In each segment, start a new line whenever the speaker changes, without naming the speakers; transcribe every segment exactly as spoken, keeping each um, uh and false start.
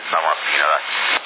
stamattina, dai.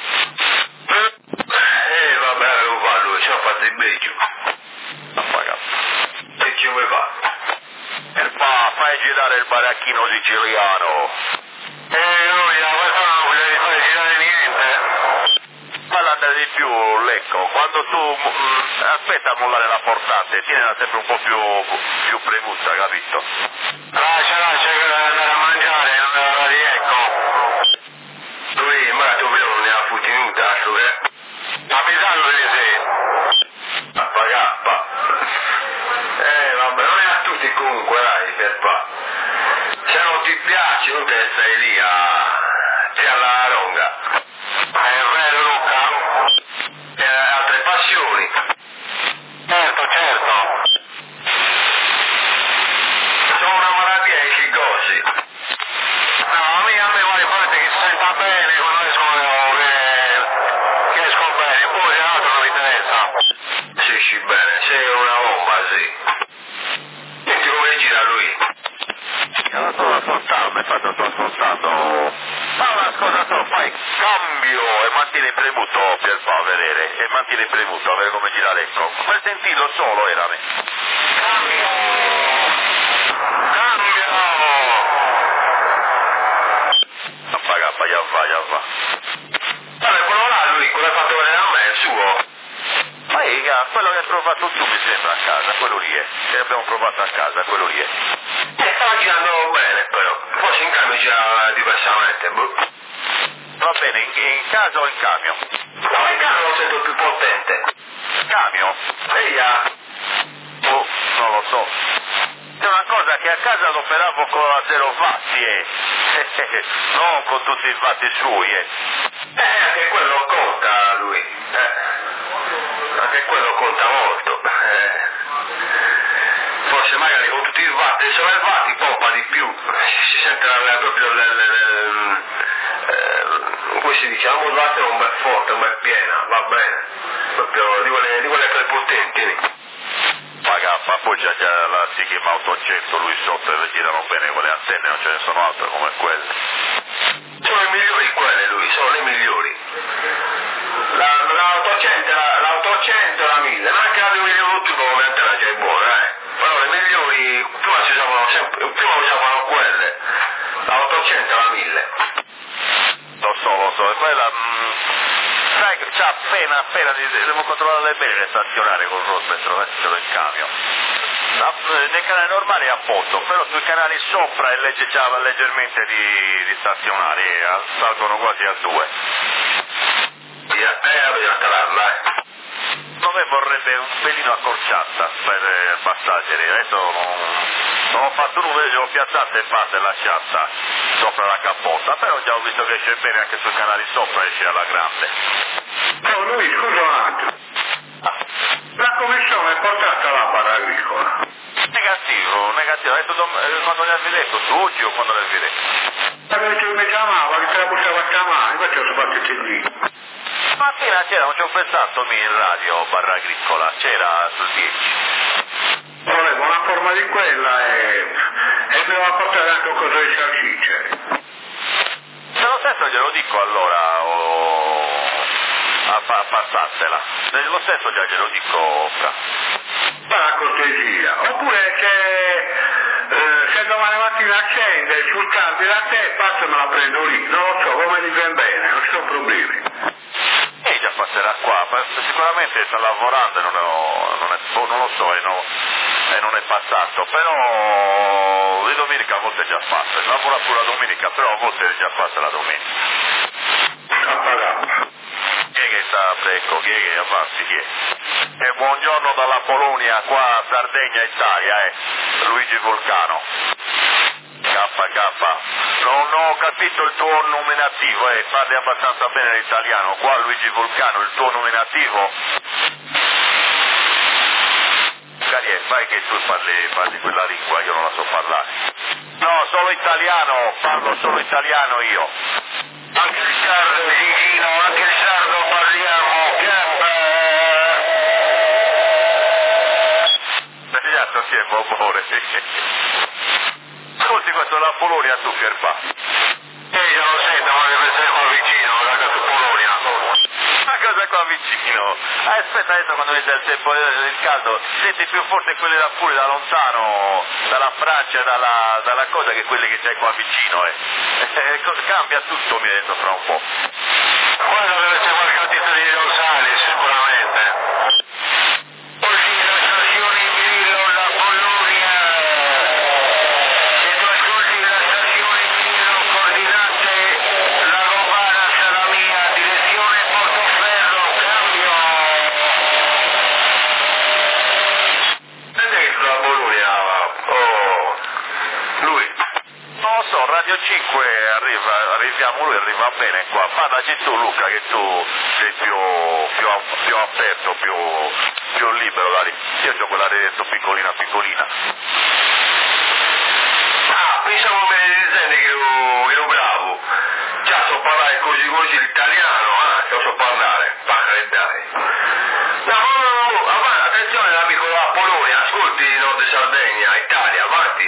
Eh, vabbè, lo fa lui, ci ha fatto il becchio.
Non paga.
E che vuoi fare?
E fa, fai girare il baracchino siciliano.
Eh, lui, la questa non voglio fare girare niente.
Falla andare di più, Lecco, quando tu mh, aspetta a mollare la portante, tienila sempre un po' più, più premuta, capito?
Lascia, lascia che devo andare a mangiare, non me la riecco. Lui, ma tu vedo non ne ha futtenuta, su che? Capitano te ne sei. A pagappa. Eh, vabbè, non è a tutti comunque, dai, per fa. Se non ti piace, non te stai lì a... ti alla ronga. È vero, Luca? E altre passioni. Certo, certo. Sono una malattia di psicosi. No, a me, a me vuole fare che si senta bene quando esco, che, che esco bene, poi l'altro non mi interessa. Sì, sì, bene, sei una bomba, sì. Senti come gira lui?
Io sto ascoltando, infatti sto ascoltando. Fa una cosa solo, fai cambio e mantieni premuto per fa vedere, e mantieni premuto a vedere come gira l'ecco. Per sentirlo solo era me.
Cambio! Cambio!
Non paga, vai, vai, vai.
Vabbè, quello là lui, quello che ha fatto vedere a me è il suo.
Ma è quello che hai provato tu mi sembra a casa, quello lì è. Che abbiamo provato a casa, quello lì è.
E stava girando bene però, forse in cambio gira diversamente, boh.
Va bene, in, in casa o in camion?
No, in cambio lo sento più potente.
Camion?
Ehi, ah.
Oh, non lo so. C'è una cosa che a casa lo operavo con la zero vatti, eh. Non con tutti i vatti suoi, eh.
Eh, anche quello conta lui, eh. Anche quello conta molto, eh. Forse magari con tutti i vatti, se i vatti pompa di più, si sente la, la, proprio le, le, le, eh, come si dice, la modulazione un bel forte, un bel piena, va bene, proprio di quelle, di quelle prepotenti.
Paga, ma poi c'è già la si chiama ottocento lui sotto e le girano bene quelle antenne, non ce ne sono altre come quelle.
Sono i migliori quelle lui, sono le migliori. La, la ottocento, la, la ottocento e la mille, ma anche la duemilaotto come antena già è buona, eh. Però le migliori, prima si usavano sempre, prima usavano quelle, la ottocento e la mille.
Lo so, lo so, e quella... Mh, sai che c'ha appena, appena, devo controllare bene le stazionarie con il rosmetro, adesso in camion. No, nei canali normali è a posto, però sui canali sopra è legge, già leggermente di, di stazionari, eh, salgono quasi a due.
Via, eh, bisogna talarla, eh.
Secondo me vorrebbe un pelino accorciata per passaggeri, adesso non, non ho fatto nulla, io ho piazzata e basta e lasciata sopra la cappota, però già ho visto che esce bene anche sui canali sopra, esce alla grande.
No, lui, scusa un attimo. La commissione è portata alla barra agricola.
Negativo, negativo, adesso dom- quando le avevi detto, tu oggi o quando le avevi detto?
Perché mi chiamava, che te la buttava a chiamare, invece ho sbattuto lì.
Mattina c'era, non ci ho pensato mi in radio, barra agricola, c'era sul dieci.
Volevo una forma di quella e, e mi va a portare anche un coso di salsicce.
Se lo stesso glielo dico allora, o... a, a passarsela. Lo stesso già glielo dico, fra.
Per cortesia. Oppure se, eh, se domani mattina accende sul carburante e passa me la prendo lì. Non lo so, come mi viene bene, non ci sono problemi.
E già passerà qua, sicuramente sta lavorando e non, ho, non, è, non lo so e, no, e non è passato, però di domenica a volte è già passa, lavora pure la domenica, però a volte è già passa la domenica. Chi è che sta fresco? Chi è che ha fatto? Chi è? E buongiorno dalla Polonia, qua Sardegna, Italia, eh. Luigi Vulcano. K K. Non ho capito il tuo nominativo, eh, parli abbastanza bene l'italiano. Qua Luigi Vulcano, il tuo nominativo? Cariè, vai che tu parli, parli quella lingua, io non la so parlare. No, solo italiano, parlo solo italiano io.
Anche il sardo, Gigino, anche il sardo parliamo.
Esatto, sì, è buonore. Ascolti, questo è la Polonia, tu che fa?
Eh, io lo sento, ma deve essere qua vicino,
Ah, aspetta, adesso quando vedi il tempo del caldo, senti più forte quelli da pure da lontano, dalla Francia, dalla, dalla cosa, che quelli che c'hai qua vicino, eh. Eh, cambia tutto, mi hai detto, fra un po'.
Quello deve essere qualche altezza di dorsale, sicuramente. Poi sì, la stazione Grillo, la Polonia. Se tu ascolti la stazione Grillo, coordinate la Romana Salamia, direzione Portoferro, cambio. Senti che sulla Polonia, oh, lui.
Non lo so, Radio cinque arriva, arriviamo, lui arriva bene qua. Parlaci tu, Luca, che tu sei più, più, più aperto, più, più libero. La, io ho quella detto piccolina piccolina.
Ah, pensavo me ne dicendo che ero, ero bravo. Già so parlare così così l'italiano, ah, lo so parlare. Parlare dai. No, no, no, no, avanti, attenzione l'amico della Polonia, ascolti Nord Sardegna, Italia, avanti.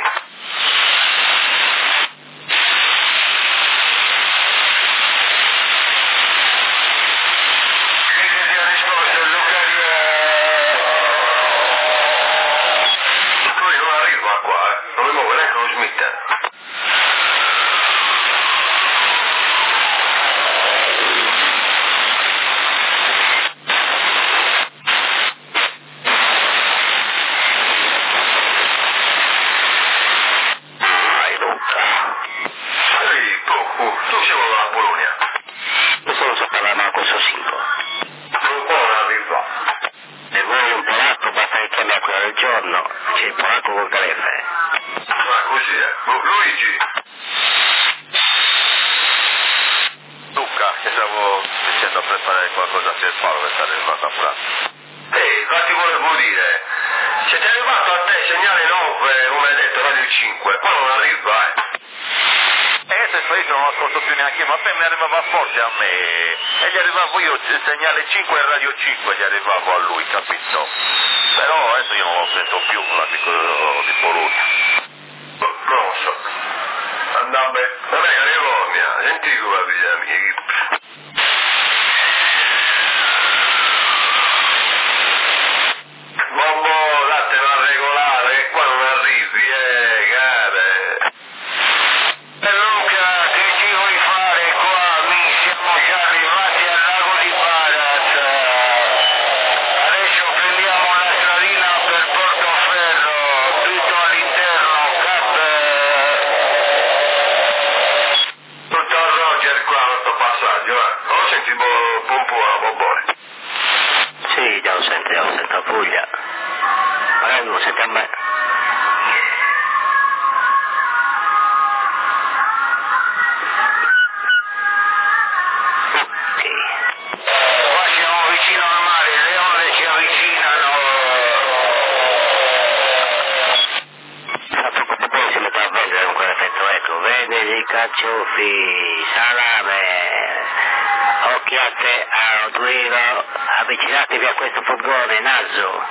Luca, che stavo dicendo a preparare qualcosa per Paolo per stare arrivato a Francia.
Ehi, infatti volevo dire, se ti è arrivato a te segnale nove, come hai detto, Radio cinque, qua non arriva, eh.
E se io non lo ascolto più neanche io, ma poi mi arrivava forte a me, e gli arrivavo io, il segnale cinque e Radio cinque gli arrivavo a lui, capito? Però adesso io non lo sento più, l'amico di Polonia.
No, non lo so. Andabbe, non è California, senti come avete amici. Bombo, dattene a regolare, che qua non arrivi, eh, care. E Luca, che ci vuoi fare qua? Mi siamo già arrivati al lago di Barat. Adesso prendiamo la stradina per Portoferro, tutto all'interno, cap. Tutto a Roger qua, questo passaggio, eh. Non lo senti un po' a Bobone?
Sì, già lo sento, già lo sento a Puglia. Magari lo sente a me. Ok.
Qua siamo vicino al mare, le onde si avvicinano.
Fra poco poi si mette a vendere con quell'effetto, ecco, vedi carciofi, salame, occhiate a Rodrigo, avvicinatevi a questo furgone, Nazzo.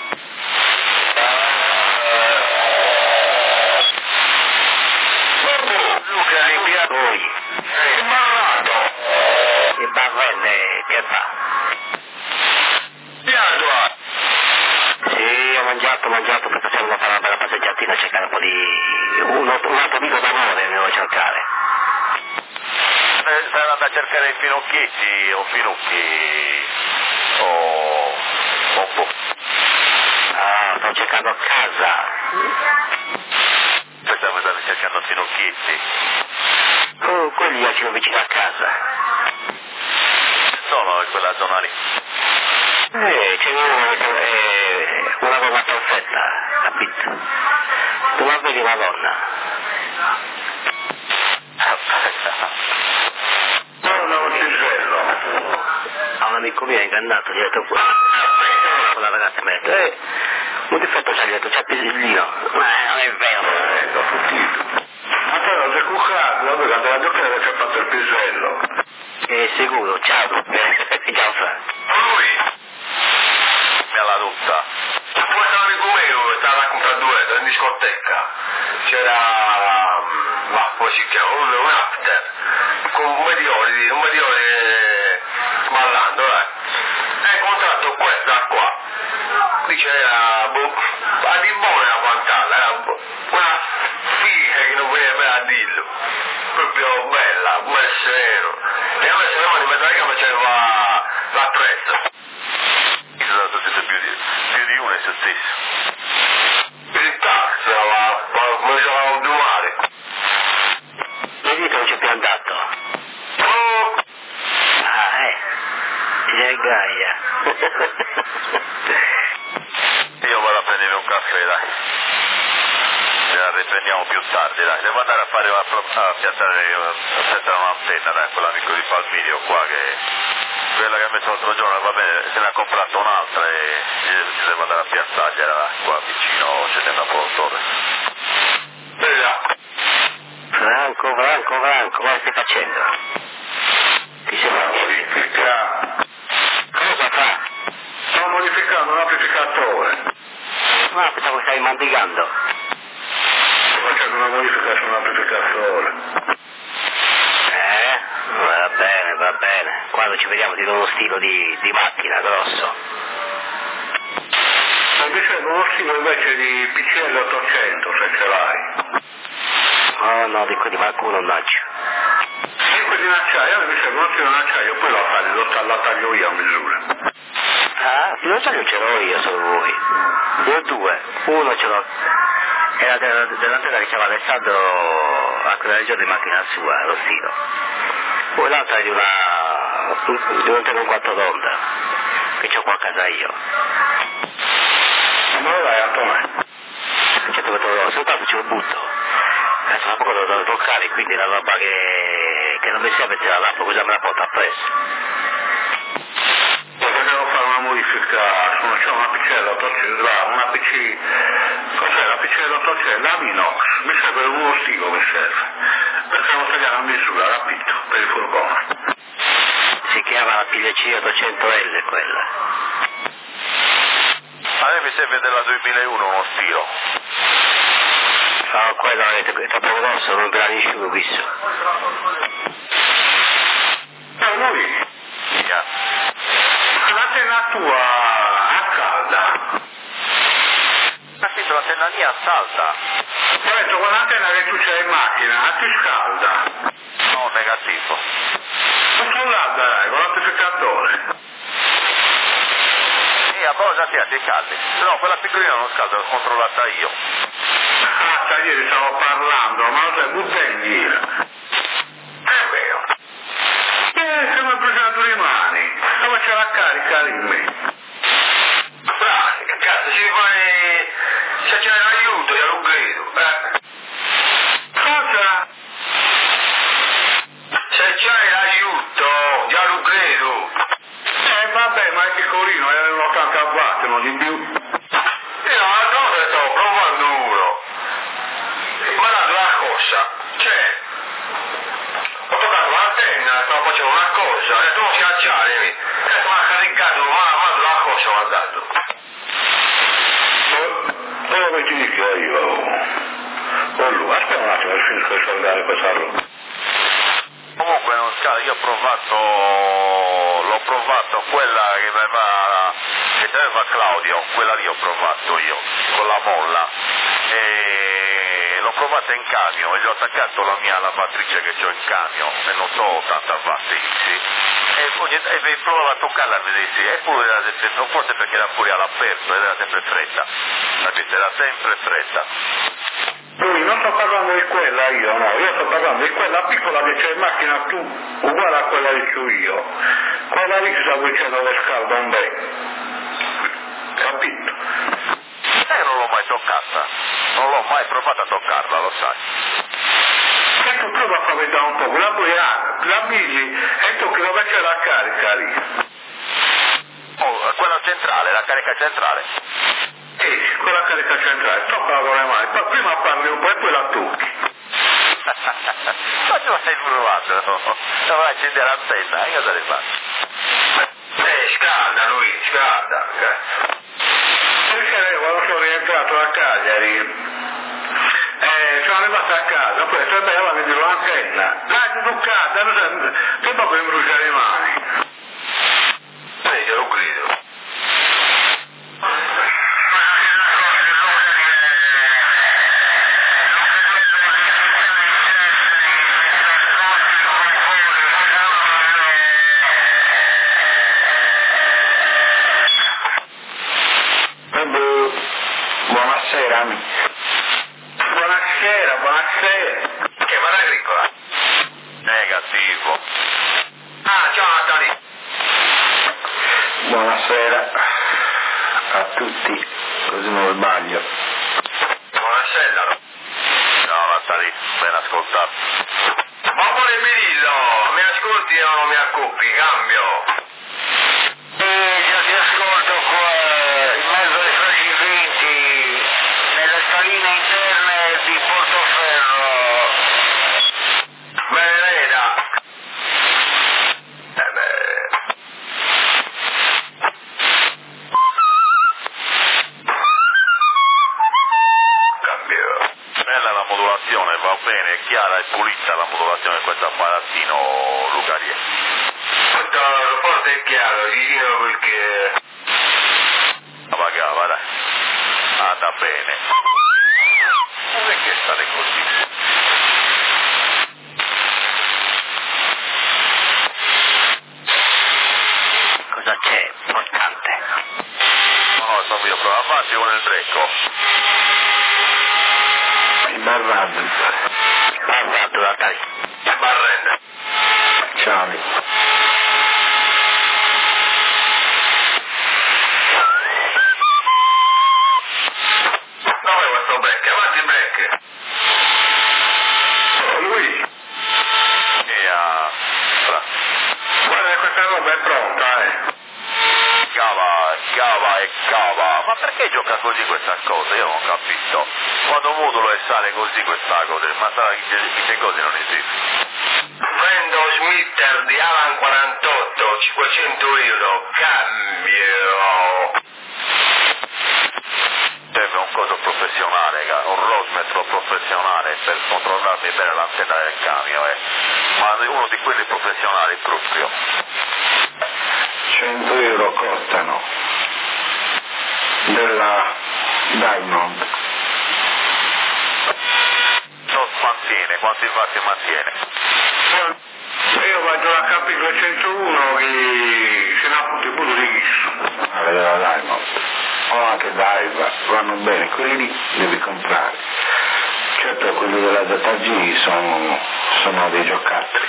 Luca, li piace.
Voi,
Il marrato.
il barrende, che fa?
Pianto, eh.
Sì, ho mangiato, ho mangiato perché sono andato a fare una bella passeggiatina a cercare un po' di... un, un altro amico d'amore devo cercare.
Eh, Stai andando a cercare i finocchietti o finocchi o o boh.
Ah, sto cercando a casa.
Poi stiamo andando cercando finocchietti.
Oh, quelli io ci vicino a casa.
Sono in quella zona lì.
Eh, c'è uno che è una donna perfetta, capito? Tu la vedi una donna?
No, no, un cisello.
A un amico mio è ingannato, gli ho detto qua. Con la ragazza mi ha detto, eh, un difetto c'ha, gli ho detto, c'ha il pisellino. Ma non è vero.
Eh, l'ho sentito. Ma te non sei cuccato, vabbè, quando la giocare che ha fatto il pisello.
È sicuro, ciao. Ciao Fra.
Lui,
Mi alla tutta.
poi un amico mio che stava raccontando due, in discoteca. C'era, ma come si chiama, un, un after, con un medioli, un medioli ballando, eh. Ha incontrato c'era, boh, a di buona la guantata, era una figa che non voleva a dirlo, proprio bella, un bel sereno, e a me se ne in mezzo alla cama c'era l'attrezzo.
Sono tutti più di, più di uno è successo.
Il taxi, ma come ci avevamo due male.
Le dite non c'è più andato?
Oh!
Ah, eh, ti sei gaia.
Io vado a prendermi un caffè, dai. Ce la riprendiamo più tardi, dai. Devo andare a fare a, a piazzare, a piazzare un'antenna, dai, quell'amico di Palmirio qua che quella che ha messo l'altro giorno, va bene, se ne ha comprato un'altra e ci devo andare a piazzargli, era qua vicino, c'è dentro Polo Torre.
Bella.
Franco, Franco, Franco, cosa stai facendo? Ti sei
La modifica.
Cosa fa?
Sto modificando un amplificatore.
No, pensavo che stavi mandigando.
Sto facendo una modifica su un amplificatore.
Eh? Va bene, va bene. Quando ci vediamo ti do uno stilo di, di macchina grosso.
Sto dicendo uno stile invece di P C L ottocento, se ce l'hai.
Oh no, di quelli manco uno non c'è.
E quelli in acciaio, mi serve uno stile in acciaio, poi lo taglio, lo la taglio io a misura.
Ah, non so che ce l'ho io, solo voi. Io due. Uno ce l'ho. Era dell'antena che c'aveva Alessandro a quella regione di macchina sua, lo stilo. Poi l'altra è di una di un'antena un quattro d'onda, che c'ho qua a casa io.
Ma lo dai a Tomè?
Certo che te lo do, soltanto ce lo butto. Adesso tra poco lo devo toccare, quindi la roba che, che non mi serve se la lampo, così me la porto appresso.
Perché devo fare una modifica, sono c'è una P C L ottocento, una P C, cos'è la P C L ottocento? La Minox, mi serve uno stigo, mi serve, perché devo tagliare a misura, capito, per il furgone.
Si chiama la P L C ottocento L quella.
A me mi serve della duemilauno uno stilo.
Ah, quella è, è troppo grosso, non ve la riuscivo questo.
Ma lui,
Yeah.
l'antenna tua a calda.
Ma sì, l'antenna mia salta.
Ho detto, quell'antenna che tu c'hai in macchina, ti scalda.
No, negativo.
Controllata, dai, con l'amplificatore.
Sì, a cosa ti ha dei caldi? Se no, quella piccolina non scalda, l'ho controllata io.
Ah, ieri stavo parlando, ma lo sai, butta in giro. È vero. Eh, siamo bruciato le mani. Dove c'è la carica di me? Bravo, che cazzo, ci fai... Se c'è l'aiuto, io lo credo, eh. Cosa? Se c'è l'aiuto, io lo credo. Eh, vabbè, ma è piccolino, è un ottanta watt, non di più. Io la cosa stavo provando uno. Ma dato la cosa, cioè, ho toccato l'antenna, stavo facendo una cosa, ho detto non schiacciarmi, e mi ha caricato, ma ma la cosa mi ha dato. Dove ti dico io? Oh, lui, aspetta un attimo, finisco di salvare questa roba.
Comunque non scala, io ho provato, l'ho provato quella che aveva, che aveva Claudio, quella lì ho provato io, con la molla, e l'ho provata in camion e gli ho attaccato la mia lavatrice che ho in camion e non so ottanta watt, sì. E poi e provavo a toccarla e mi dissi, eppure era sempre, non forse perché era pure all'aperto ed era sempre fredda, capite, era sempre fredda.
Lui, non sto parlando di quella io, no, io sto parlando di quella piccola che c'è in macchina tu, uguale a quella che c'ho io. Quella lì stavo dicendo che scalda un bel. Capito?
Eh, non l'ho mai toccata, non l'ho mai provato a toccarla, lo sai.
E tu prova a spaventare un po', la buia, la bigli e tu che dove c'è la carica lì?
Oh, quella centrale, la carica centrale.
Sì, quella carica centrale, toccala con le mani, poi prima parli un po' e poi la tocchi.
Ma tu hai provato, no? Non vai a accendere l'antenna, io cosa ne faccio?
Eh, scalda lui, scalda. Perché quando sono rientrato a Cagliari, eh, sono arrivato a casa, poi sono andato a vedere l'antenna, l'hai toccata, che poi mi brucia le mani. Eh, glielo grido.
tutti, così non sbaglio.
Buonasera.
Ciao Natali, ben ascoltato.
Popolo Mirillo, mi ascolti o non mi accoppi? Cambio.
Eh, già ti ascolto qua in mezzo ai frangiventi, nelle scaline interne di Portoferro.
Benedetta. Eh beh. Cambio.
Bella la modulazione, va bene, è chiara e pulita la modulazione di questo apparattino Lucarie.
Tutto forte e chiaro, divino perché...
Va cava, dai. Anda bene. Non è che state così.
Cosa c'è? Importante.
No, no, sono io, però avanti con il brecco.
Il barrato.
Barrato, Natali.
Barrenda.
Ciao.
Dove questo break? Avanti break. Lui.
E a... fra.
Guarda che questa roba è pronta, eh.
Cava, cava e cava. Ma perché gioca così questa cosa? Io non ho capito. Quando modulo e sale così questa cosa, ma sarà che queste cose non esistono.
Vendo Smitter di Alan quarantotto, cinquecento euro. Cambio.
Serve un coso professionale, un rosmetro professionale per controllarmi bene l'antenna del camion, eh. Ma uno di quelli professionali proprio.
cento euro costano della Diamond.
Non mantiene, quanti fatti mantiene?
Io vado a K duecentouno che se ne ha avuto il di chisso.
Ah, della Diamond. O anche Dive, vanno bene, quelli lì devi comprare. Certo quelli della Z G sono, sono dei giocattoli.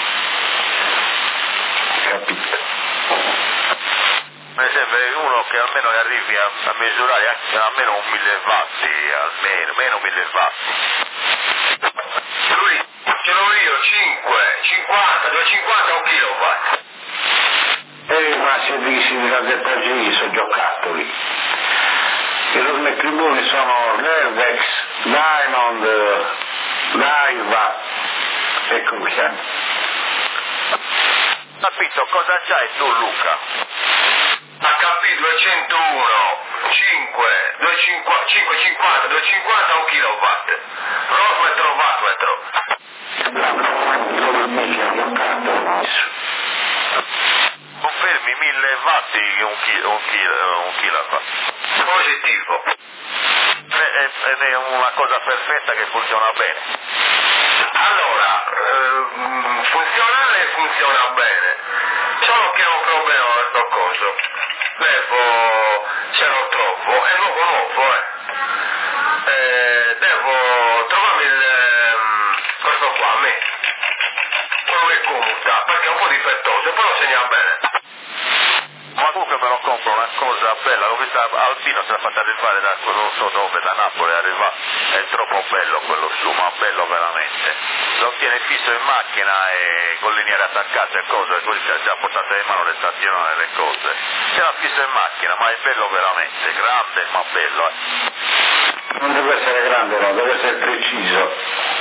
Capito?
Mi sembra uno che almeno arrivi a, a misurare anche almeno un mille watt, almeno, meno mille watt.
Lui, ce l'ho io, cinque, cinquanta, duecentocinquanta, un kilowatt.
Eh, ma se dici della Z G sono giocattoli. I rosmetribuni sono Nervex, Diamond, Daiva e come si chiama?
Capito, cosa c'hai tu Luca?
H P duecentouno, cinque, cinquecentocinquanta, duecentocinquanta, un kilowatt. Rosmetro, wattmetro.
Confermi mille watt un, chi, un, chi, un kilowatt.
Positivo.
Ed è una cosa perfetta che funziona bene.
Allora, ehm, funzionale funziona bene, solo che ho un problema con questo coso. Devo, se lo trovo, è nuovo nuovo, eh. eh devo trovarmi il, ehm, questo qua, a me, quello che commuta, perché è un po' difettoso, poi lo segna bene.
Ma comunque me lo compro una cosa bella, l'ho vista Albino, se l'ha fatta arrivare da non so dove, da Napoli arriva, è troppo bello quello su, ma bello veramente. Lo tiene fisso in macchina e con liniere attaccate e cose, così si è già portato in mano le stazioni e le cose. Ce l'ha fisso in macchina, ma è bello veramente, grande ma bello, eh.
Non deve essere grande, no, deve essere preciso.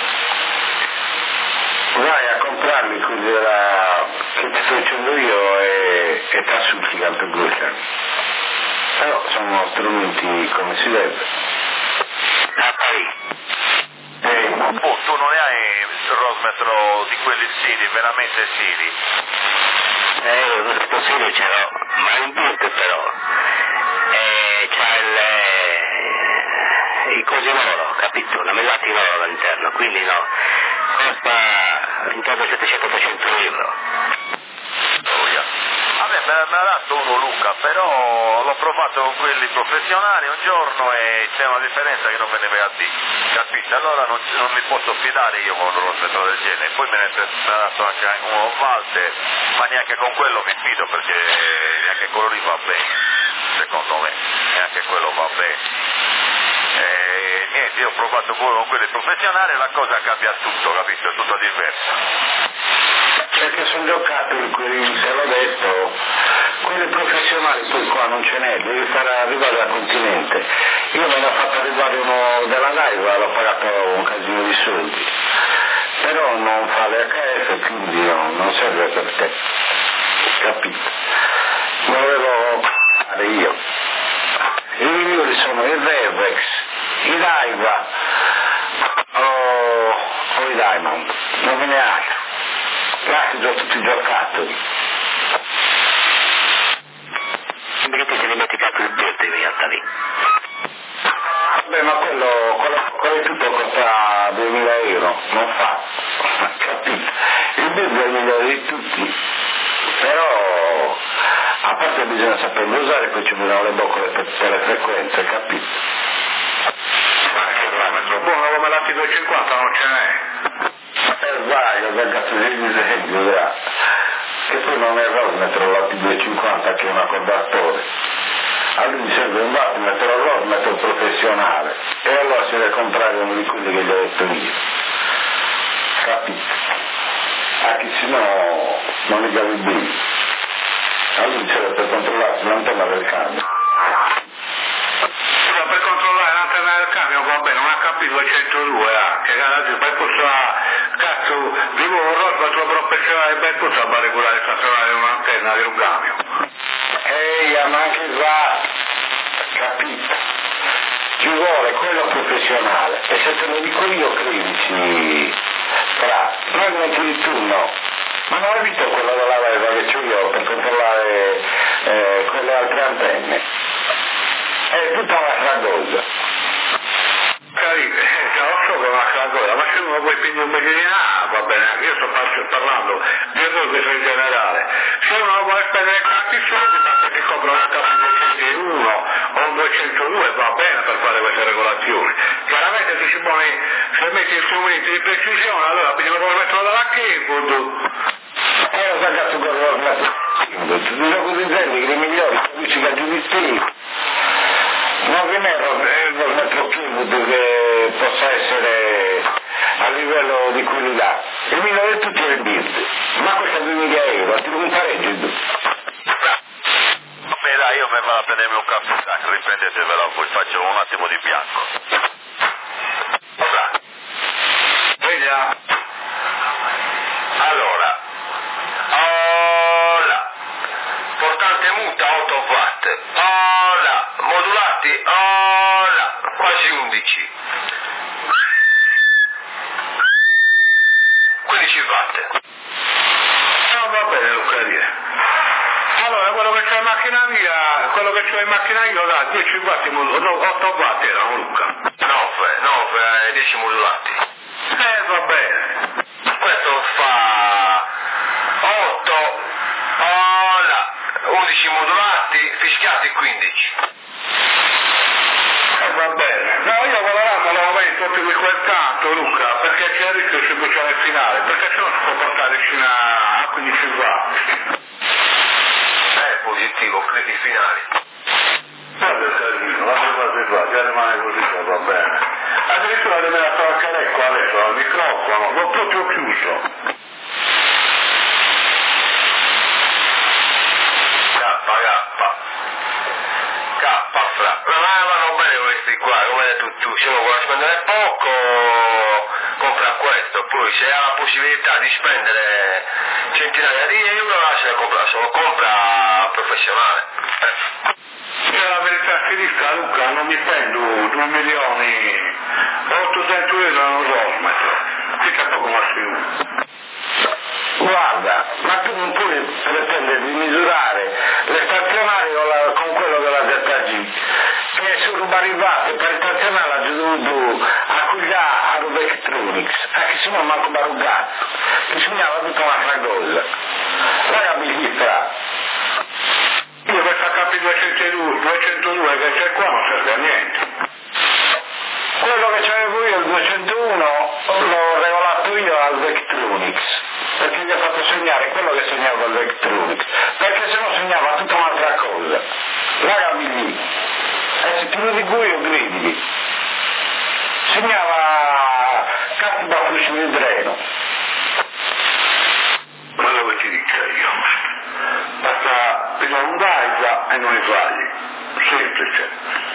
Vai a comprarli quelli della... che ti sto dicendo io e, e ti assunti tanto Gluchan. Però sono strumenti come si deve.
Ah, poi.
Ehi,
Oh, tu non ne hai rosmetro di quelli sili, veramente sili?
Eh, questo sito ce l'ho, ma in punto però. Eh, c'ha il... Eh, i cosi in oro, capito? La mellata in oro all'interno, quindi no. Costa intorno a settecento ottocento euro.
Oh, yeah. A me me l'ha dato uno Luca, però l'ho provato con quelli professionali un giorno e c'è una differenza che non me ne ve a dire, capite? Allora non, non mi posso fidare io con un rosmetro del genere, poi me ne ha dato anche uno Walter, ma neanche con quello mi fido perché neanche quello lì va bene, secondo me. neanche quello va bene. E niente, io ho provato pure con quelli professionali e la cosa cambia tutto, capito? È tutto diverso.
Perché sono giocatori, quelli, se l'ho detto, quelli professionali poi qua non ce n'è, devi fare arrivare al continente. Io me ne ho fatto arrivare uno della Daiva, l'ho pagato un casino di soldi, però non fa l'H F, quindi no, non serve per te, capito? Volevo fare io. I migliori sono i Revex, i Daiva o, o i Diamond, non me ne altro. Gli altri sono tutti giocatori.
Perché ti sei dimenticato il bird in realtà lì?
Vabbè, ma quello, quello, quello di tutto costa duemila euro, non fa, capito? Il bird è il migliore di tutti, però a parte bisogna saperlo usare, poi ci vogliono le boccole per, per le frequenze, capito?
Ma buono come l'A T duecentocinquanta non ce n'è.
Eh vai, ho beccato degli esempi, che poi non è Rosmetro l'A T duecentocinquanta che è un accordatore. A lui mi serve un wattmetro Rosmetro professionale e allora si deve comprare uno di quelli che gli ho detto io, capito? Anche se no non li cavi bene. A lui serve per controllare l'antenna del cambio.
Per controllare l'antenna del cambio va bene, un H P duecentodue ah, che garante per possa cazzo vivo un Rosmetro professionale per possa regolare il stazionare di un'antenna di un cambio.
Ehi, ma anche va, capito? Ci vuole quello professionale e se te lo dico io credici, fra, noi metti di turno, ma non hai visto quello della leva che c'ho io per controllare eh, quelle altre antenne? È tutta un'altra cosa.
Capito? Eh, già lo so che è un'altra cosa, ma se uno poi quindi un mese ah, va bene, io sto parlando di errore in generale. Se uno vuole spendere tanti soldi, basta che compra un H P duecentouno o un duecentodue, va bene per fare queste regolazioni. Chiaramente se ci pone, se metti i strumenti di precisione, allora bisogna poi metterlo dalla keyboard.
Eh, ho sagato con lo smetto. Ti sono così gente che i migliori capisci che giudizi. Non vi è lo smetto keyboard che possa essere a livello di quelli là. Il migliore di tutti è il bird. Ma questo è duemila euro, ti un pareggio il
Vabbè dai, io mi vado a prendermi un caffè, dai, riprendetevela voi, faccio un attimo di bianco. Vabbè.
Veglia.
Allora, ora, portante muta otto watt, ora, modulati, ora, quasi undici, quindici watt.
No, va bene, Luca, dire. Allora, quello che c'è in macchina mia, quello che c'è in macchina io da dieci watt, otto watt erano, Luca.
nove, nove, dieci modulati.
Eh, va bene.
Questo fa otto, ora, undici modulati, fischiati quindici.
Eh, va bene. No, io lavorando lo aumento più di quel tanto, Luca, perché c'è il rischio di sbucciare il finale, perché se no si può portare fino a quindici watt.
È positivo, credi finali.
Guarda il servizio, lascia quasi qua, già rimane così, va bene. Addirittura le metto anche l'ecco adesso al microfono, l'ho proprio chiuso.
K, K. K, fra. Ma vanno bene questi qua, come hai detto tu, se uno vuole spendere poco, compra questo, poi se ha la possibilità di spendere centinaia di euro, lascia compra solo, compra professionale. Eh.
Io la verità sinistra, Luca, non mi spendo due milioni ottocento euro a un Rosmetro, qui c'è poco ma più.
Guarda, ma tu non puoi pretendere di misurare le stazionarie con quello della Z G, che sono barivate per stazionare ha dovuto acquistare a Robe Electronics, perché se no manco barugato, bisognava tutta un'altra cosa. Raga, mi fra.
Io questo H P duecentodue che c'è qua non serve a niente.
Quello che c'avevo io, il duecentouno, l'ho regolato io al Vectronics, perché gli ho fatto segnare quello che segnava al Vectronics, perché se no segnava tutta un'altra cosa. Raga, mi lì. e se tiro di cuoio gridi. Segnava cattiva fucile di treno.
Ma dove ti dica io? Basta pigliare un daisa e non sbagli. Semplice.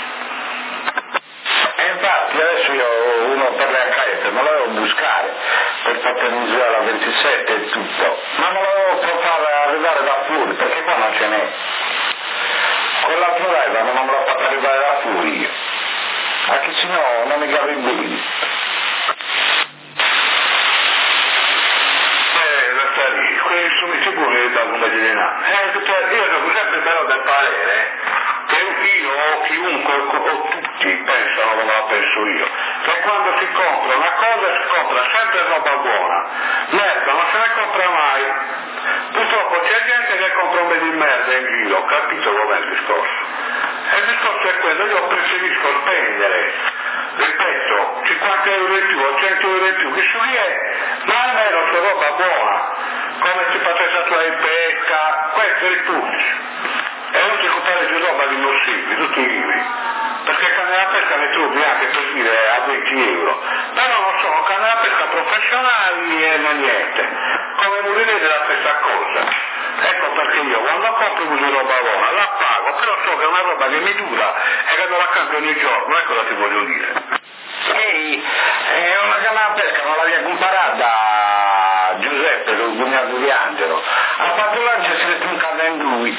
E infatti adesso io ho uno per le acca effe, me lo devo buscare per fraternità la ventisette e tutto, ma me lo devo far arrivare da fuori, perché qua non ce n'è. Quell'altro daisa non me l'ho fatto arrivare da fuori io, anche se no non mi cavi i brividi.
Quelli strumenti buoni da come dire no. Eh, io sono sempre però del parere che io o chiunque o tutti pensano come la penso io, che quando si compra una cosa si compra sempre roba buona, merda non se ne compra mai. Purtroppo c'è gente che compra un po' di merda in giro, capito com'è il discorso? E il discorso è quello, io preferisco spendere, ripeto, cinquanta euro in più o cento euro in più, che su lì è, ma almeno c'è roba buona, come si facesse a tua in pesca, questo è il pubblico. E non si comprare più roba di impossibili, tutti i libri, perché canne da pesca ne trovi anche per dire a venti euro, però non sono canne da pesca professionali e non niente, come morirete la stessa cosa. Ecco perché io quando compro una roba buona la pago, però so che è una roba che mi dura e che non la cambio ogni giorno, ecco cosa ti voglio dire.
Ehi, è una canna da pesca, non l'avevo comparata da Giuseppe, il cugnato di Angelo. Ha fatto lancia si è truncata in lui.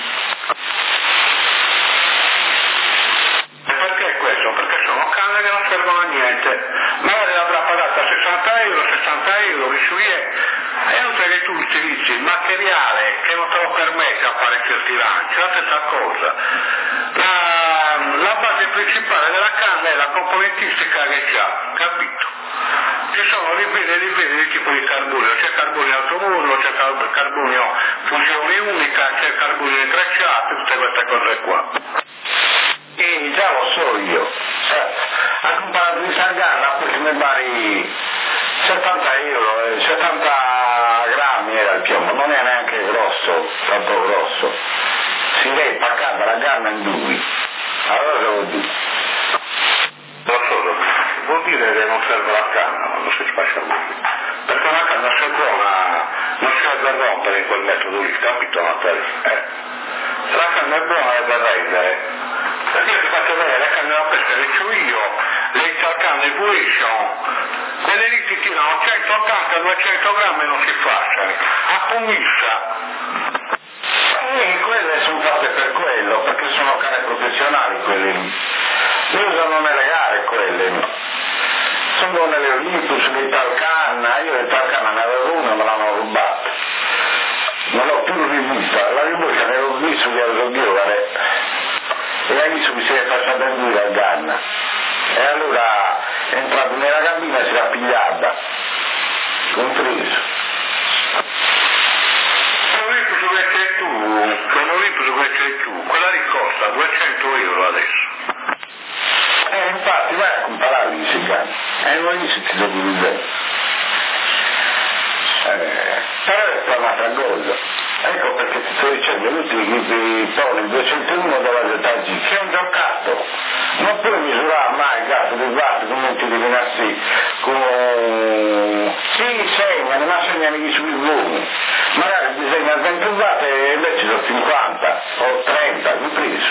E perché questo? Perché sono canne che non servono a niente. Magari l'avrà pagata sessanta euro, sessanta euro, che su è. È inutile che tu utilizzi il materiale che non te lo permette a fare certi lanci, la stessa cosa. La, la base principale della canna è la componentistica che c'ha, capito? Ci sono livelli e livelli di tipo di carbonio, c'è carbonio automurlo, c'è carbonio fusione unica, c'è carbonio tracciato, tutte queste cose qua.
E già lo so io, ha comprato di Sarganna perché mi pari settanta euro, settanta grammi era il piombo, non è neanche grosso, tanto grosso. Si vede paccata la canna in due, allora che vuol dire?
Lo so, vuol dire che non serve la canna quando si spaccia lui, perché una canna se è buona non serve a rompere in quel metodo lì, capito Matteo? Eh. Se la canna è buona è da rendere, perché io ti faccio vedere la canna da pesca che c'ho io, le Italcan Evolution, quelle lì ti tirano centottanta duecento grammi e non si fasciano, a commissa.
E quelle sono fatte per quello, perché sono canne professionali quelle lì. Le usano nelle gare quelle lì. Sono nelle Olympus, le Italcanna, io le Italcanna ne avevo una, me l'hanno rubata. Non l'ho più rivista, la rivista ne l'ho vista di Alzoghiore e all'inizio mi si è passata in due la canna. E allora è entrato nella cabina e si era pigliata, compreso.
L'Olympus che c'è tu, quell'Olympus che c'è tu, quella lì costa duecento euro adesso.
Eh, infatti vai a comparare i cigani, e non gli si dopo di bene. Eh, però è un'altra cosa. Ecco perché ti sto dicendo, l'utile che ti pone il duecentouno della Z G, che è un giocattolo. Non puoi misurare mai il gatto del gatto come ti divinassi con... Sì, segnano, ma segnano gli sui volumi. Magari disegna venti watt e invece sono cinquanta o trenta, compreso.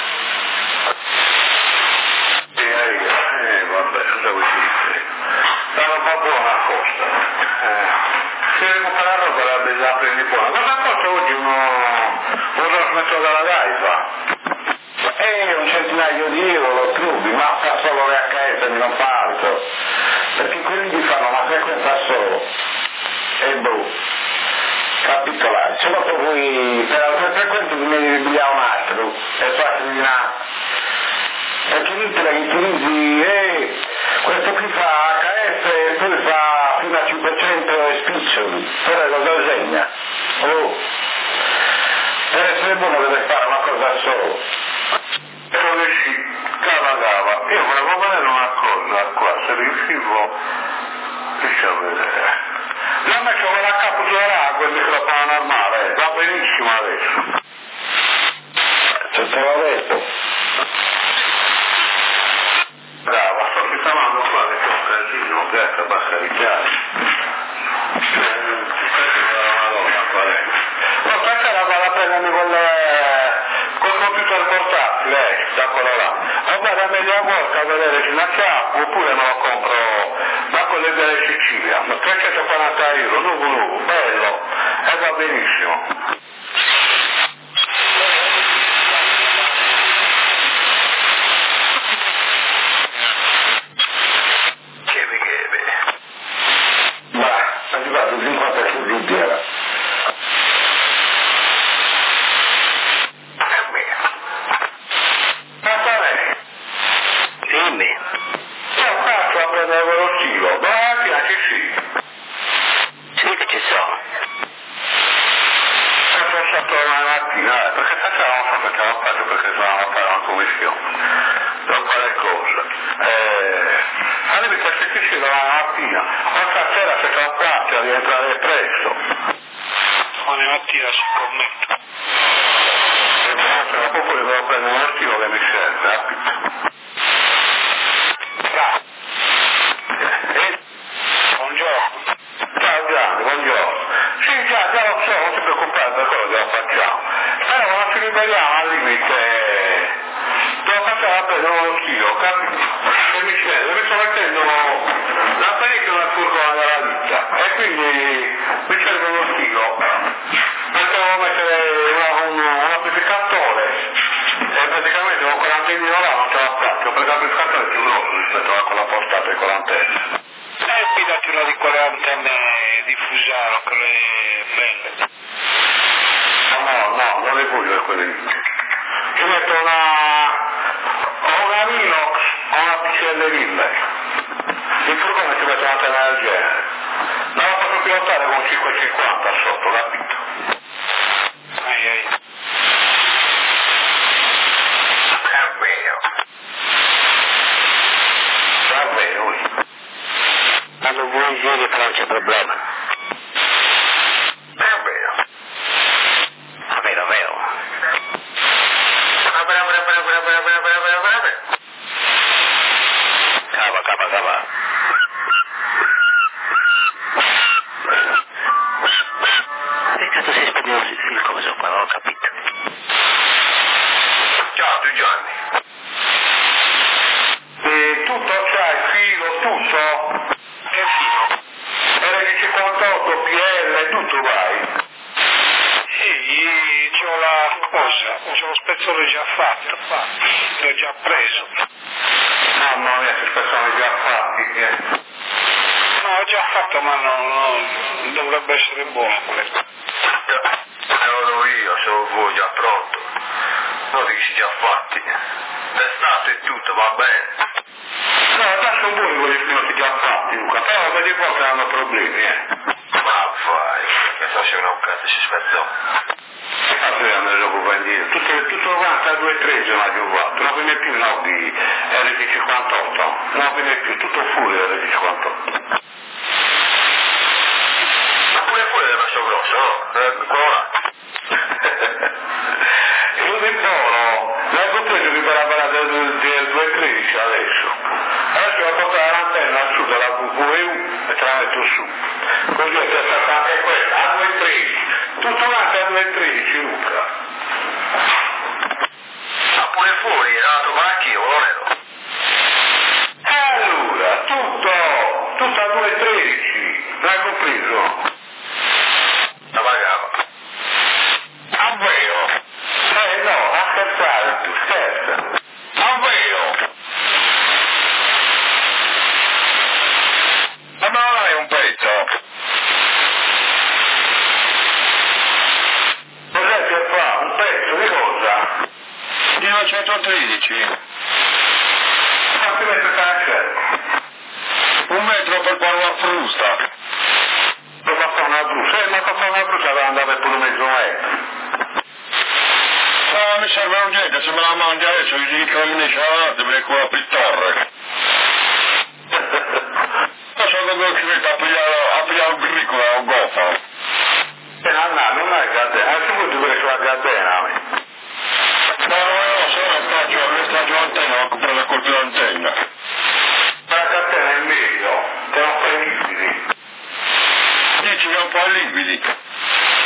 Eh, vabbè, cosa vuoi dire? La roba buona costa. Eh, se devi comprare la roba la, la prendi buona. Cosa costa oggi uno, un trasmetto dalla Daiva?
Eh, un centinaio di euro lo trovi, ma fa solo le acca effe, non fa altro. Perché quelli gli fanno una frequenza solo. E boh, capitolare. Se dopo poi per altre frequenze ti devi pigliare un altro, e fatti di là. Perché l'intera che utilizzi, eh, questo qui fa acca effe e poi fa fino a cinquecento e spiccioli, però cosa segna? Oh, per essere buono deve fare una cosa solo.
Dove si cava cava, io volevo vedere una cosa qua, se riuscivo, lasciamo vedere. La metto con la capsulerà quel microfono normale, va benissimo adesso.
Se te l'ho detto. sta quello là. O vado a Media World a vedere Cinacciappo oppure me lo compro da quelli della Sicilia, trecentoquaranta euro, nuovo nuovo, bello, e va benissimo.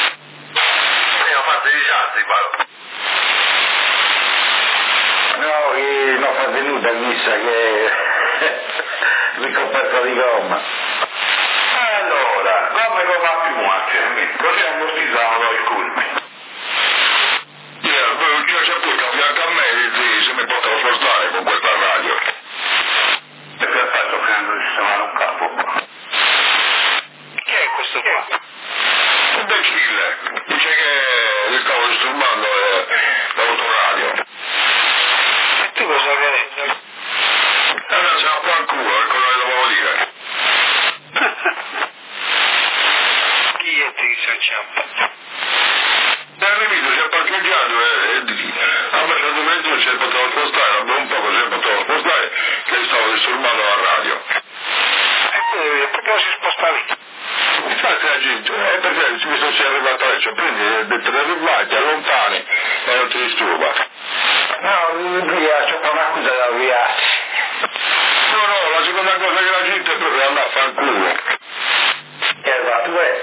No,
vista che ricoperta di gomma.
Allora, come gomma più macchine, così ammortizzavano i culmi.
Io c'è pure che fianco a me se mi poteva spostare con questa radio.
E per fatto che hanno sistemato un capo qua.
Chi è questo qua?
Un imbecille, dice che li stavo disturbando l'autoradio.
E tu cosa hai detto?
E adesso siamo qua al culo, che cosa dovevo dire?
Chi è che si acciappa?
È arrivato, si è parcheggiato e a un certo momento non si poteva spostare, dopo un poco si poteva spostare, che stavo disturbando la radio.
E poi perché si sposta lì?
Infatti la gente, eh, perché mi sono si arrivato adesso, prendi, te ne arrivati, allontani e non ti disturba.
No, via, c'è una cosa da avviarsi.
No, no, la seconda cosa che la gente è proprio andare a far culo.
Esatto, beh.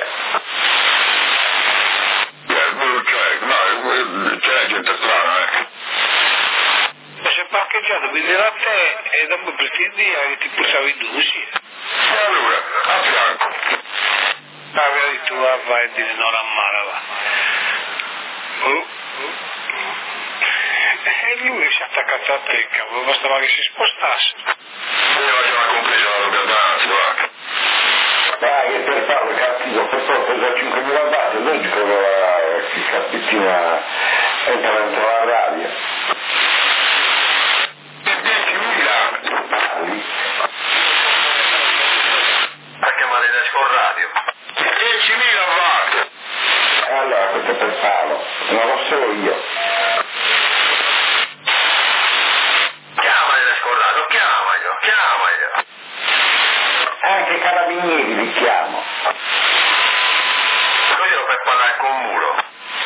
Cioè, no, c'è gente strana, eh.
Si è parcheggiato, quindi era te e dopo pretendi che ti portavi in due.
E allora, a fianco.
Aveva detto va, vai e dire non ammara, va. Oh. E lui si è attaccato a te, cavolo, bastava che si spostasse.
Io faceva compreso la dobbianza, va.
Dai, che per farlo cattivo, per forza da cinquemila watt, è logico che la che capittina entra dentro la radio.
diecimila!
A chiamare da scorradio.
diecimila watt!
E allora questo è per farlo, non lo so io.
Chiamali da scorradio, chiamaglielo, chiamaglielo.
Anche i carabinieri li chiamo.
Così lo fai parlare con un muro.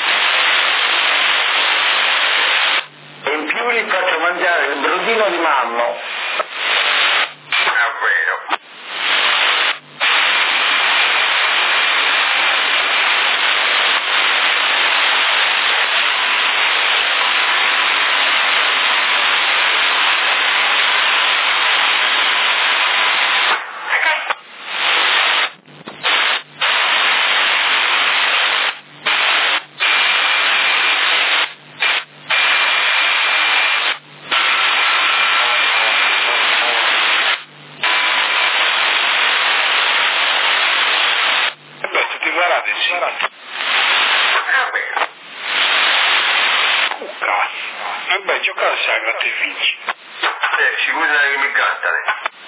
E in più li faccio mangiare il brodino di manno.
È vero. È vero.
Cucca. E beh, giocare a sagra te vinci.
Eh, sicuro che mi gattane.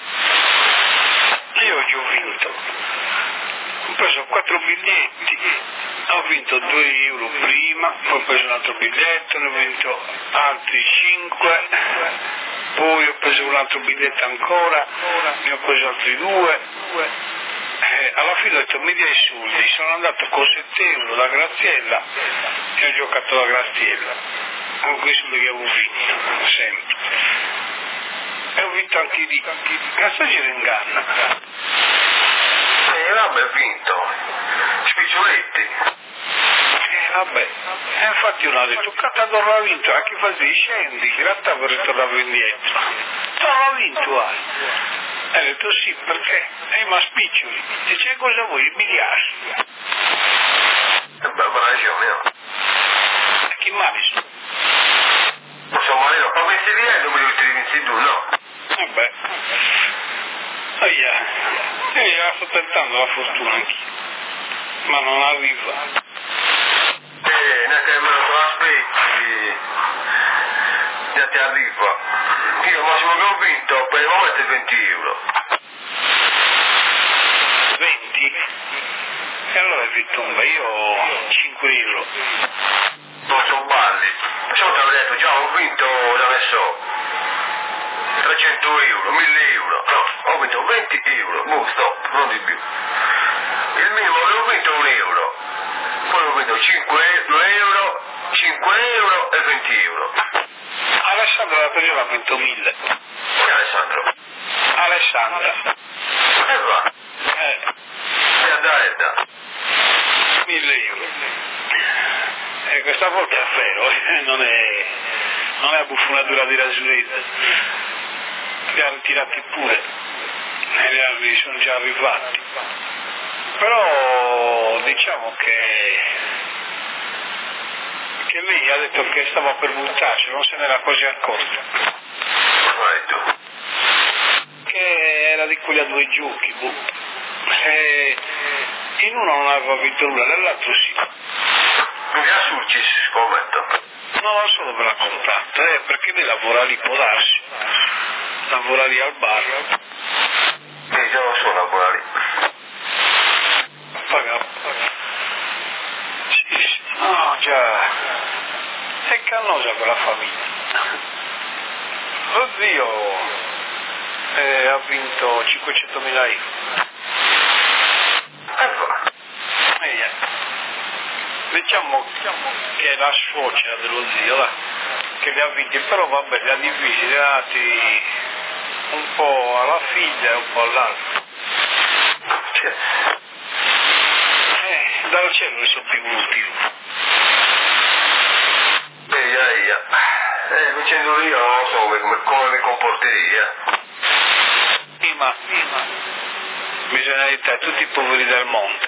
Io oggi ho vinto. Ho preso quattro biglietti. Ho vinto due euro prima, poi ho preso un altro biglietto, ne ho vinto altri cinque, poi ho preso un altro biglietto ancora, ne ho preso altri due. Eh, alla fine ho detto mi dia i soldi, sono andato con sette euro da Graziella e ho giocato la Graziella, con quei soldi che avevo vinto, sempre. E ho vinto anche lì, cazzo ci inganna.
E vabbè, vinto. Spiccioletti.
Eh, vabbè, e infatti uno ha detto, cazzo l'ha vinto, a chi fai scendi, in realtà vorrei tornare indietro. Non l'ho vinto, hai. E ho detto sì, perché? E ma spiccioli. Dice cosa vuoi? Il biliardo.
È bella ragione, no?
E chi mi ha visto?
Insomma, io ho messo via e dopo li ultimi vinti tu, no?
E beh. Aia. E io sto tentando la fortuna anch'io. Ma non arriva.
Eh, neanche me lo aspetti. Già ti arriva. Io il massimo che ho vinto per il momento è venti euro.
venti? E allora hai vinto un bel, io ho cinque euro.
Non sono balli. Solo ti avevo detto, già ho vinto, da ne so, trecento euro, mille euro. No, ho vinto venti euro. Boh, stop, non di più. Il minimo che ho vinto è un euro. Poi ho vinto cinque euro, cinque euro e venti euro.
Alessandro l'altro giorno ha vinto mille.
E Alessandro?
Alessandra.
E va.
Eh,
E da e da.
mille euro. E questa volta è vero, eh, non è, non è buffonatura di ragione.
li ha ritirati pure, negli anni sono già arrivati. Però diciamo che, che lei ha detto che stava per buttarsi, non se n'era quasi accorto.
Cosa hai detto?
Che era di quelli a due giochi, boh. E in uno non aveva vinto nulla, nell'altro sì.
Mi ha successo, scommetto.
No, non so dove l'ha comprato, eh, perché lei lavora lì, può darsi. Lavora lì al bar.
Sì, già lo so, lavora lì.
Paga, paga. Sì, sì. No, già. È cannosa quella famiglia. Lo zio eh, ha vinto cinquecentomila euro.
Ecco.
Eh, diciamo, diciamo che è la suocera dello zio, là, che li ha vinti, però vabbè, li ha divisi, li ha dati un po' alla figlia e un po' all'altro.
Cioè.
Eh, dal cielo ne sono più
Eia, eia. Eh, facendo io non so come, come mi comporterei, eh.
Sì, ma, sì, ma bisogna aiutare tutti i poveri del mondo.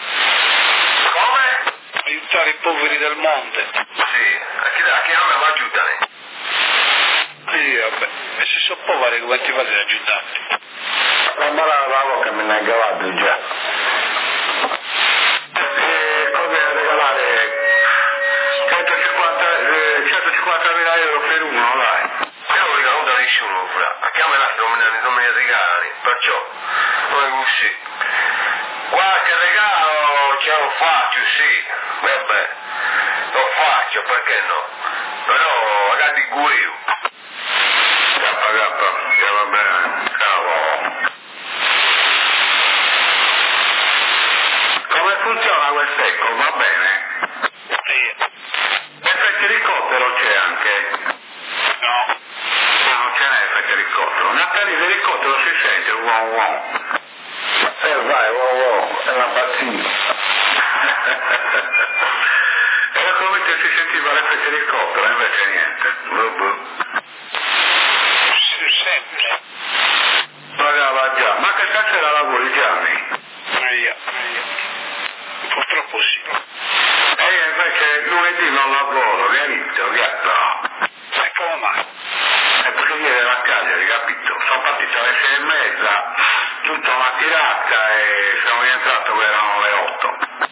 Come?
Aiutare i poveri del mondo.
Sì, a chi, a chi non mi aiutare?
Sì, vabbè. E se sono poveri come ti fate ad aiutarti?
La brava che me ne ha cavato già. E come regalare centocinquantamila euro per uno, dai.
Io non regalo da nessuno, fra. A chi me la non me ne, non me ne regali, perciò non è così. Qualche regalo ce lo faccio, sì, vabbè, lo faccio, perché no? Però magari guido.
Kappa kappa, già va bene, cavolo. Come funziona questo ecco, va bene?
Sì.
Effetto elicottero c'è anche?
No.
No, non ce n'è effetto elicottero. Una pelle di elicottero si sente, wow wow. Eh vai, wow wow, è una pazzia. Era come che si sentiva l'effetto elicottero, invece niente. Buh.
Si sente.
Pagava già, ma che cazzo era lavori Gianni?
Via. Purtroppo sì.
E io invece lunedì non lavoro, visto, visto.
E come mai?
E perché ieri ero a Cagliari, capito? Sono partito alle sei e mezza, tutta una tirata e sono rientrato che erano le otto.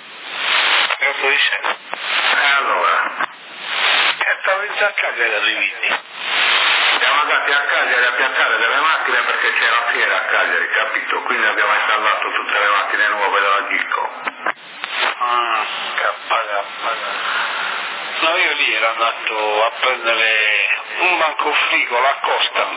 E otto di sera.
E allora?
E stavi già a Cagliari da Livini.
Siamo andati a Cagliari a piazzare delle macchine perché c'è la fiera a Cagliari, capito? Quindi abbiamo installato tutte le macchine nuove della Gicco.
Ah, kappa, kappa. No, io lì ero andato a prendere un banco frigo, la Costa.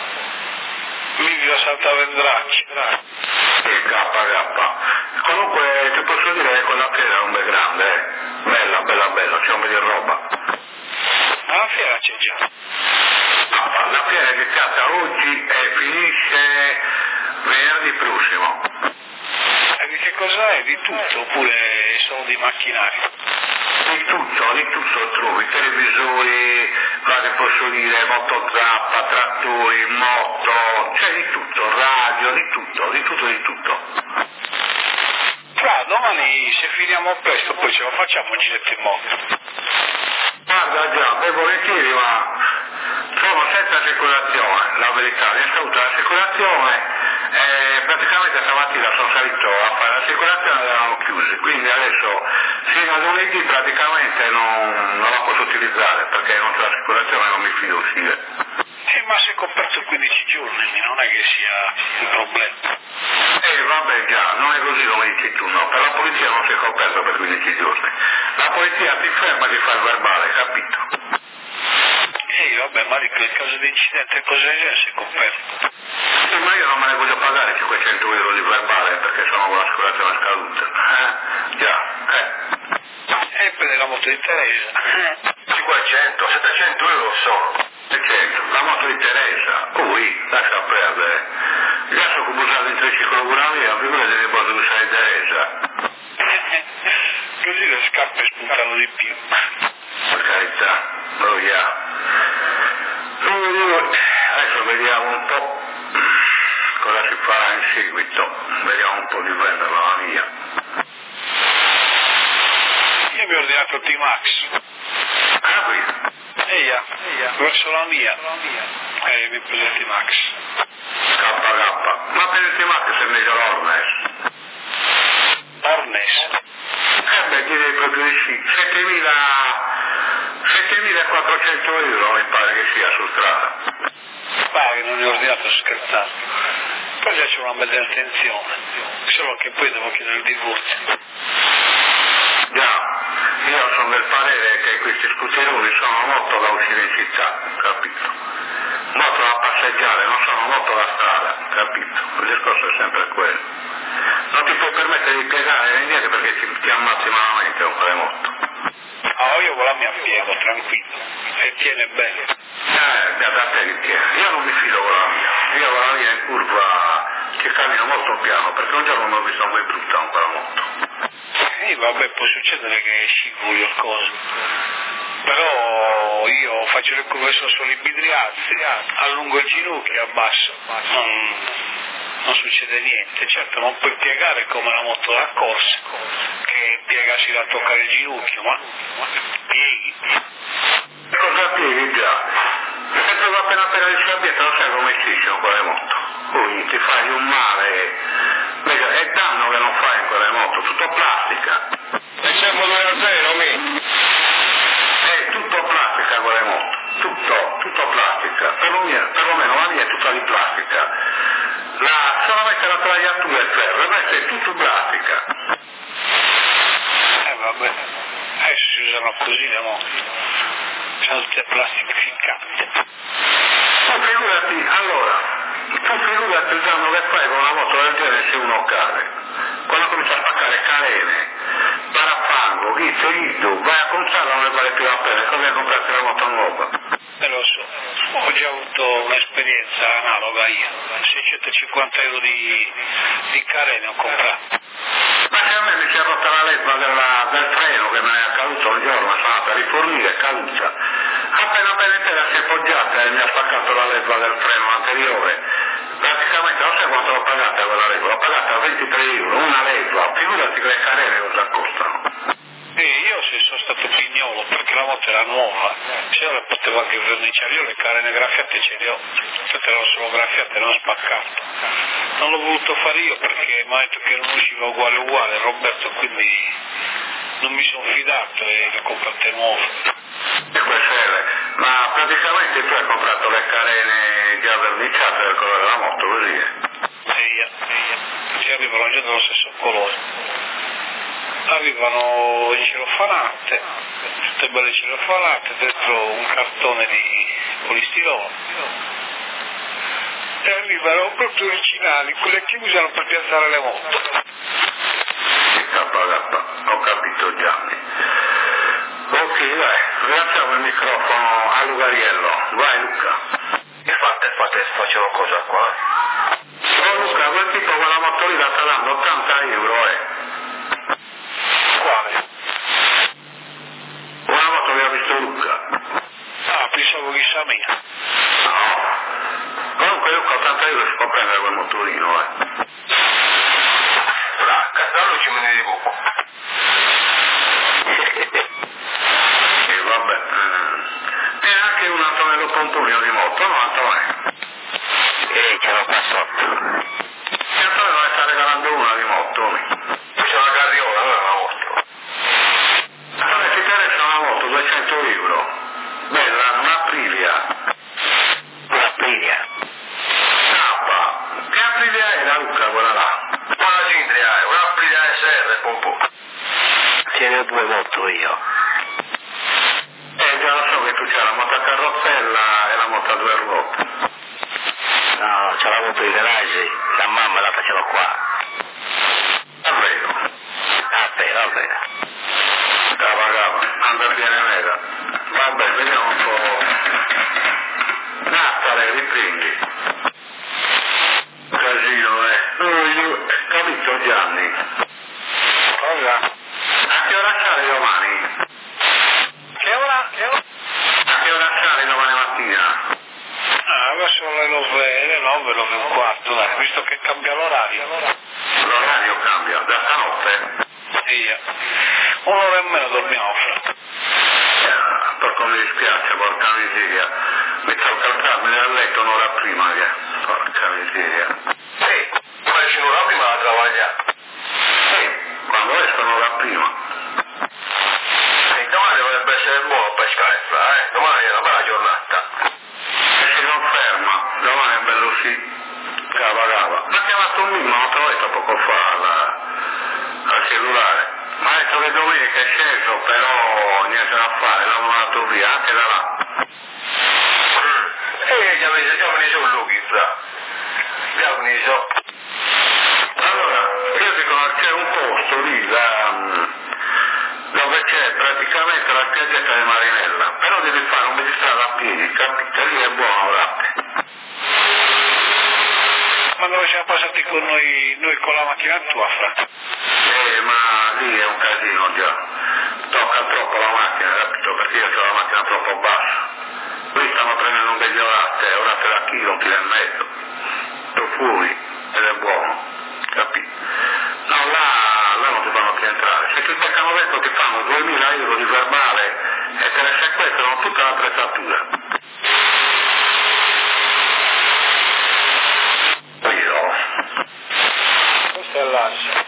Livio saltava in braccio.
Sì, kappa kappa. Comunque ti posso dire che quella fiera è un bel grande, eh? Bella, bella, bella, c'è un po' di roba.
Ma la fiera c'è già.
La fiera è iniziata oggi e finisce venerdì prossimo.
E di che cosa è? Di tutto oppure solo di macchinario?
Di tutto, di tutto trovi, televisori, cosa posso dire, motozappa, trattori, moto, c'è di tutto, radio, di tutto, di tutto, di tutto.
Fra, domani se finiamo presto poi ce lo facciamo un giretto in moto.
Guarda già, beh volentieri, ma sono senza assicurazione, la verità, mi è saluta l'assicurazione e praticamente stamattina sono salito a fare l'assicurazione ed erano chiusi, quindi adesso fino a lunedì praticamente non, non la posso utilizzare perché non c'è l'assicurazione e non mi fido uscire.
Sì, ma se coperto quindici giorni non è che sia un problema.
Eh vabbè già, non è così come dici tu, no, per la polizia non si è coperto per quindici giorni, la polizia ti ferma e ti fa il verbale, capito?
Sì, vabbè, ma dico in caso di incidente e cose del genere si è coperto.
Sì, ma io non me ne voglio pagare cinquecento euro di verbale perché sono con l'assicurazione scaduta, eh? Già, eh?
E prende la moto di Teresa.
cinquecento, settecento euro sono.
settecento, la moto di Teresa, ui, lascia perdere. Già sono busato in triciclo pure mia, figurati che posso usare Teresa.
Così le scarpe spuntano di più.
Per carità, oh yeah. Adesso vediamo un po'. seguito, vediamo un po' di prenderla la mia.
Io mi ho ordinato T-Max.
Ah, qui?
Eia, verso la mia. E mi ho preso il T-Max.
K K. Ma per il T-Max è meglio l'Ornes.
Ornes?
Eh beh, direi proprio di sì. settemilaquattrocento euro mi pare che sia su strada.
Pare che non ne ho ordinato scherzando. Poi già c'è una bella attenzione. Solo che poi devo chiedere il divorzio.
Già, io sono del parere che questi scooteroni sono molto da uscire in città, capito? Molto da passeggiare, non sono molto da strada, capito? Il discorso è sempre quello. Non ti puoi permettere di piegare né niente perché ti, ti ammazzi malamente con quelle moto.
Ah, io con la mia piego, tranquillo. E tiene bene.
Eh, da te che tiene. Io non mi fido con la mia. Io con la mia in curva che cammino molto piano perché un giorno mi sono mai brutta con quella moto.
Sì, vabbè, può succedere che scivoli o cose. Però io faccio le curve solo sui bidri alti, allungo il ginocchio e abbasso. Non, non succede niente. Certo, non puoi piegare come la moto da corsa, che piegarsi da toccare il ginocchio, ma pieghi.
Cosa pieghi già? Perché tu appena appena il sabbietto non sai come si con quelle moto. Quindi ti fai un male. Vedi, è danno che non fai in quelle moto, tutto plastica.
E siamo due a zero, mi?
È tutto plastica quelle moto, tutto, tutto plastica. Perlomeno, perlomeno la mia è tutta di plastica. La, solamente la tagliatura è ferro, il resto è tutto plastica.
Eh vabbè, adesso si usano così le moto. Sono tutte plastificate.
Tu figurati, allora, tu figurati il danno che fai con una moto del genere se uno cade. Quando comincia a spaccare carene, parafango, ghizzo, iddo, vai a comprarla non ne vale più la pena, come a comprarti la moto nuova.
Eh lo so, ho già avuto un'esperienza analoga io. seicentocinquanta euro di, di carene ho comprato.
Ma se a me mi si è rotta la leva della, del treno che mi è accaduto un giorno, sono andata a rifornire, è caduta. Appena appena intera si è poggiata e mi ha spaccato la leva del treno anteriore. Praticamente non so quanto l'ho pagata quella leva, l'ho pagata a ventitré euro, una leva, figurati che le carene cosa costano.
E io se sono stato pignolo perché la moto era nuova, se io le potevo anche verniciare, io le carene graffiate ce le ho, tutte erano solo graffiate, non spaccate. Non l'ho voluto fare io perché mi ha detto che non usciva uguale uguale Roberto, quindi non mi sono fidato e le ho comprate nuove.
E queste, ma praticamente tu hai comprato le carene già verniciate del colore della moto, così è?
Eia, eia, ci arrivano già dello stesso colore. Arrivano in celofanate, tutte belle celofanate, dentro un cartone di polistirolo. E arrivano proprio originali, quelle che usano per piazzare le moto.
K K, ho capito Gianni. Ok, dai, lasciamo il microfono a Lugariello. Vai Luca.
E fate, fate, faccio una cosa qua.
Oh Luca, quel tipo quella moto lì la sta dando ottanta euro, eh.
Quale?
Una moto che ha visto Luca.
Ah, pensavo chissà mia.
No. Comunque Luca ottanta euro si può prendere quel motorino, eh.
La castello ci me ne dico.
E vabbè. E anche un Antonello Pompunio di moto, no Antonello?
E ce l'ho qua sotto.
E Antonello ne sta regalando una di moto, mi.
C'è una carriola, non è una moto.
Allora ti interessa una moto, duecento euro. Bella, una Aprilia.
Una Aprilia.
Zappa. Che Aprilia era Luca quella là?
Una Cindria, una Aprilia S R, pompo.
Ce ne ho due moto io.
Eh già lo so che tu c'hai la moto a carrozzella e la moto a due ruote.
No, c'ho la moto di garage, la mamma la facevo qua.
Davvero?
Ah, beh, vabbè.
Da pagava, anda bene meta. Vabbè, vediamo un po'. Natale, riprendi. Casino, eh. Oh, io, capito Gianni?
Cosa?
A che ora sale domani?
Che ora? Che ora?
A che ora sale domani mattina?
Ah, verso le nove, le nove, nove e un quarto, dai. visto che cambia l'orario.
L'orario cambia, da stanotte?
Sì, un'ora e meno dormiamo, fra.
Eh, porco mi dispiace, porca miseria. Mi tocca alzarmi dal letto un'ora prima che... Porca miseria.
Sì, ma esci un'ora prima da lavorare.
Sì, quando esco un'ora prima.
Sì, domani dovrebbe essere buono pescare, fra, eh? Domani è una bella giornata.
E si conferma, domani è bello sì. Cava cava. Mi ha chiamato un Mimmo, non te l'ho detto poco fa al, al cellulare. Mi ha detto che domenica è sceso, però niente da fare, l'hanno mandato via, anche da là.
Mm. E già mi già mi sono Luchi, fra. Già mi so.
Allora, io dico che c'è un posto lì da, dove c'è praticamente la spiaggetta di Marinella, però devi fare un po' di strada a piedi, capite? Lì è buono latte.
Ma dove siamo passati con noi, noi con la macchina tua, fra?
Eh, ma lì è un casino già. Tocca troppo la macchina, capito? Perché io ho la macchina troppo bassa. Qui stiamo prendendo un bel latte, un latte da chilo, un chilo e mezzo. Tu fuori, ed è buono, capito? No, là, là non ti fanno più entrare. Se ti beccano dentro ti fanno duemila euro di verbale e te ne sequestrano tutta l'attrezzatura. Io.
Questo è l'ascia.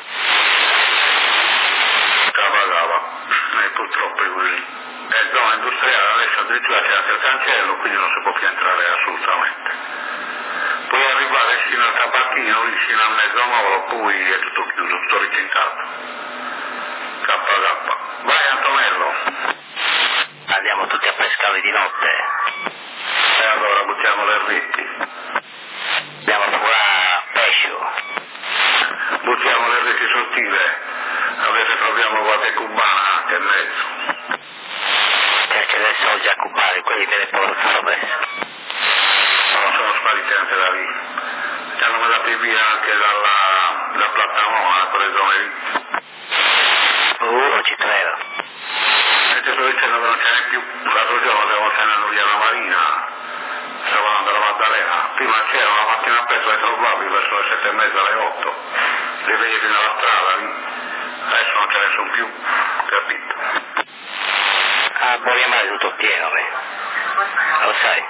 Cava cava. E purtroppo è così. È zona industriale, adesso addirittura c'è anche il cancello, quindi non si può più entrare assolutamente. Puoi arrivare fino al tabacchino, lì fino a mezzo molo, poi è tutto chiuso, tutto ricintato. K K. Vai Antonello.
Andiamo tutti a pescare di notte.
E allora buttiamo le reti.
Andiamo a furare pesce.
Buttiamo le reti sottile. Avete troviamo qualche cubana anche in mezzo.
Perché adesso sono già cubani, quelli che le portano preso.
No, sono spariti anche da lì. Ci hanno mandati via anche dalla, da Plattamona, quelle zone lì.
Uh, non ci credo.
E ti sto dicendo che non ce n'è più. L'altro giorno stiamo tenendo via la Marina. Stiamo andando alla Maddalena. Prima c'era una mattina presto le trovavi verso le sette e mezza, alle otto. Le vedi fino alla strada lì. Adesso non ce ne sono più. Capito?
Ah, poi male tutto pieno, beh. Lo sai.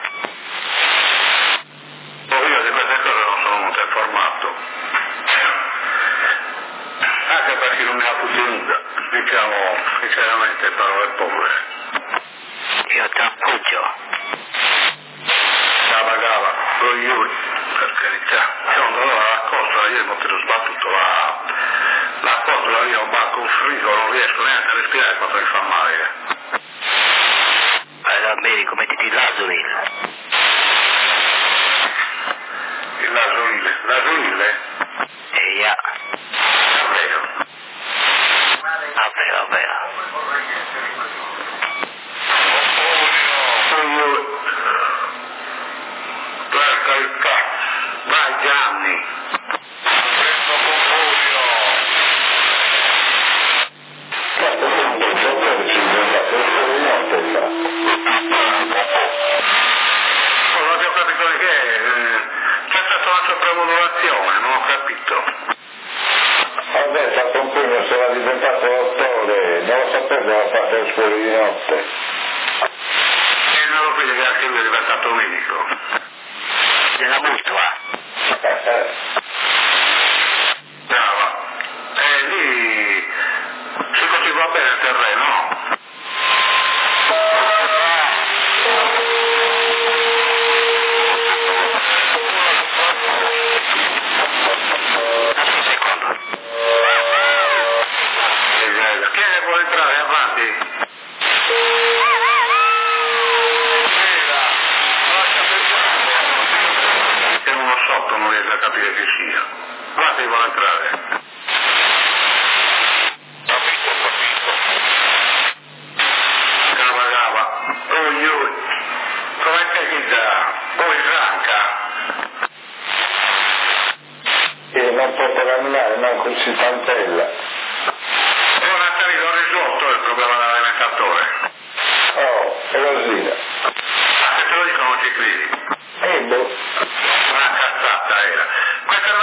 Oh, io di queste cose non sono molto informato. Anche perché non mi ha tutti nuda. Diciamo sinceramente parole povere.
Io ti appoggio.
Cava cava, lo io, per carità. C'è un dolore alla costola, ieri mi ho preso sbattuto la, la costola lì a un banco, un frigo, non riesco neanche a respirare quando mi fa male.
Vai dal medico, mettiti l'azolil.
Il lasolile, lasolile?
E ya.
Davvero?
Vabbè, vabbè.
Per carità, vai Gianni.
Questo confuglio.
Non ho capito che eh, c'è stata una sopravvalutazione, non ho capito.
Vabbè, è stato un pugno, se era diventato dottore, non lo sapevo, ha fatto le scuole di notte.
E non lo vede che anche lui è diventato medico.
Della mutua.
Brava. E lì si coltiva bene il terreno, no?
Un secondo.
Chi è che vuole entrare avanti? Che uno sotto non riesce a capire chi sia. Guarda, vuole entrare.
Capito, capito.
Cava cava. Oi oi. Come c'è chi dà? Poi franca.
E non può camminare, manco il si tantella.
E non ha capito risolto il problema dell'alimentatore.
Oh, è così.
Ah, se te lo dicono non ci credi.
E boh.
Una cazzata era. Questa è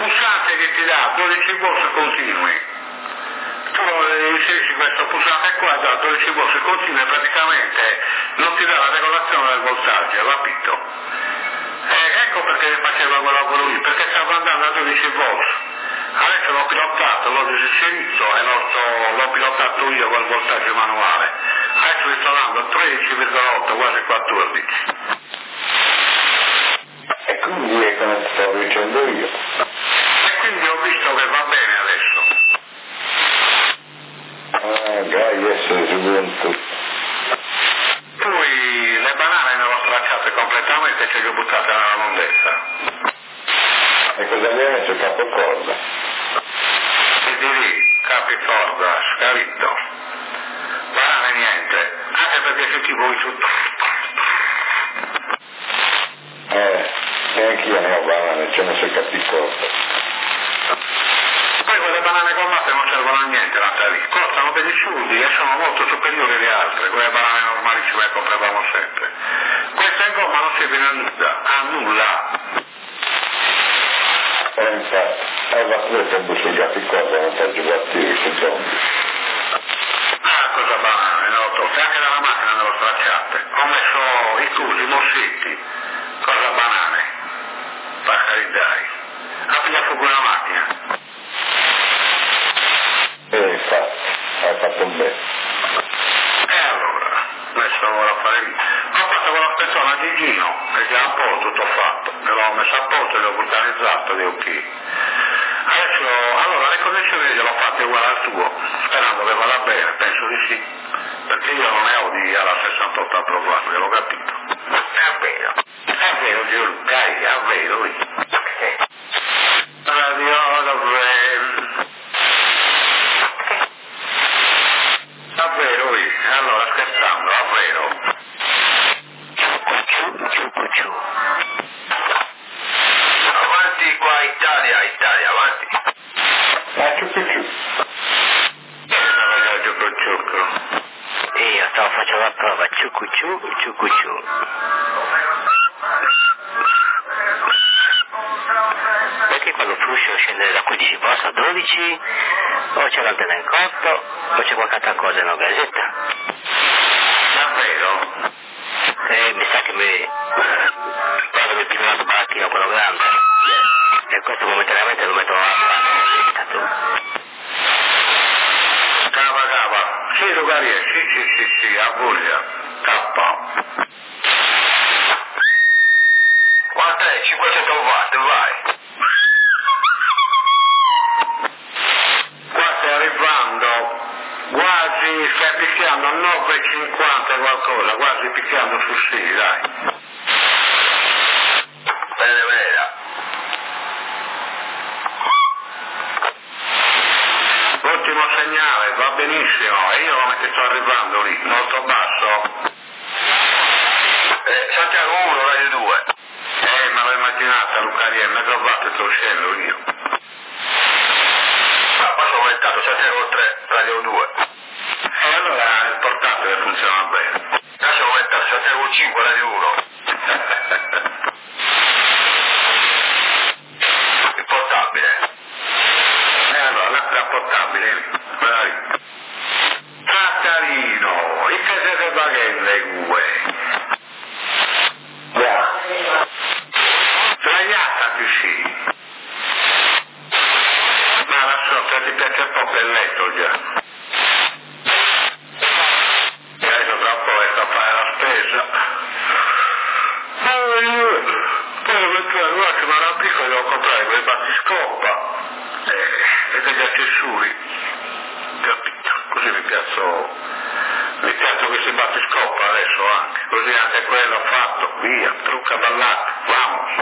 pulsante che ti dà dodici volt continui, tu inserisci questo pulsante qua, dà dodici volt continui e praticamente non ti dà la regolazione del voltaggio, capito? Eh, ecco perché faceva quel lavoro lì, perché stava andando a dodici volt. Adesso l'ho pilotato, l'ho disinserito e l'ho, l'ho pilotato io col voltaggio manuale. Adesso mi sto dando tredici virgola otto, quasi quattordici.
E quindi è come stavo dicendo io.
E quindi ho visto che va bene adesso.
Ah, dai, essere sicuro.
Poi le banane ne ho stracciate completamente e ce le ho buttate nella mondezza.
E cosa gli hai messo? Capocorda?
E di lì, capicorda, scritto. Banane niente, anche perché sentivo i tutto.
Eh, neanche io ne ho banane, ci ho messo il capicorda.
Poi quelle banane colmate non servono a niente, Natali. Costano degli soldi e sono molto superiori alle altre, quelle banane normali ce le compravamo sempre. Questa in gomma non serve a nulla, a nulla.
E infatti, aveva pure tempo sui capicorda, non faccio battire sui zombie.
Ah, cosa banane, ne ho tolte, anche dalla macchina ne ho stracciate. Ho messo i cusi, i mossetti, cosa banane. Per carità. Ha pigliato pure la macchina.
E infatti, hai fatto bene.
E allora, adesso ora a fare lì. Ho fatto con la persona a Gigino, perché a posto tutto fatto, me l'ho messo a posto e l'ho vulcanizzato, di ok. Adesso, allora, le connessioni gliel'ho fatte uguali al tuo, sperando che vada bene, penso di sì, perché io non ne ho di alla sessantotto a provare, l'ho capito. È vero, è vero Giulio, dai, è vero, lui. Radio, davvero. Davvero, lui, allora scherzando, davvero. Avanti qua Italia, Italia, avanti.
Ah, ciuccu ciuccu.
Allora, ciuccu ciuccu.
Io stavo facendo la prova, ciuccu ciuccu, ciuccu ciuccu. Perché quando Fruscio scende da quindici posto a dodici, o c'è l'antenna in corto, o c'è qualche altra cosa in una gazzetta.
Davvero?
E mi sa che mi... quando mi piglio un barattino quello grande. E questo momentaneamente lo metto a fare.
Cava, cava. Sì, Lucaria, sì, sì, sì, sì, a voglia. K. Quanto è? cinquecento watt, vai. Qua stai arrivando, quasi stai picchiando a nove e cinquanta qualcosa, quasi picchiando su sì, dai. Bene, bene. Ultimo segnale, va benissimo, e io come che sto arrivando lì, molto basso. Eh, Santiago uno, Radio due. Eh, me l'ho immaginata, Lucaria, mezzo watt sto uscendo io. Ma poi sono aumentato, Santiago tre, Radio due. E allora il portatile funziona bene. Adesso ho aumentato, Santiago cinque, Radio uno. Il portabile. E allora, l'altra portabile, quella lì. Catarino, il che siete pagando due?
Yeah.
Sbagliata più sì. Ma la sorta ti piace poco il letto già. E adesso tra un po' sto a fare la spesa. Oh, io, poi devo entrare in un attimo alla piccola, devo comprare quei battiscoppa e, e degli accessori. Capito? Così mi piazzo, mi piazzo questi battiscoppa adesso anche. Così anche quello fatto, via, trucca ballato, vamos.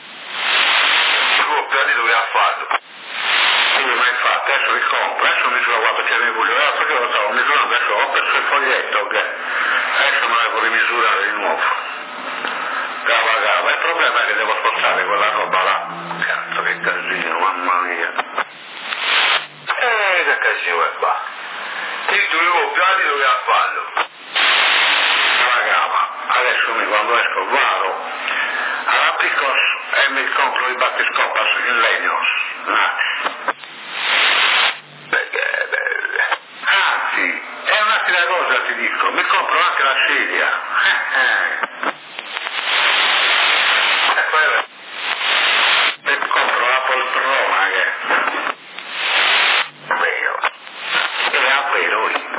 Tu, più dove ha fatto? Io mai fatto, adesso li compro, adesso misuro quanto c'è nel buio, allora perché lo stavo misurando, adesso ho preso il foglietto, che adesso me la devo rimisurare di nuovo. Cava cava, il problema è che devo spostare quella roba là. Cazzo che casino, mamma mia. Eh, che casino è qua. Ti dovevo più dove ha fatto. Cava cava, adesso mi quando esco vado alla Picos e mi compro i battiscopas in legno, nati. Anzi, è un'altra cosa ti dico, mi compro anche la sedia. E poi mi compro la poltrona che è vero, e a vero io.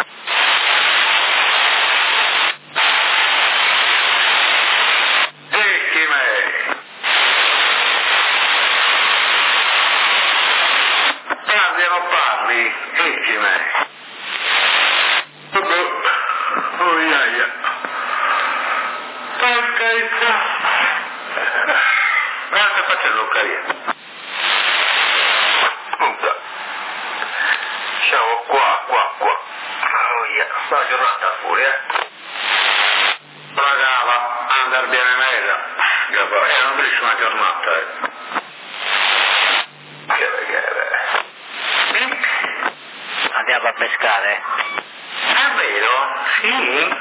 Andiamo a pescare?
È vero? Sì.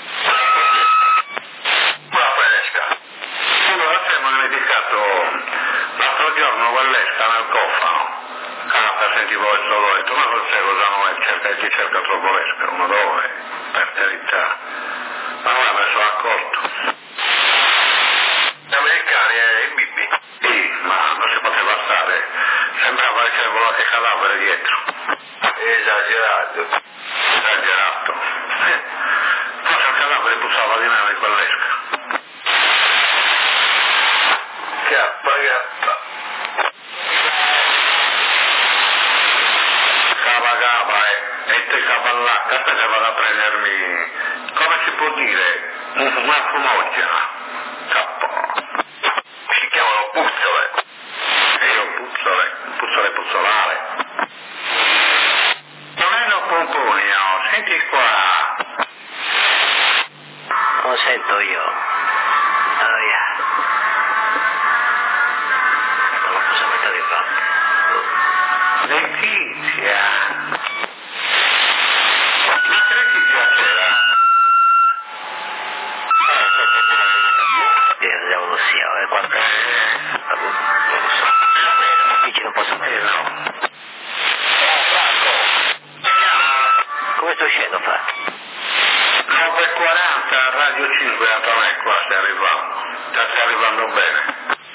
Ma pesca. Allora abbiamo dimenticato l'altro giorno quell'esca nel cofano. Ah, sentivo il solo letto, ma forse cosa non è, cerca, chi cerca troppo l'esca, uno dove, per carità. Ma non me ne sono accorto. Gli americani e i bimbi? Sì, ma non si poteva stare. Sembrava che c'era qualche cadavere dietro. Esagerato. Esagerato. Eh. Forse il cadavere puzzava di meno di quell'esca. Chiappa, chiappa. Cava, cava, eh. E te cavallacca, aspetta vado a prendermi, come si può dire, una fumogena. Cappo. Si chiamano puzzole. Io puzzole, puzzole puzzolare. Pomponio, senti qua.
Lo sento io. Oh yeah. Non posso mettere di fronte.
Letizia. Ma che Letizia c'era?
Io vediamo lo sia, eh, quanto. Non lo so. Dici non posso mettere, no. Come sto uscendo, fa?
nove e quaranta, Radio cinque a Tonè, qua stai arrivando. Già stai arrivando bene.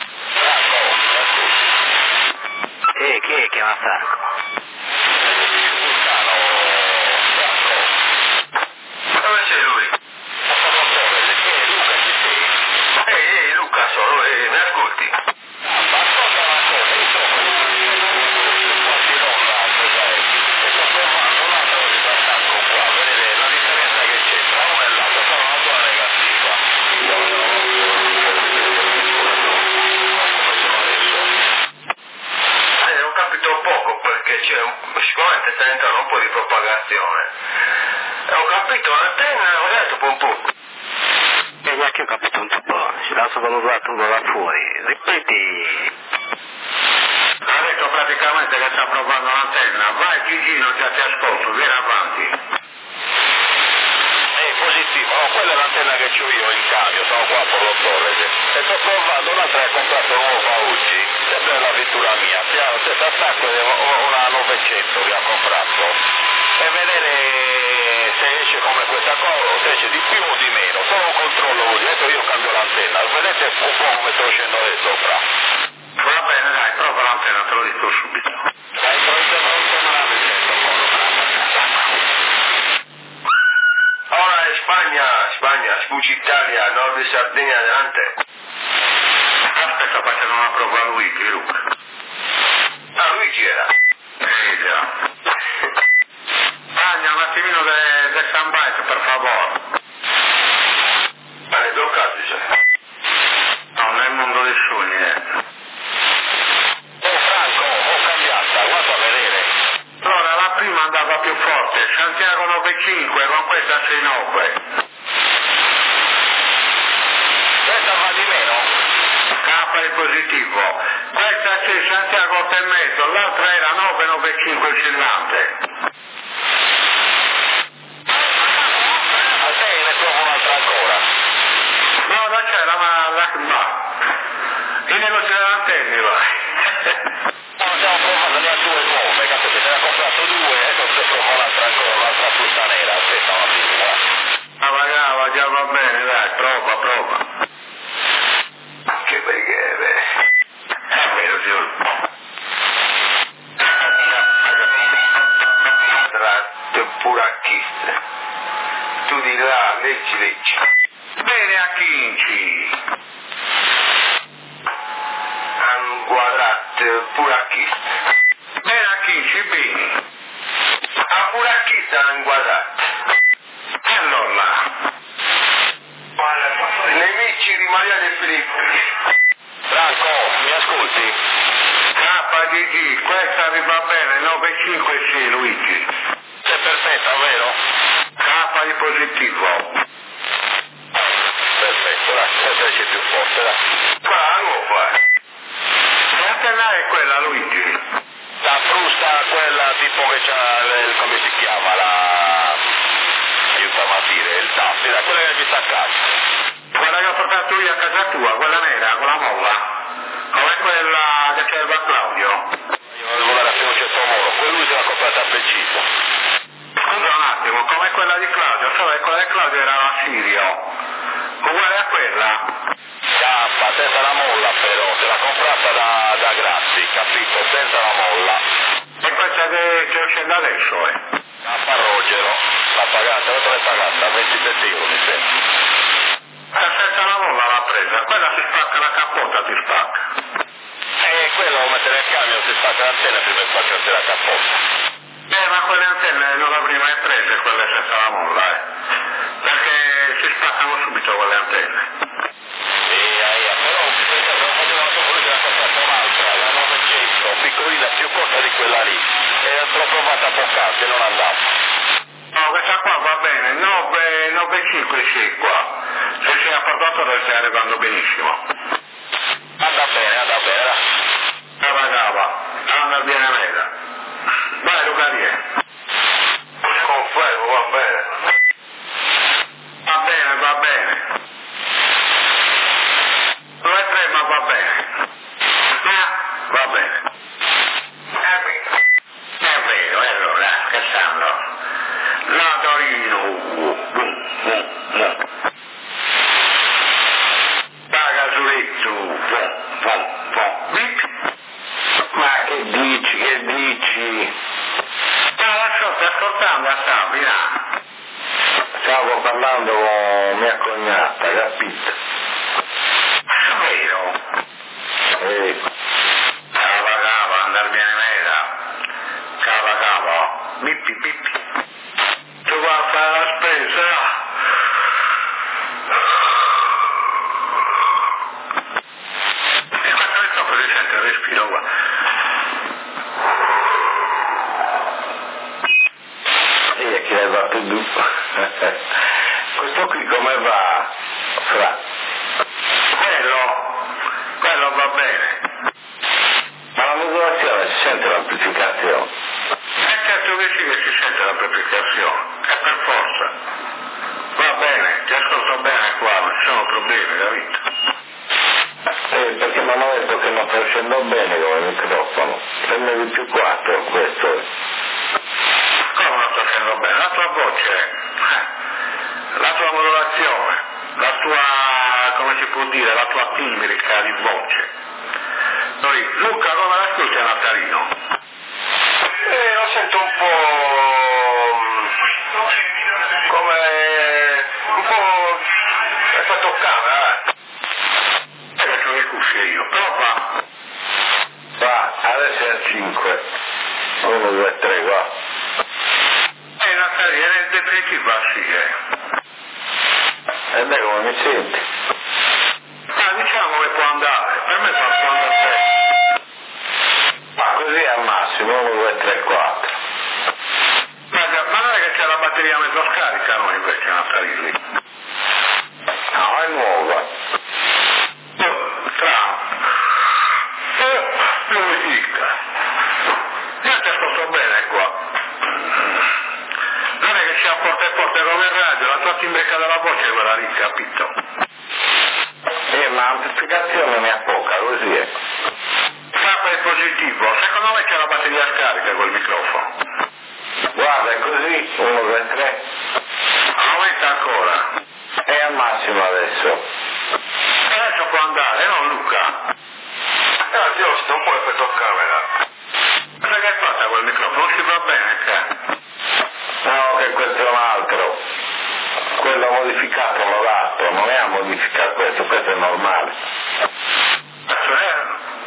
Franco. Eh, chi è che chiama Franco?
Dove c'è lui? Ehi, ehi, Luca, sono, eh, mi ascolti? Sicuramente sta entrando un po' di propagazione. E ho capito l'antenna, ho detto pom pom.
E neanche ho capito un po', ci lascio valutato da fuori. Ripeti.
Ha detto praticamente che sta provando l'antenna. Vai Gigino, già ti ascolto, vieni avanti.
È positivo, no, quella è l'antenna che ho io in cambio, sono qua per lo Torrese. E sto provando un'altra che ho comprato nuova oggi, sempre la vettura mia, piano, stesso attacco una novecento che ho comprato, e vedere se esce come questa cosa, o se esce di più o di meno, solo un controllo così, adesso io cambio l'antenna, vedete un po' come sto uscendo lì sopra.
Va bene, dai, prova l'antenna, te lo dico subito.
Dai, pronto, pronto, ma la sento, ora è Spagna, Spagna, Spucci Italia, Nord di Sardegna adelante.
Aspetta, facciamo una prova a Luigi, Luca.
Ah, Luigi era?
Eh già. Spagna, un attimino de, de Sambite, per favore.
Ma ne bloccato c'è?
No, nel mondo dei sogni, eh.
Oh Franco, ho cambiata, guarda a vedere.
Allora, la prima andava più forte, Santiago nove cinque, con questa sei nove.
Questa va di meno?
K è positivo. Questa c'è Santiago otto e mezzo, l'altra era nove nove cinque oscillante.
A te ne trovo un'altra ancora.
No, non c'è la ma la ma. I negoziatori
buracchista. Tu di là, leggi, leggi.
Bene a Chinci.
Un quadrat buracchista.
Bene a Chinci, bene.
A buracchista un quadrat.
E allora?
Nemici di Maria De Filippi.
Franco, mi ascolti?
K G G, questa vi va bene, nove cinque sei Luigi.
Sei perfetta, vero?
K di positivo.
Perfetto, dai, questa c'è più forte, dai.
Ma la nuova.
E anche là è quella, Luigi.
La frusta, quella tipo che c'ha, il, come si chiama, la... aiutami a dire, il tappi, da quella che mi sta a casa.
Quella che ho portato io a casa tua, quella nera, con la molla. Come quella che serve a Claudio.
Io devo andare a fare un certo modo, poi lui se l'ha comprata a preciso.
Scusa un attimo, come quella di Claudio, sai, quella di Claudio era la Sirio. Uguale a quella.
Cappa, senza la molla però, se l'ha comprata da, da Grassi, capito? Senza la molla.
E questa che, che scende adesso, eh.
Cappa Rogero, l'ha pagata, quanto l'hai pagata? ventisette euro mi sembra.
E senza la molla l'ha presa, quella si spacca la cappota, ti spacca.
E quello lo mettere nel camion, si spacca l'antenna prima di spaccarsi la cappota.
Eh, ma quelle antenne non l'avrei mai prese, quelle senza la molla, eh. Perché si spaccano subito quelle antenne.
Ia, ia, però questa non faceva solo lui, l'ha comprata un'altra, la novecento, piccolina, più corta di quella lì. E l'ho provata a boccarsi, non andava.
No, questa qua va bene, nove cinque sei qua. Se sei apportato deve stai arrivando benissimo.
Anda bene, anda bene, dai.
Cava cava, anda bene meta. Vai Luca Rie.
Confermo, va bene.
Va bene, va bene. due e tre ma va bene. Ah, va bene. È vero. È vero, e allora, scherzando. La Torino. Bum, bum, bum. Paga Suretto. Bum, bum, bum. Bip. Ma che dici, che dici? Ma lascio, sto ascoltando a Sabina. Stavo parlando con mia cognata, capito? È vero. Eh. Cava cava, andar bene meta. Cava cava. Bippi bippi. Tu vai a fare la spesa. E questo è troppo si sente il respiro qua. E chi ne va più giù? Questo qui come va? Fra. Quello, quello va bene. Ma la modulazione si sente l'amplificazione? Eh certo che sì che si sente l'amplificazione, è per forza. Va bene, ti ascolto bene qua, non ci sono problemi, capito? Eh, perché mi hanno detto che non sta uscendo bene come microfono. Prende di più quattro questo è. Come non sta uscendo bene? La tua voce, la tua modulazione, la tua, come si può dire, la tua timbrica di voce. Noi, Luca, come l'ascolti a Natalino?
Eh, lo sento un po'... come... un po'... effetto camera, eh.
E che sono le cuffie io, prova. Va, adesso è a cinque. uno, due, tre, va. E Natalino, nel definitivo sì, eh. E beh, come mi senti? Ma diciamo che può andare, per me fa può andare bene. Ma così al massimo, uno, due, tre, quattro. Ma, ma non è che c'è la batteria mezzo scarica noi invece Natalino lì? No, è nuova. Oh, tra. Oh, musica. Io ti ascolto bene qua. Non è che sia forte forte come il radio, la tua timbrica della voce è quella lì, capito? Eh, ma l'amplificazione ne ha poca, così è. K è positivo, secondo me c'è la batteria scarica col microfono. Guarda, è così, uno, due, tre. Aumenta ancora. È al massimo adesso. Adesso può andare, no Luca?
Eh, io sto un po' effetto camera.
Cosa che hai fatto quel microfono? Non si va bene, che? No, che questo è un altro, quello modificato l'ho dato, non è a modificare questo, questo è normale.
Questo è...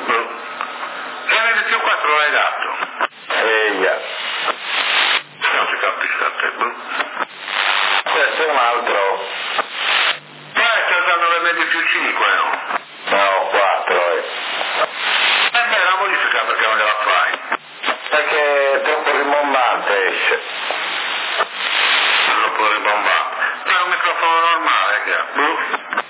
l'N più quattro l'hai dato?
Eia.
Non si capisce a te, boh.
Questo è un altro.
Poi sta usando l'N più cinque, no?
No, quattro, eh.
E beh, la modifica perché non gliela fai?
Perché è troppo rimbombante esce.
Troppo rimbombante. Ma è un microfono normale che ha, boh.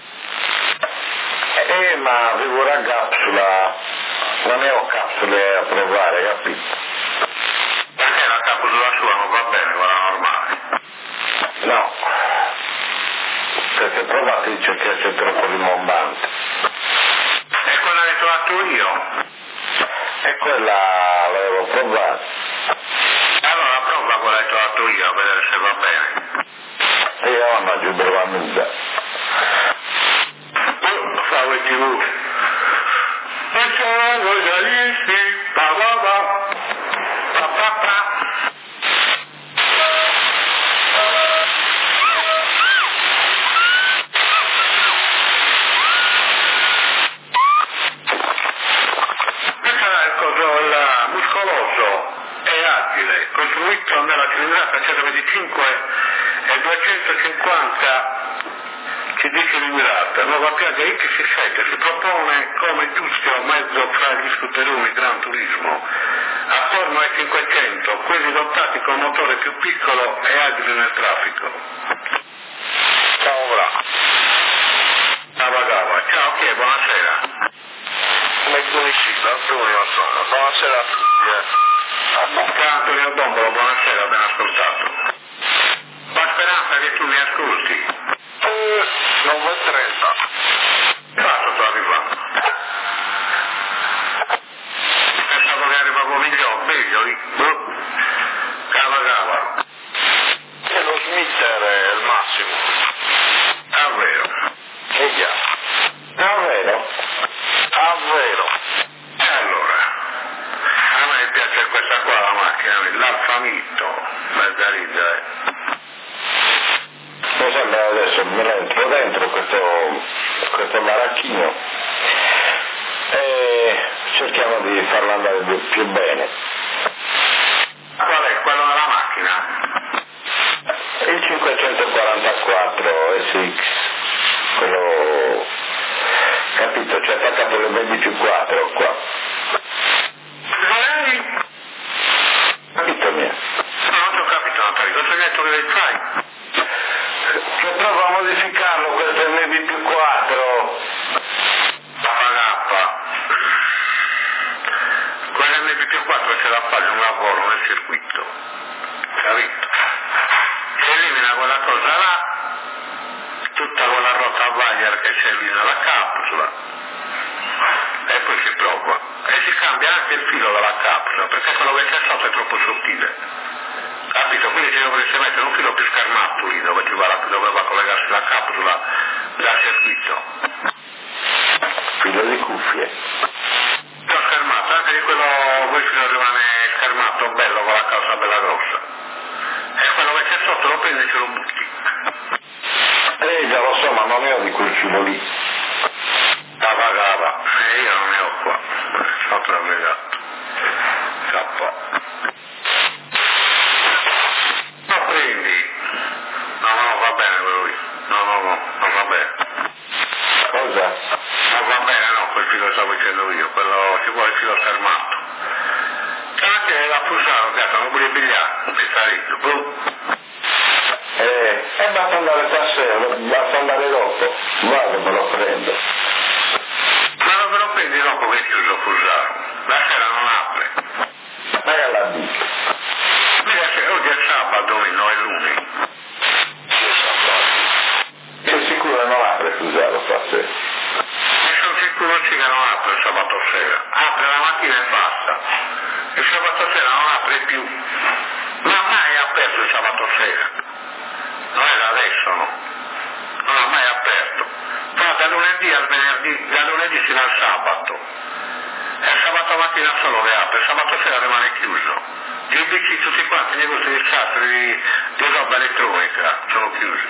Eh, ma figura a capsula, non ne ho capsule a provare, capito?
Perché la capsula sua non va bene, quella normale?
No, perché provate dice che è troppo rimbombante.
E quella che ho trovato io?
E quella l'avevo provata.
Allora prova quella che ho trovato io a vedere se va bene.
E io non ho giù prova nulla.
Stavo in tv. E sono giallisti, pa pa pa, pa pa pa. Questo è il coso, il muscoloso e agile, costruito nella cilindrata centoventicinque e duecentocinquanta ci dice di guidata, nuova piaggia X C sette si propone come giusto mezzo fra gli scooteroni Gran Turismo, attorno ai cinquecento, quelli dotati con motore più piccolo e agile nel traffico. Ciao, bravo. Gava Gava, ciao, chi è? Buonasera.
Come conosci? Antonio sono. Buonasera a tutti.
Ciao Antonio Bombolo, buonasera, ben ascoltato. Fa speranza che tu mi ascolti.
nove e trenta.
Fatto sto arrivando. Pensavo che arrivavo migliore, meglio lì. Cava cava.
E lo smitter è il massimo.
È vero.
E già.
Davvero?
Ah, vero.
E allora, a me piace questa qua la macchina, l'Alfa Mito, Margarita, eh.
Mi sembra adesso me lo entro dentro questo, questo maracchino e cerchiamo di farlo andare più bene.
Qual è? Quello della macchina?
Il cinquecentoquarantaquattro S X, quello, capito, c'è attaccato le venti più quattro qua.
Lei?
Capito mio?
No, non ti ho capito Antonio, cosa hai detto che lei fai?
Che provo a modificarlo questo M B più quattro.
Papagappa. Quell'M B più quattro ce la fa di un lavoro nel circuito. Capito? Si elimina quella cosa là, tutta quella rottweiler che c'è lì nella capsula, e poi si prova. E si cambia anche il filo della capsula, perché quello che c'è sotto è troppo sottile. Capito? Quindi ci dovreste mettere un filo più schermato lì dove, ci va, la, dove va a collegarsi la capsula dal circuito.
Filo di cuffie.
L'ho schermato, anche di quello, quel filo rimane schermato bello con la causa bella grossa. E quello che c'è sotto lo prendi e ce lo butti.
Eh già lo so, ma non ne ho di quel filo lì.
Cava cava, e io non ne ho qua. Sotto l'agregato. K. Lo prendi. No, no, va bene quello lì. No, no, no, non va bene.
Cosa?
Non va bene, no, quel filo stavo dicendo io, quello ci vuole il filo schermato. E anche la fusata, cazzo, non puoi pigliare, un pizzaritto, boh.
Eh, e basta andare stasera, basta andare dopo. Vado, me lo prendo.
Ma non me lo prendi dopo che è chiuso il fusaro? La sera non apre.
Vai alla dica.
Mica se oggi è sabato, no, è lunedì.
Io sabato.
Sei sicuro non apre Fusaro stasera?
E sono sicuro sì che non apre il sabato sera. Apre la mattina e basta. Il sabato sera non apre più. Ma mai è aperto il sabato sera. Non è da adesso, no. Non ha mai aperto. Fa da lunedì al venerdì, da lunedì fino al sabato. E il sabato mattina solo che apre, il sabato sera rimane chiuso.
G B C tutti quanti i negozi di scatto di, di roba elettronica sono chiusi.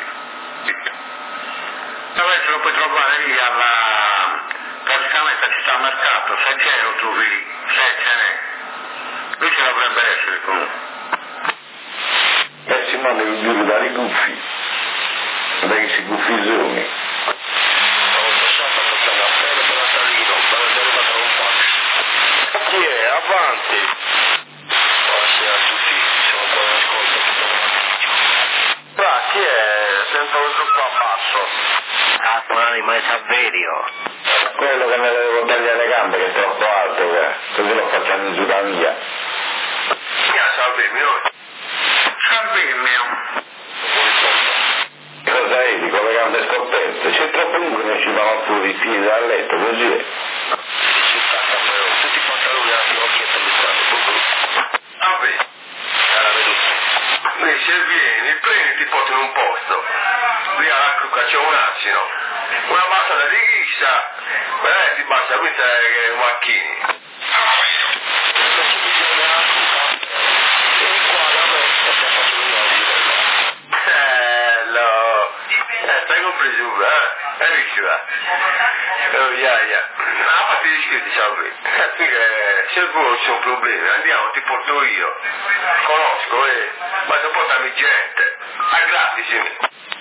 Adesso lo puoi trovare lì alla, praticamente a città mercato, se c'è lo trovi, se ce n'è. Lui ce dovrebbe essere comunque.
E si manda il duro dai guffi, dai si guffizoni.
Chi è? Avanti! Buonasera a tutti, sono qua in ascolto. Ma chi è? Sento un gruppo a basso.
Ah, buonanimo è Saverio.
Quello che me le devo tagliare le gambe che è troppo alto, che così lo facciamo in giù da via.
Chi è Salvemio?
Salvemio.
Cosa è? Con le gambe scoperte? C'è troppo lungo che non ci vanno fuori i piedi dal letto, così è.
Tutti i pantaloni alla ginocchietta di qua. Ah, vedi? Era venuto. Lui se vieni, prendi ti porti in un posto. Lì alla crucca c'è un asino. Una passata di ghissa. Beh, ti basta, questa è un macchini. Non c'è bisogno della crucca. Vieni qua da me e ti faccio un Bello. Eh, stai compreso pure, eh? È riuscita. Oh, yeah, yeah. Ah, fatti gli iscritti, salve. Se voi c'è un problema, andiamo, ti porto io. Conosco, eh. Ma se portami gente. A gratis, sì.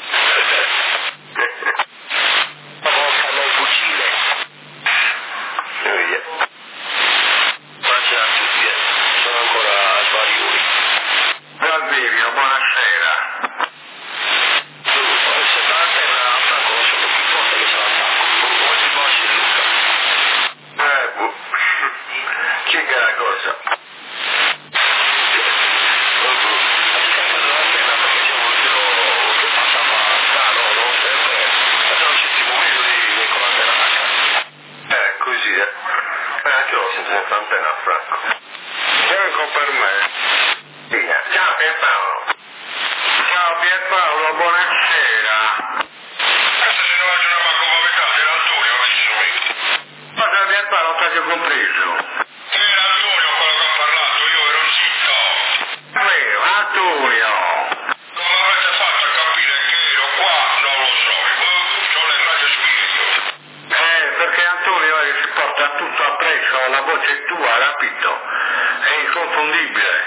Porca nel fucile. Oh, yeah. Buonasera a tutti, eh. Sono ancora a Svariuri.
Salvemio, buonasera.
Bianco per me. Ciao Pierpaolo.
Ciao Pierpaolo, buonasera.
Questa se non ragiona manco come cazzo, era Antonio, non ci sono io.
Cosa Pierpaolo non ti ho compreso?
Era Antonio quello che ha parlato, io ero zitto.
Vero, Antonio.
Come avete fatto a capire che ero qua? Non lo so, ho le grandi spirito.
Eh, perché Antonio eh, si porta tutto appresso, la voce è tua, capito? È inconfondibile.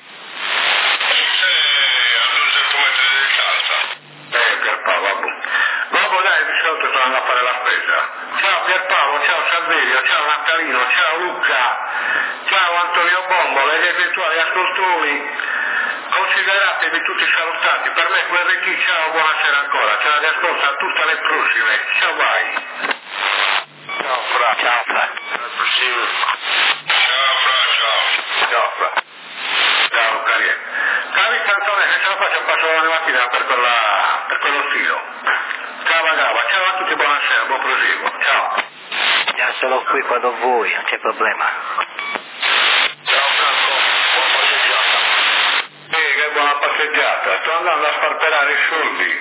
Eh, Pierpaolo, vabbè. Vabbè dai, di solito sono andato a fare la spesa. Ciao Pierpaolo, ciao Salverio, ciao Natalino, ciao Luca, ciao Antonio Bombola e gli eventuali ascoltatori. Consideratevi tutti salutati. Per me Q R T, ciao, buonasera ancora. Ciao, vi ascolto a tutte le prossime. Ciao, vai.
Ciao Fra.
Ciao Fra.
Alla prossima. Ciao Fra, ciao. Ciao Fra.
Ciao, cari. Cari Cantone, se ce la faccio passo domani mattina per, quella, per quello stilo. Ciao, Gava. Ciao a tutti, buonasera, buon proseguo. Ciao.
Già sono qui quando vuoi, non c'è problema.
Ciao Franco, buona passeggiata.
Eh, che buona passeggiata. Sto andando a sparperare i soldi.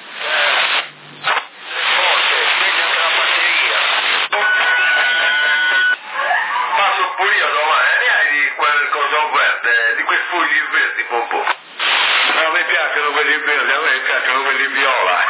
Forte, vedi anche la batteria. Passo pure io domani, ne hai di quel coso verde, di quei fogli verdi, popò.
Non mi piacciono quelli verdi, a me piacciono quelli viola.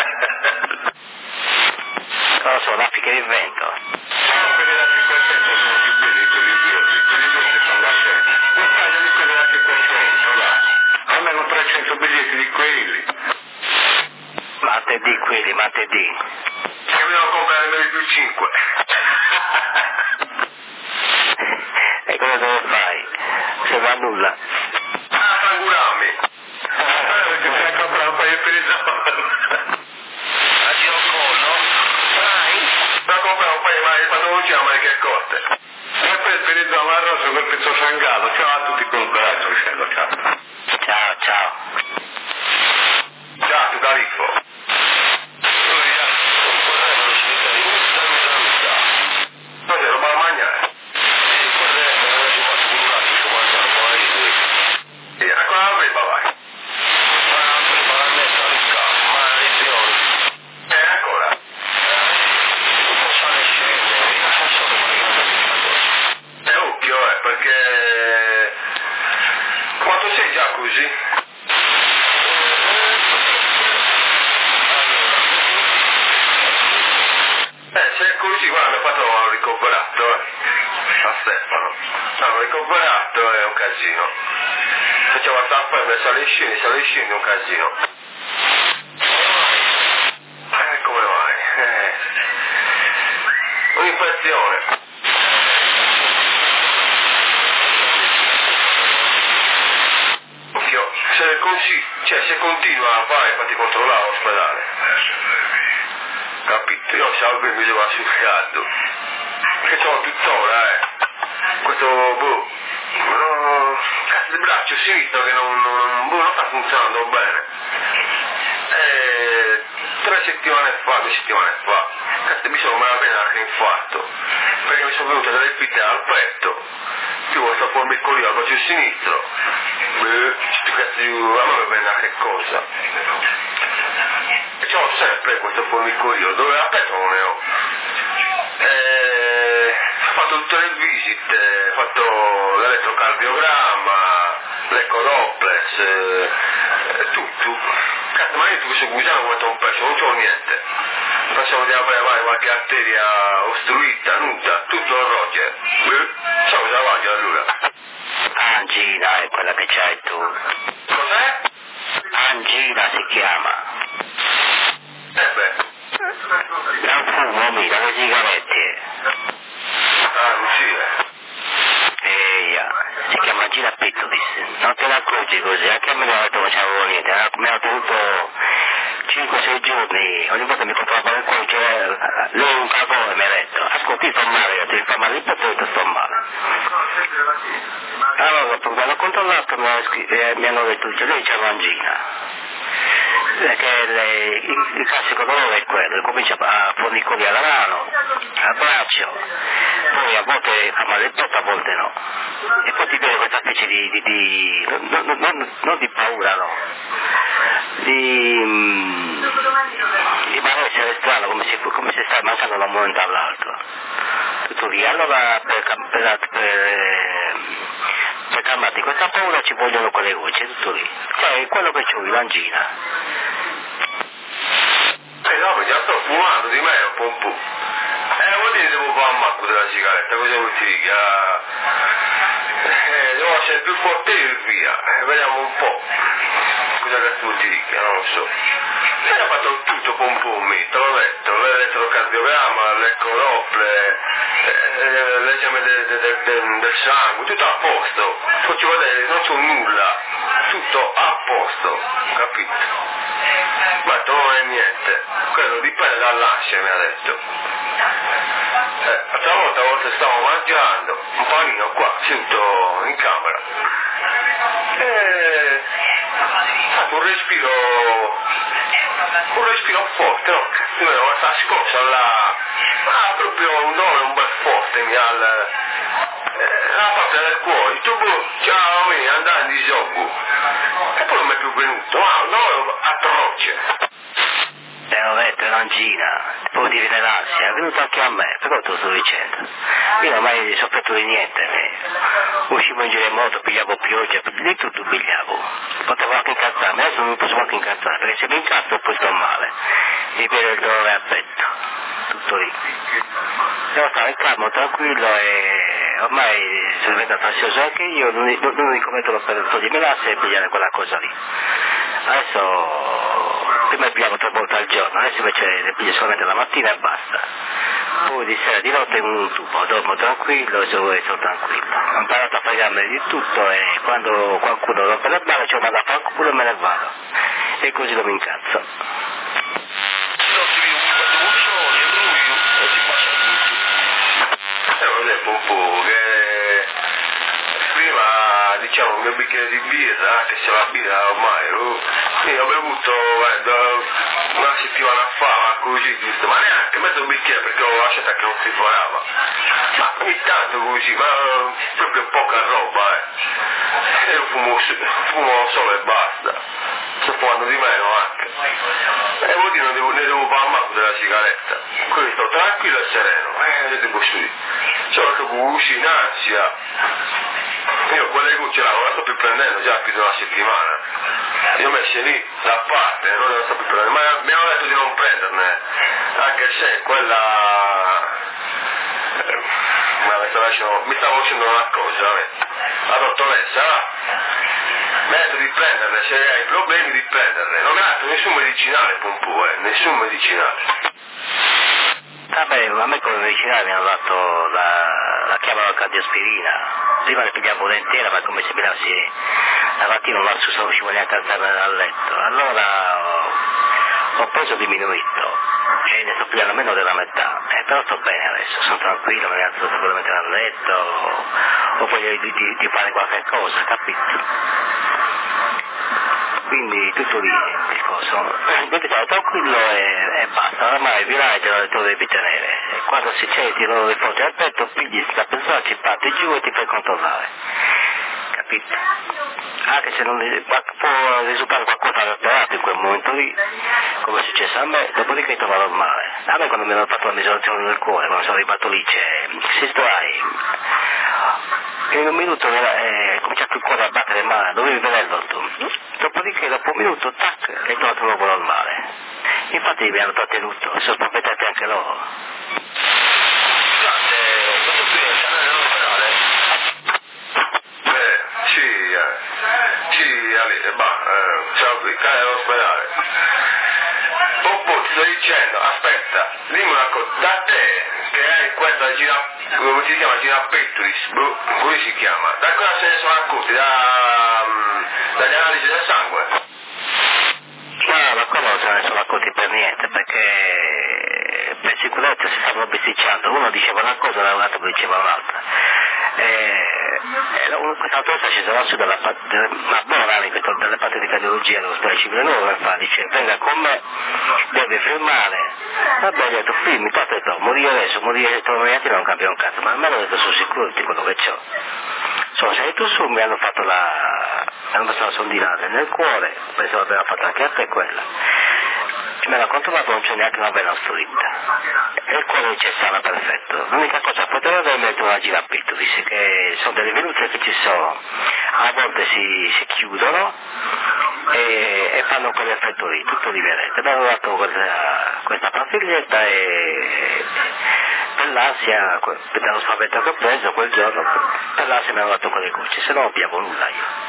Non lo so, raffiche di vento.
Quelli da cinquecento sono più belli quelli verdi, quelli verdi sono da cento. Un paio di quelli da cinquecento, dai. Almeno trecento biglietti di quelli.
Martedì quelli, martedì.
Che mi devo comprare me più cinque.
E cosa dove fai? Se va a nulla.
Ah, fangurami.
Perché mi hai comprato un paio per il giorno.
A giro collo. Vai. Ma comprare un paio mai, ma non chiama che corte.
E poi il perizzolo arrosto col pezzo sangato. Ciao a tutti con coraggio, uccello, ciao.
Ciao, ciao.
Ciao, tu Califo. Cos'è, roba da mangiare? Sì, a qua la beba vai. Eh, ancora? Eh, occhio, eh, perché ricoverato, eh, a Stefano. L'hanno ricoverato, è un casino. Faceva tappa, sale e scendi, sale e scendi, un casino. Eh, come mai? Eh. Un'infezione. Se, così, cioè, se continua vai fatti controllare all'ospedale, capito? Io salvo e mi devo asciugare, perché c'ho tuttora, eh, questo, boh, no, cazzo di braccio sinistro che non, non, boh, non sta funzionando bene. E tre settimane fa, due settimane fa, cazzo mi sono malamente anche infarto, perché mi sono venute delle fitte al petto, più questo formicolio al braccio sinistro. Beh, cazzo, a me vende che cosa? E c'ho sempre questo formicolio, dove a petto non ne ho. E ho fatto tutte le visite, ho fatto l'elettrocardiogramma, l'ecodoppler, eh, tutto. Cazzo, ma io tu questo guidano come un pezzo, non c'ho niente. Pensavo di avere mai qualche arteria ostruita, nuda, tutto il Roger. Beh, so cosa voglio allora.
Angina è quella che c'hai tu.
Cos'è?
Angina si chiama.
Eh beh.
Non fumo mica le sigarette.
Ah, non sì, eh.
Eia, si chiama angina pectoris. Non te ne accorgi così, anche a me non ho detto che c'avevo niente, mi ha tenuto cinque sei giorni, ogni volta mi comprava un cuore, cioè, lui un cagone mi ha detto, ascolti sto male, ti fa male il petto e sto male. Allora l'ho controllato, mi hanno, eh, mi hanno detto che lei c'ha l'angina, perché le, il, il classico dolore è quello, comincia a fornicoli alla mano, al braccio, poi a volte fa male il petto, a volte no, e poi ti viene questa specie di, di, di non, non, non, non di paura, no, di, di malessere strano, come se, come se stai mangiando da un momento all'altro, tutto lì. Allora per, per, per per calmarti questa paura ci vogliono quelle gocce, tutto lì. Cioè, quello che c'ho, l'angina.
Eh no, perché già sto fumando di me un po' un po'. Eh, vuol dire che devo fare un macco della sigaretta, cosa vuol dire? Eh, devo essere più forte e via. Eh, vediamo un po'. Cosa che vuol dire? Non lo so. E ho fatto tutto pom pom, te l'ho detto, l'elettrocardiogramma, l'ecodoppler, eh, l'esame de, de, de, de, del sangue, tutto a posto. Faccio vedere, non c'ho nulla, tutto a posto, capito? Ma non è niente, quello dipende dall'ansia, mi ha detto. Eh, l'altra volta, a volte stavo mangiando, un panino qua, seduto in camera. E ho fatto un respiro, un respiro forte, no? Cazzo, questa scossa là, ah, proprio un nome un bel forte, mi ha la parte del cuore, tu boh, ciao, mi andando di gioco. E poi non mi è più venuto, ma un nome atroce.
Te l'ho detto, è l'angina, poi ti viene l'ansia, è venuto anche a me, però te lo sto dicendo. Io non ho mai sofferto di niente, eh. Uscivo in giro in moto, pigliavo pioggia, di tutto pigliavo. Potevo anche incazzarmi, adesso non mi posso anche incazzare, perché se mi incazzo poi sto male. Mi viene il dolore al petto, tutto lì. Devo stare calmo, tranquillo e ormai sono diventato ansioso anche io, l'unico metodo per togliermi l'ansia è pigliare quella cosa lì. Adesso, prima pigliavo tre volte al giorno, adesso invece le piglio solamente la mattina e basta. Poi di sera di notte in un tubo, dormo tranquillo e sono tranquillo. Ho imparato a fregarmi di tutto e quando qualcuno rompe le balle ci ho mandato a culo e me ne vado. E così non mi incazzo.
Un po' che prima diciamo un mio bicchiere di birra, che c'è la birra ormai, oh, io ho bevuto guarda, una settimana fa, ma così giusto, ma neanche mezzo bicchiere perché ho lasciato che non si forava, ma ogni tanto così, ma proprio poca roba, eh. Io fumo, fumo solo e basta, sto fumando di meno anche, e vuol dire ne devo, ne devo fare a macco della sigaretta, quindi sto tranquillo e sereno, eh, devo studiare. Solo che usci in ansia, io quelle gocce là non la sto più prendendo già più di una settimana, io ho messo lì da parte, non la sto più prendendo, ma mi hanno detto di non prenderne, anche se quella ma mi stavo facendo, mi stavo facendo una cosa, la dottoressa, vedo di prenderle, se hai problemi di prenderle, non mi ha dato nessun medicinale Pompù, eh, nessun medicinale.
Vabbè, a me come medicinale mi hanno dato la, la chiamano cardiospirina, prima le pigliavo volentieri, ma come se mi dassi la mattina un lasso non riuscivo neanche a alzarmi dal letto, allora ho, ho preso diminuito e ne sto pigliando meno della metà, eh, però sto bene adesso, sono tranquillo, mi alzo sicuramente dal letto, ho voglia di, di, di fare qualche cosa, capito? Quindi tutto lì il coso, quindi stavo tranquillo e, e basta, ormai il villaggio lo devi tenere, e quando si c'è ti lo riporti al petto, pigli la persona, ci parti giù e ti fai controllare, capito? Anche se non può risultare qualcosa di alterato in quel momento lì, come è successo a me, dopodiché torna normale. A me quando mi hanno fatto la misurazione del cuore, quando sono arrivato lì c'è sistolai, in un minuto è eh, cominciato il cuore a battere male, dovevi vederlo tu. Dopodiché dopo un minuto, tac, è tornato nuovo normale. Infatti mi hanno trattenuto, sono spaventati anche loro.
Questo qui è nell'ospedale? Eh, sì, eh, sì, Alice, ma, eh, ciao qui, cane all'ospedale. Pompù, ti sto dicendo, aspetta, dimmi una cosa, da te, che hai questa gira, come si chiama, gira pettoris, come si chiama, da cosa se ne sono accorti, da, dagli analisi del sangue?
No, ma quello non se ne sono accorti per niente, perché per sicurezza si stavano bisticciando, uno diceva una cosa, l'altro diceva un'altra. E, e questa dottoressa ci sarà su dalla parte, una buona anche delle parti di cardiologia dell'ospedale civile nuovo, e fa, dice venga con me, deve firmare. Vabbè, ho detto firmi, tanto ho detto morire adesso, morire tornati non cambia un cazzo, ma almeno ho detto sono sicuro di quello che c'ho. Sono salito su, mi hanno fatto la, mi hanno messo la sondinata nel cuore, penso l'abbiamo fatta anche a te quella. Me l'ha controllato, non c'è neanche una vena ostruita e il cuore c'è sana, perfetto. L'unica cosa che poteva avere è mettere una girapetto, dice che sono delle venute che ci sono, a volte si, si chiudono e, e fanno quell'effetto lì, tutto lì vedete. Mi hanno dato questa, questa pastiglietta e per l'ansia, per lo spavento che ho preso quel giorno, per l'ansia mi hanno dato quelle gocce, se no non piavo nulla io.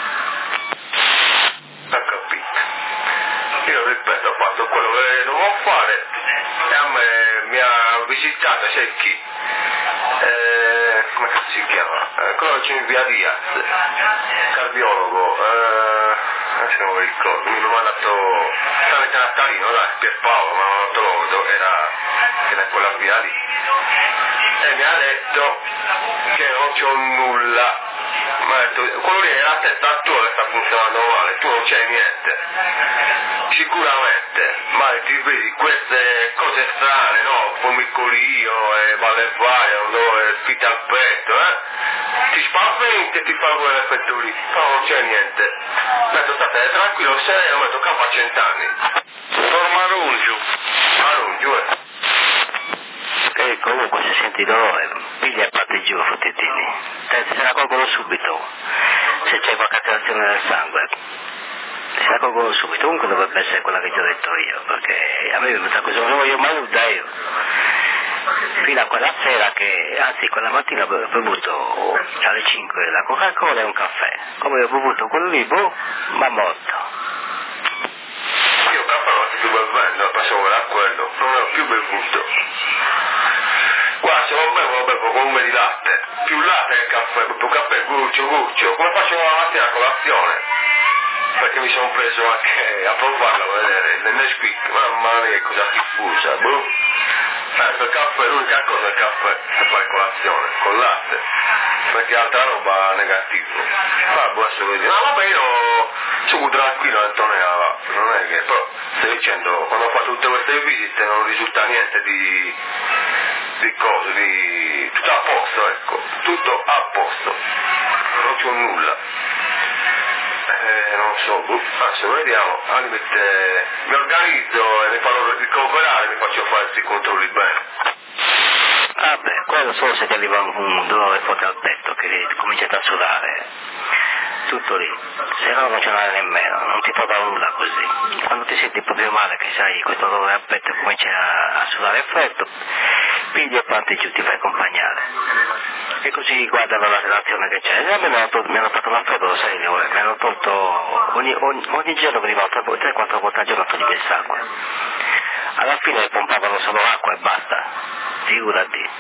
Io ripeto, ho fatto quello che dovevo fare e a me mi ha visitato, sai chi? Eh, come si chiama? Eh, quello che c'è in via Diaz, cardiologo, eh, adesso non mi ricordo, mi ha dato tramite Natalino, dai, Pierpaolo, ma non lo trovo, era, era quella via lì. E mi ha detto che non c'ho nulla. Mi ha detto, quello lì è la testa tua che sta funzionando male, tu non c'hai niente. Sicuramente, ma ti vedi queste cose strane, no? Formicolio e balle varie, dove spita al petto, eh? Ti spaventi e ti fa quell'effetto lì, però non c'è niente. Mi ha detto, state tranquillo, sereno, mi ha detto, campa cent'anni.
Sono Marungio.
Marungio, eh.
E comunque se senti dolore, piglia e parti giù, fottettini. Se la colgono subito, se c'è qualche alterazione del sangue. Se la colgono subito, comunque dovrebbe essere quella che ti ho detto io, perché a me mi è venuta così, non voglio mai nulla io. Fino a quella sera che, anzi quella mattina ho bevuto alle cinque la Coca-Cola e un caffè. Come ho bevuto quello lì, boh, ma morto.
Io caffè non più bevendo, passavo da quello, non ho più bevuto. Guarda, se non bevo, lo bevo con un po' di latte, più latte che caffè, proprio caffè, guccio, guccio, come facevo la mattina a colazione. Perché mi sono preso anche a provarla a vedere il Nesquik, mamma mia che cosa diffusa, boh. Eh, per caffè, l'unica cosa è il caffè per fare colazione, con latte, perché altra roba negativa. Ah, può essere così. No, vabbè, io sono tranquillo, Antonio, non è che, però stai dicendo, quando ho fatto tutte queste visite non risulta niente di, di cose, di, tutto a posto, ecco, tutto a posto, non c'ho nulla. Eh, non so, boh, adesso vediamo, al limite mi organizzo e mi farò ricoverare, mi faccio fare questi controlli bene.
Vabbè, quello solo se ti arriva un dolore forte al petto che comincia a sudare, tutto lì, se no non ce n'è nemmeno, non ti trova nulla così. Quando ti senti proprio male, che sai questo dolore al petto comincia a, a sudare freddo, pigli e parti giù, ti fai accompagnare. E così guardano la relazione che c'è. E a me mi hanno tolto, mi hanno fatto una freddo, lo sai, mi hanno tolto, ogni, ogni, ogni giorno veniva tre quattro volte al giorno a togliere il sangue. Alla fine pompavano solo acqua e basta, figurati.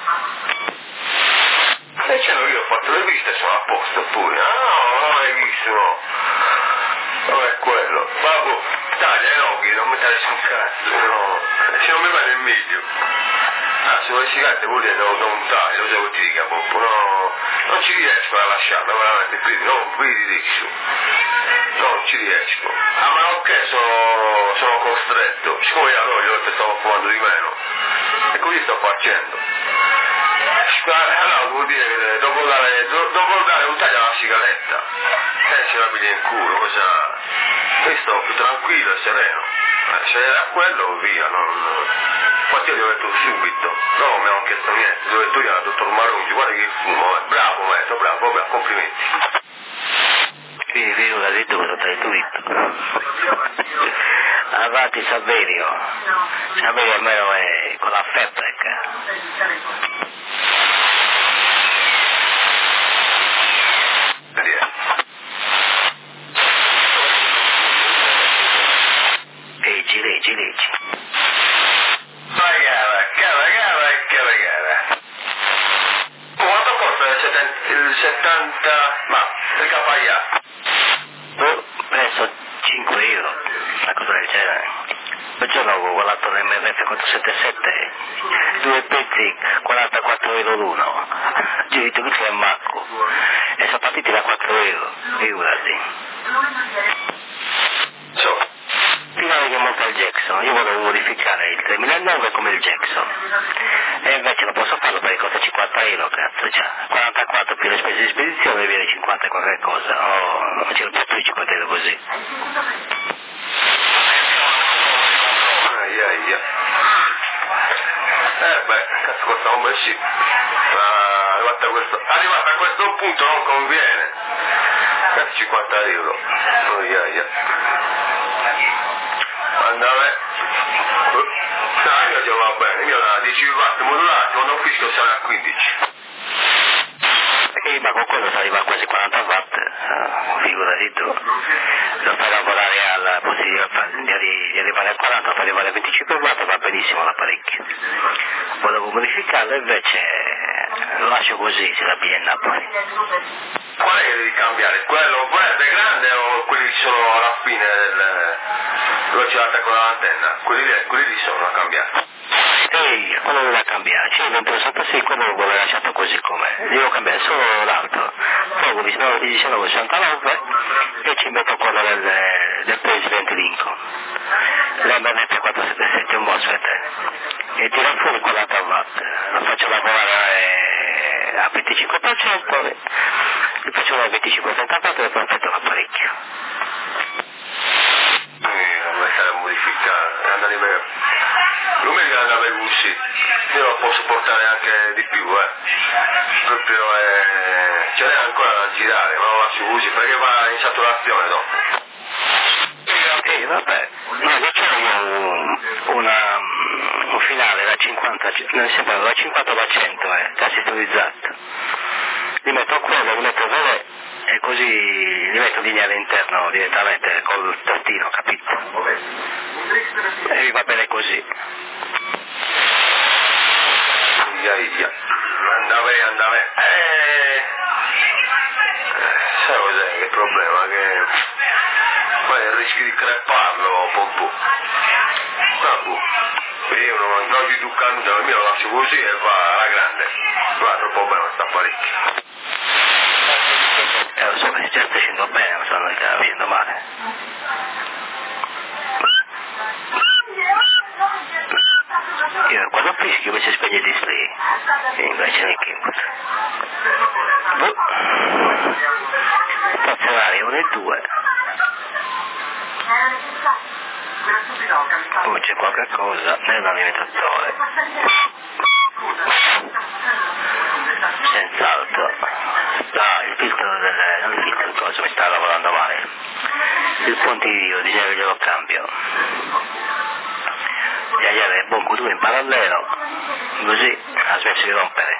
E c'hanno io ho fatto le visite, sono a posto pure. Ah no, non hai visto, no. Non è quello. Babbo, taglia i roghi, non mi tagli sul cazzo, no. Se non mi va nel meglio. Ah, se volessi carte vuol dire non, non taglio, lo so che ti dica, Poppo, no. Non ci riesco a lasciarla, veramente, quindi non qui di dici. Non ci riesco. Ah, ma ok, sono, sono costretto. Siccome io allora io stavo fumando di meno. E così sto facendo. Allora vuol dire che dopo dare, dopo dare un taglio alla sigaretta, eh, ce la piglia in culo, cosa? Io sto più tranquillo e sereno. Eh, se era quello, via, non... Infatti io gli ho detto subito, no, non mi hanno chiesto niente, gli ho detto io al dottor Marungi, guarda che fumo, eh. Bravo maestro, bravo, bravo, complimenti.
Sì, figurati tu, lo stai tutto. Avanti Saverio, Saverio almeno è con la Febrec. Leggi, leggi, leggi.
Ma gara, gara, gara, gara, gara. Quanto costa il settanta, il settanta, ma il K I A?
Oh, preso cinque euro, una cosa del genere. Un giorno ho guardato l'M R F quattrocentosettantasette, due pezzi, quarantaquattro euro l'uno. Girito qui c'è Marco. E sono partiti da quattro euro, figurati.
So.
Finale che monta il Jackson, io volevo modificare il tremilanove come il Jackson. E invece non posso farlo perché costa cinquanta euro, cazzo, cioè, quarantaquattro più le spese di spedizione viene cinquanta e qualche cosa. Oh, non c'è più di cinquanta euro così.
Aia, aia. Eh beh, cazzo costa un bel sì. Ma arrivata a questo, arrivata a questo punto non conviene. Cazzo cinquanta euro. Aia, aia. Andare. Ah, io già va bene, io da dieci watt modulati, quando fischio sale a quindici.
E ma con quello si arriva a quasi quaranta watt, uh, figurati tu. Lo fai lavorare alla possibilità di, di arrivare a quaranta, fai arrivare a venticinque watt, va benissimo l'apparecchio. Volevo modificarlo invece lo lascio così, si la piglia in Napoli.
Qual è che devi cambiare? Quello verde grande o quelli che sono alla fine del... dove c'è l'attacco dall'antenna? Quelli lì, quelli lì sono da cambiare.
Ehi, quello doveva cambiare, c'è il centosessantasei, quello lo avevo lasciato così com'è, devo cambiare solo l'altro. Poi mi dicevano sessantanove e ci metto quello del, del presidente Lincoln. L'M R F quattrocentosettantasette un MOSFET e tira fuori quaranta watt, lo faccio lavorare a venticinque per cento, lo faccio lavorare a venticinque per cento e poi aspetto l'apparecchio.
Come sarà modificato? Andare per... L'umido andava per uscire, io lo posso portare anche di più, eh. Proprio eh... ce n'è ancora da girare, ma lo lascio così perché va in saturazione dopo.
Sì, vabbè, no, io c'ho un, una, un finale da cinquanta, sempre da cinquanta per cento, eh, già sintonizzato. Li metto quello, li metto dove e così li metto linea all'interno direttamente col tastino, capito? E mi va bene così.
Ia, ia. Andava, andava. Eh... Sai cos'è che problema? Che poi rischi di creparlo, Poppo. Vabbè, io non andrò di duccando dalla mia, lo lascio così e va alla grande. L'altro problema sta parecchio.
Eh, lo so che già sta facendo bene, non so che sta facendo male. Io quando fischi invece spegne il display, e invece nel input. Boh. Stazionari uno e due. Poi c'è qualche cosa nell'alimentatore. Senz'altro. Ah, il filtro del... non il filtro, il coso, mi sta lavorando male. Il pontiglio, diciamo che glielo cambio. E allora è buon due in parallelo, così. ha smesso di rompere.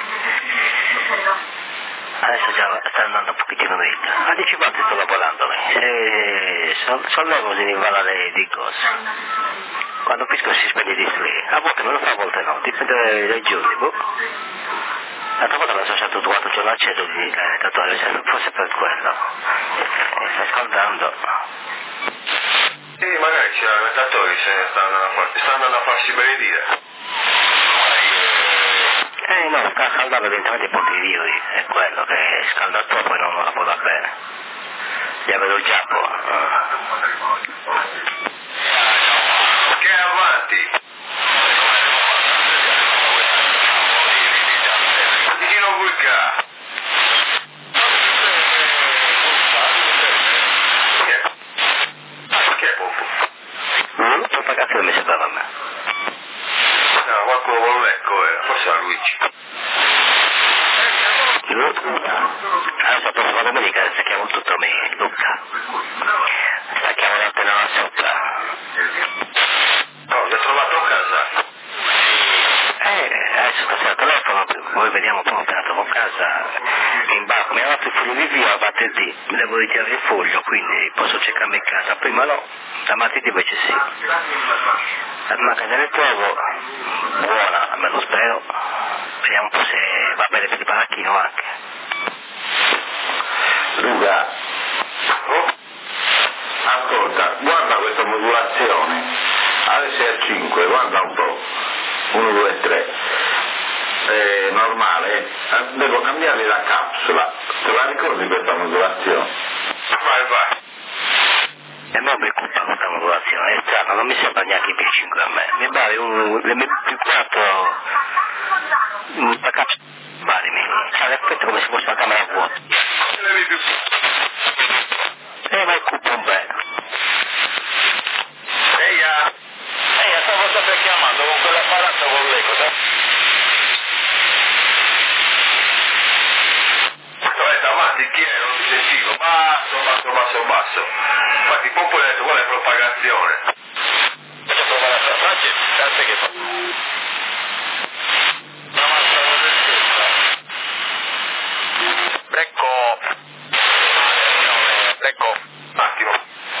Adesso già sta andando un pochettino dritta. A dieci volte sto lavorando, se sol- sollevo si va dalle di cose. Quando pisco si spegne di strisce. A volte me lo fa, a volte no, dipende dai giorni, boh. L'altra volta mi sono stato trovato già l'acceso di limitatore, forse per quello. E sta scaldando.
Sì, magari c'è l'alimentatori se ne stanno a, far, stanno andando a farsi benedire.
Eh no, sta scaldando evidentemente i punti di iodi, è quello che scalda troppo e non la può da bene. Gli avevo già po'.
Che avanti! Vicino Vulcà!
Mm? Propagazione mi sembrava a me.
No, qualcuno con l'ecco era, forse era Luigi.
Adesso prossima domenica stacchiamo tutto me, Luca. Stacchiamo l'antena là sopra.
No, vi ho trovato a casa.
Eh, adesso stasera telefono, poi vediamo come ho operato con casa. In barco mi ha dato il foglio di via, martedì, mi devo ritirare il foglio, quindi posso cercarmi in casa. Prima no, da martedì invece sì. La casa del trovo, buona, me lo spero. Vediamo un po' se va bene per il baracchino anche.
Luca,
Oh,
ascolta, guarda questa modulazione. Alle sei a cinque, guarda un po'. uno, due, tre. È normale, eh, devo cambiare la capsula. Te la ricordi questa modulazione?
vai, vai.
E a me mi occupa questa modulazione, è strano, non mi sembra neanche più cinque a me. Mi pare un M P quattro, una capsula, pare, c'ha l'effetto come se fosse una camera vuota. E mi occupa un bene.
Eia!
Ehi, stavo sempre chiamando con quell'apparato con l'eco, sai?
Dove davanti chi è? Non ti sentivo. Basso, basso, basso, basso. Infatti Pompo ha detto qual è propagazione.
Faccio provare a passaggi, grazie che fa. La massa non è stessa. Ecco. Ecco.
Un attimo.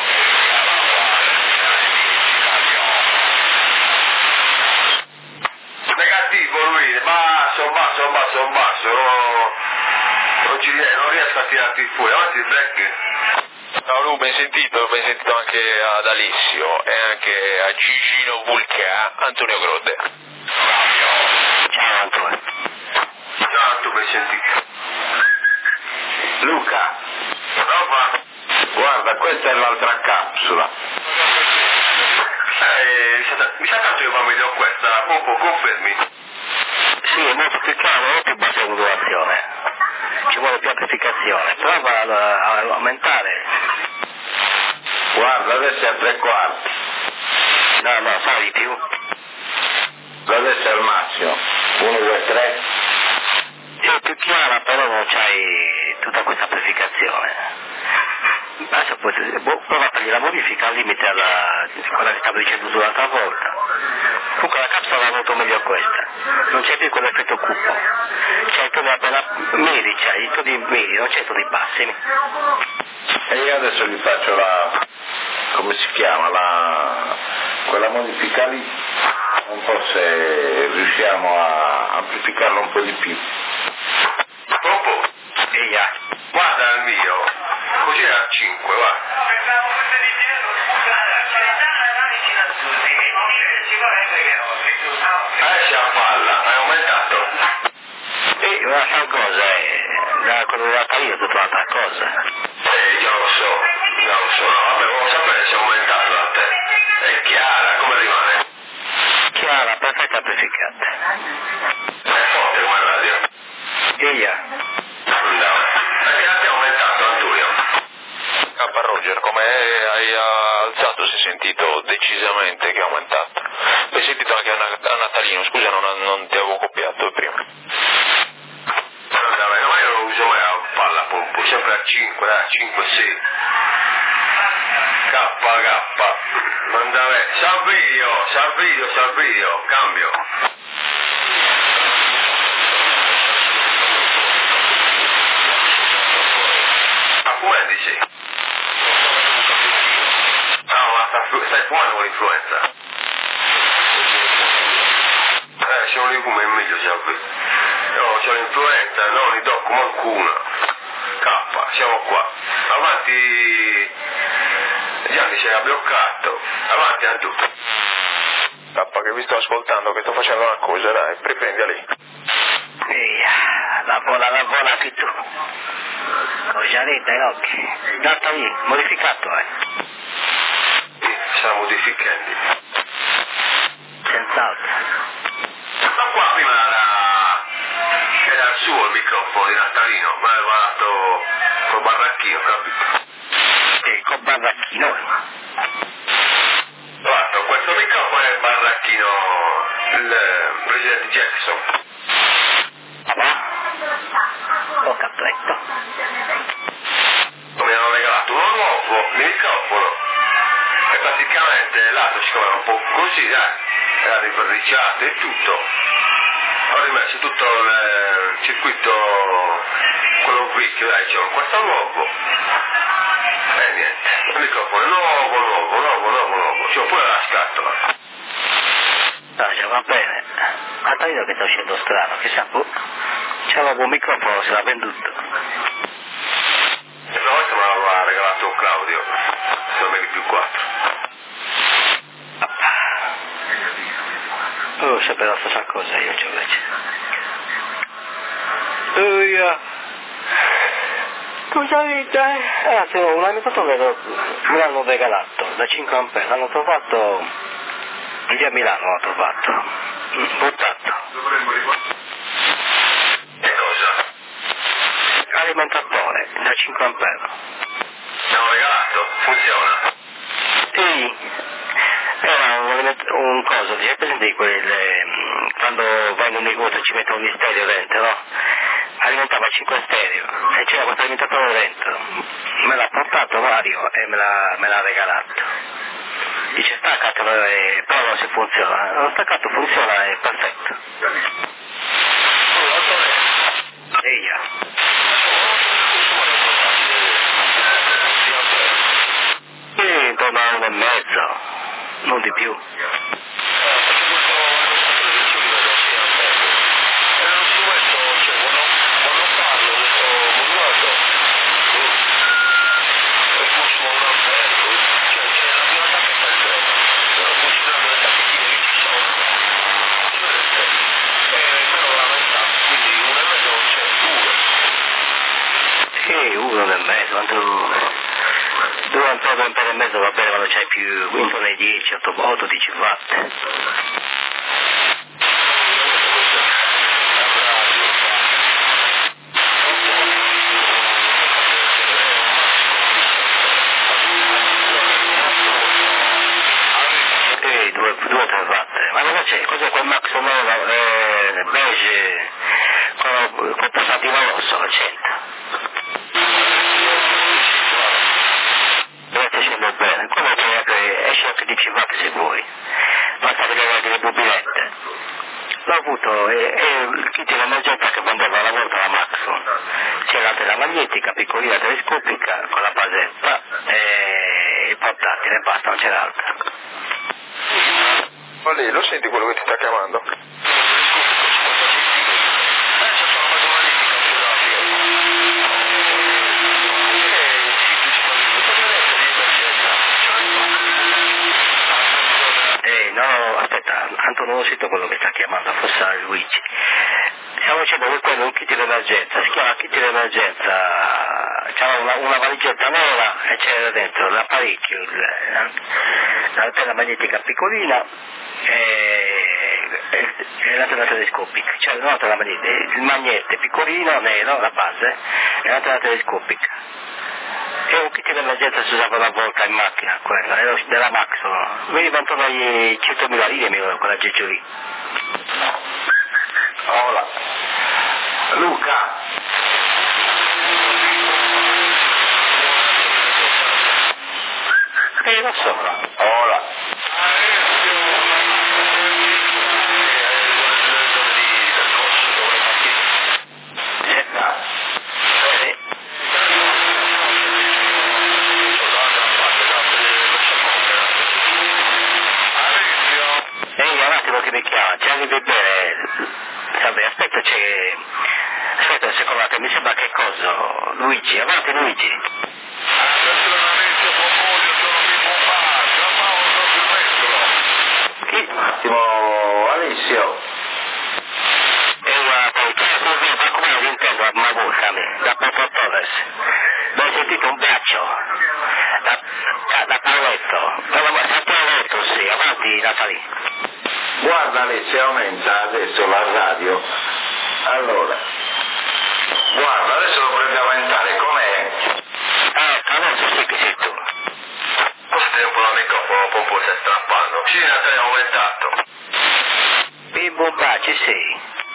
Negativo lui, basso, basso, basso, basso. No, non, ci, non riesco a tirarti fuori. Avanti il break.
No, lui ben sentito, ben sentito anche ad Alessio e anche a Gigino Vulcà, Antonio Grode.
Ciao Antonio.
No, tu ben sentito.
Luca,
Roba.
guarda, questa è l'altra capsula.
Eh, mi sa, mi sa tanto che va meglio questa. Pompo, confermi.
Sì, è molto più chiaro, molto più bassa modulazione. Ci vuole più amplificazione, prova ad aumentare.
Guarda, adesso è a tre quarti.
No, no, sai di più.
Adesso è al massimo. uno, due, tre.
È più chiara, però non c'hai tutta questa amplificazione. Adesso poi, boh, prova a fargli la modifica al limite alla quella che stavo dicendo tu l'altra volta. Comunque la capsula va molto meglio a questa. Non c'è più quell'effetto cupo. C'è il tono appena medi, c'è i toni medi, non c'è i toni bassi.
E io adesso gli faccio la... come si chiama? La... quella modifica lì. Non so se riusciamo a amplificarlo un po' di più.
Pompo.
Eia.
Guarda il mio. Così è a cinque, va. Adesso è a palla, hai aumentato.
E un'altra cosa è, da quando l'ho fatta io, tutta un'altra cosa.
Eh, io lo so, io lo so, no, vabbè, volevo sapere se è aumentato da te. È chiara, come rimane?
Chiara, perfetta amplificata.
È forte come radio.
Eia.
No. Perché l'abbiamo aumentato, Antonio?
K. Roger, come hai alzato si è sentito decisamente che ha aumentato. Hai sentito anche a, a Natalino, scusa non, non ti avevo copiato prima.
Vabbè, ma io non uso mai a palla Pompo, sempre a cinque, a cinque, sei. K, K. Mandare. Salvidio, Salvidio, Salvidio, cambio. dici? No, ma sta, stai fumando con l'influenza? Eh, c'è un legume in meglio, già qui. Io c'ho l'influenza, non ne tocco manco una. K, siamo qua. Avanti, Gianni ci ha bloccato. Avanti a tutto.
K, che vi sto ascoltando, che sto facendo una cosa, dai, riprendi lì.
Via, la buona, la buona che tu. Ho già detto, eh, occhi. Data lì, modificato, eh.
Sì, sta modificando.
Senz'altro.
Ma qua prima era, era il suo il microfono di Natalino, ma aveva dato col barracchino, capito?
E col barracchino.
Guarda, questo microfono è il barracchino, il presidente Jackson.
Papà? Ho capito.
Mi hanno regalato uno nuovo, il microfono, e praticamente l'altro siccome era un po' così, dai, era riverniciato e tutto. Ho rimesso tutto il circuito, quello vecchio, dai, c'è questo nuovo. E niente, il microfono è nuovo, nuovo, nuovo, nuovo, nuovo, c'ho pure la scatola.
No, già va bene. Ma io che sto uscendo strano, chissà, boh. C'è un buon microfono, se l'ha venduto.
E una volta me l'aveva regalato Claudio, sono meglio più quattro.
Oh, sapevo la stessa cosa io, cioè, invece.
Oh, yeah.
Cosa dite? Eh, anzi, un anno fa me l'hanno regalato, da cinque ampere, l'hanno trovato, lì a Milano l'ho trovato, buttato.
Che cosa?
Alimentatore, da cinque ampere.
Mi hanno regalato, funziona.
Sì, era un, un coso, ti hai presente di quelle, quando vai in un negozio e ci mettono gli stereo dentro, no? Alimentava cinque stereo e c'era questo alimentatore dentro, me l'ha portato Mario e me l'ha, me l'ha regalato. Dice staccatelo, e... però non si funziona, l'ho staccato, funziona, è perfetto. Eia. Sì, intorno a uno e mezzo, non di più. Sì, uno nel mezzo, quanto due ampere, due ampere e mezzo va bene quando c'hai più intorno ai dieci, otto, dodici watt. Sì, due o tre watt. Ma cosa c'è? Cos'è quel Max nuovo, eh, beige, con quel passatino rosso, al centro? Scende bene, quello che esce anche dieci watt se vuoi, basta vedere delle bobinette. L'ho avuto e, e il kit di emergenza che mandava una volta la Maxon, c'era la magnetica piccolina telescopica con la basetta e il portatile, basta, non c'era altro.
Ma lì, lo senti quello che ti sta chiamando?
No, aspetta, Anto non ho sentito quello che sta chiamando, forse era Luigi. Stiamo dicendo che quello è un kit d'emergenza, si chiama kit d'emergenza, c'era una, una valigetta nera e c'era dentro l'apparecchio, l'antenna magnetica piccolina e, e, e l'antenna telescopica, cioè non l'antenna magnetica, il magnete piccolino, nero, la base, e l'antenna telescopica. E un kit d'emergenza si usava una volta in macchina, quella, era della Maxon. Veniva intorno ai centomila lire quella geggio lì.
Hola. Luca.
Eh, lo so.
Hola.
che mi chiama, ci arrivi bene? Vabbè, aspetta, c'è... Aspetta un secondo, mi sembra che cosa? Luigi, avanti Luigi.
Chi? Ottimo, Alessio.
E guarda, il caso di ma come non intendo ma buscami, da Porto Torres. Ho sentito un braccio. Da, da, da Paoletto. Da Paoletto, sì, avanti Natali.
Guarda Alessio, aumenta adesso la radio. Allora. Guarda, adesso lo proviamo a aumentare, com'è?
Eh, adesso sì che sei tu.
Questo tempo la microfono un po' si strappando. Sì, Natale ha aumentato.
Bimbo baci, sì.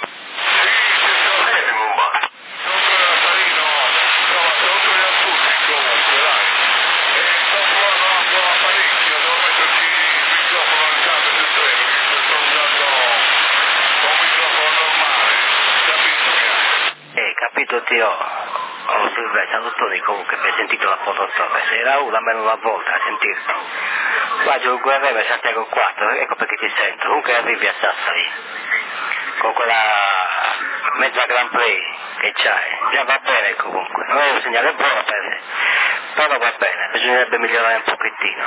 Capito Tio? Oh Silvestre, dottore comunque mi hai sentito la foto Torres, era una almeno una volta a sentirlo. Qua giù il Guerrero è Santiago quattro, ecco perché ti sento, comunque arrivi a Sassari, con quella mezza Grand Prix che c'hai, già va bene comunque, non è un segnale buono per però va bene, bisognerebbe migliorare un pochettino.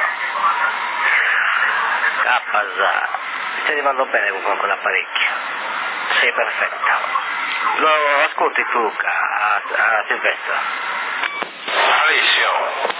Capasa, stai arrivando bene con quell'apparecchio, sei perfetta. Lo ascolti tu a, a Silvestre.
Alessio.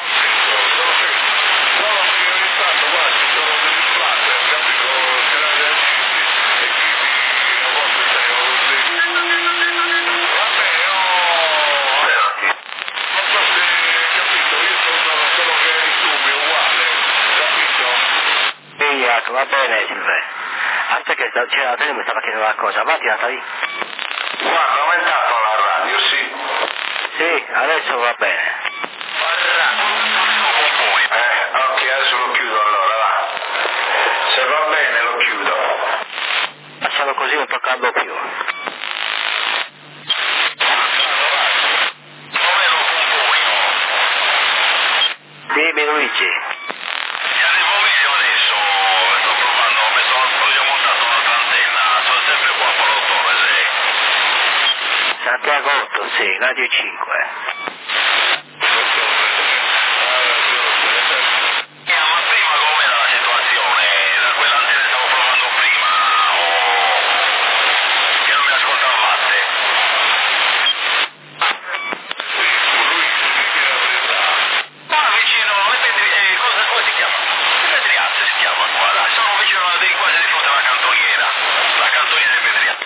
Solo che ogni tanto qua ci sono degli splatter, capito? C'era degli artisti e quindi a volte sei così. Vabbè, io... Non so se, capito, io sono usato quello che è il tubo, uguale, capito?
Via, va bene Silvestre. Aspetta che c'era la tele mi stava chiedendo una cosa, avanti Natali.
Guarda, ho aumentato la radio, sì.
Sì, adesso va bene.
Eh, ok, adesso lo chiudo allora, va. Se va bene lo chiudo.
Lascialo così, non toccando più. Dimmi Luigi. Santiago otto, sì, Radio cinque.
Eh, ma prima com'era la situazione? Da quella antenne stavo provando prima o... che non mi ascoltavate? Sì, lui dice la verità. Qua vicino, eh, cosa, come si chiama? Vetriazze si chiama qua, dai, sono vicino a dei, quasi di fronte alla cantoniera, la cantoniera di Vetriazze.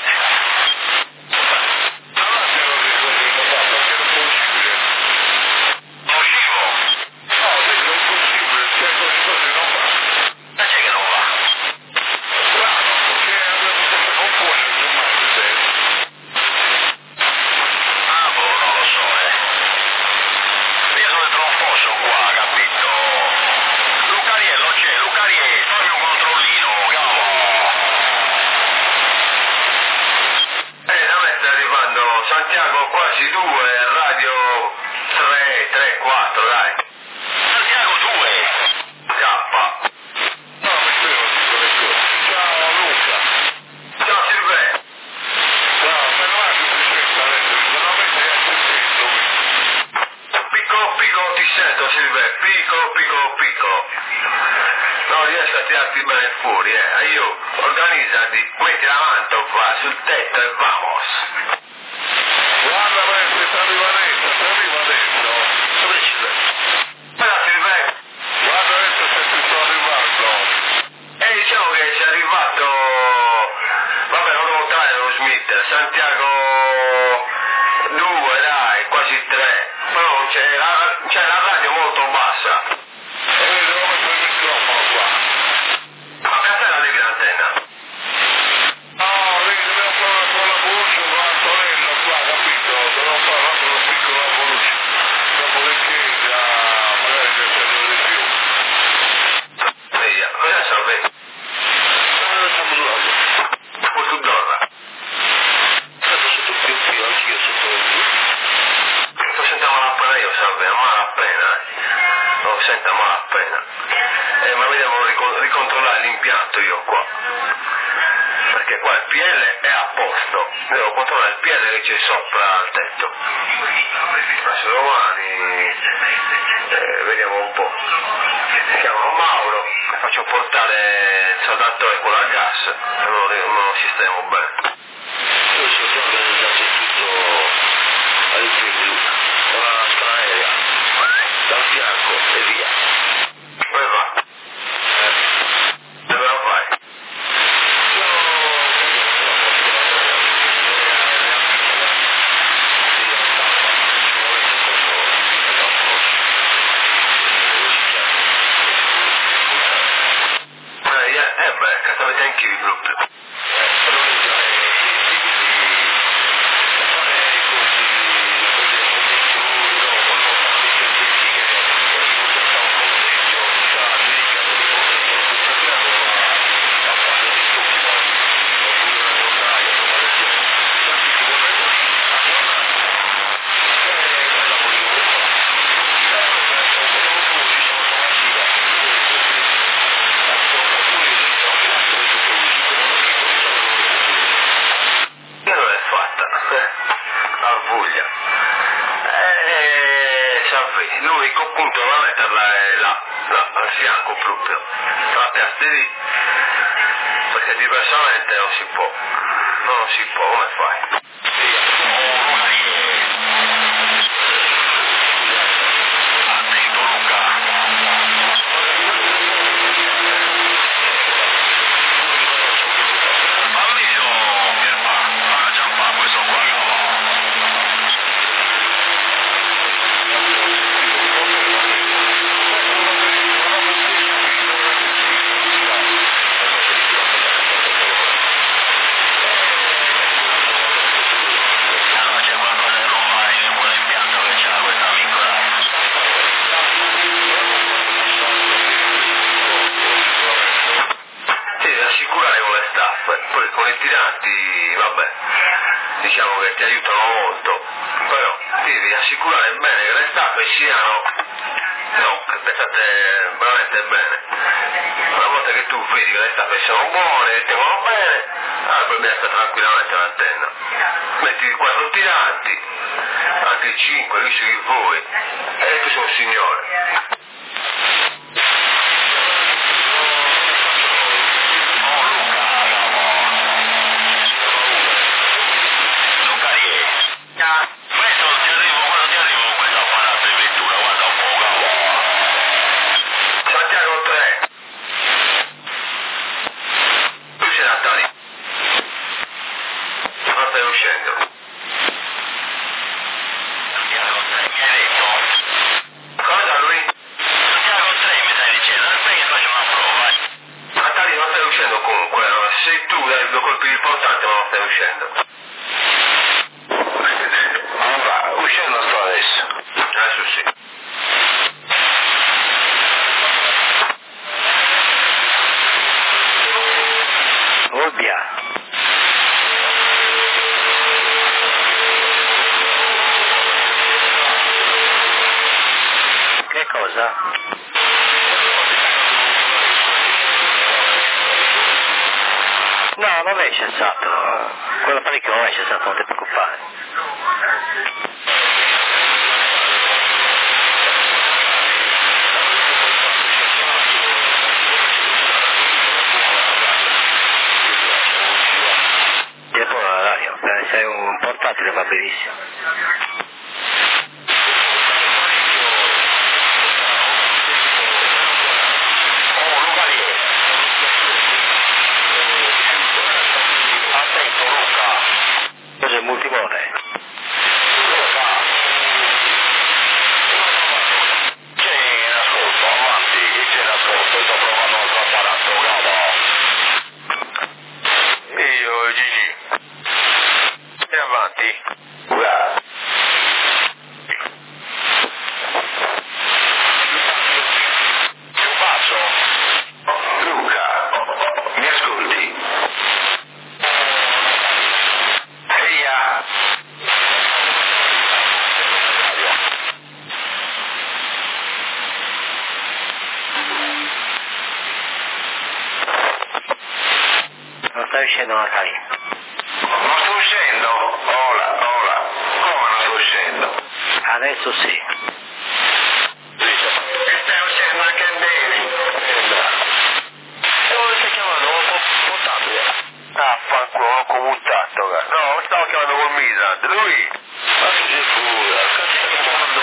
Santiago quasi due, radio tre, tre, quattro, dai. Santiago due. K. No, mi scrivo tutte le cose. Ciao Luca. Ciao Silvè. Ciao, meno male che ti sento adesso, veramente è sentito lui. Piccolo piccolo ti sento Silvè, piccolo piccolo piccolo. Non riesco a tirarti bene fuori, eh. Io, organizzati, metti la manta qua sul tetto e vamos. Guarda Messi, sta arriva dentro, sta arriva dentro. Dove ci sei? Guarda Silvè. Guarda adesso se ti sto arrivando. E diciamo che sei arrivato... Vabbè, non devo stare lo Smith, Santiago due, dai, quasi tre. Però c'è la, c'è la radio molto bassa. E devo mettere il microfono qua. Ma cazzo la devi l'antenna? No, lì dobbiamo fare con la voce, con l'Antonello qua, capito? Dobbiamo fare proprio una piccola voce. Dopodiché già magari ne serve di più. Via, cosa serve? Eh, siamo durati. Poi tu dorma. Sento sotto il più, anch'io sotto il più. Sto sentendo malapena io, salve, a malapena. Lo sento a malapena. Eh, ma mi devo ricon- ricontrollare l'impianto io qua. perché qua il P L è a posto, devo controllare il P L che c'è sopra al tetto. Adesso domani eh, vediamo un po'. Mi chiamano Mauro, faccio portare il saldatore quello a gas e non lo, lo sistemo bene.
Io sono già organizzato tutto al primo, la scala aerea, dal fianco e via.
Dove va? Dove vai? Eh beh, cazzo avete anche il gruppo. L'unico punto da metterla è là, là, al fianco proprio, tra piazze lì, perché diversamente non si può, non si può, come fai? Attento Luca. Bambino, che fa? Ah, già fa questo qua, poi con i tiranti, vabbè, diciamo che ti aiutano molto, però ti devi assicurare bene che le staffe siano, no, che pensate veramente bene. Una volta che tu vedi che le staffe sono buone, che tengono bene, allora puoi mettere tranquillamente l'antenna. Metti i quattro tiranti, anche i cinque, visto che vuoi, e tu sei un signore.
Che cosa? No, non è cessato. Quello parecchio non è cessato, non ti preoccupare. E poi la radio, sei un portatile va benissimo. Cos'è il multimone?
C'è in ascolto, avanti, chi c'è in ascolto? Sto provando un altro apparato, bravo. Io, Gigi. E avanti.
Ura.
stai uscendo la sai?
Non sto uscendo? Ola, ola. Come non sto uscendo?
Adesso sì.
E stai uscendo anche bene?
E voi stai chiamando un po' potabile? Ah, fanculo, ho commutato, no, stavo chiamando col Midland, lui? Ma che si fura, cazzo stai chiamando?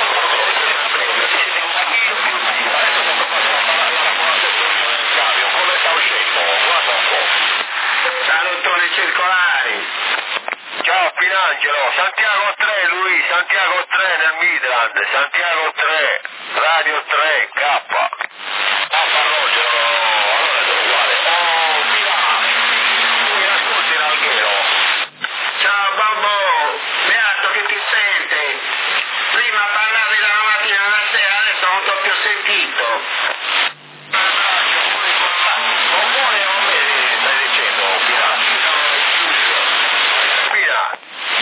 Come sta uscendo? Guarda un po'.
Salutoni circolari.
Ciao Pinangelo, Santiago tre lui, Santiago tre nel Midland, Santiago tre, Radio tre, K. Ah, Farrogero, allora è uguale. Oh, Milano, tu mi ascolti l'alghero?
Ciao babbo, beato che ti sente. Prima parlavi dalla mattina alla sera, adesso non t'ho più sentito.
Non vuole o me stai dicendo, Pina? Pina?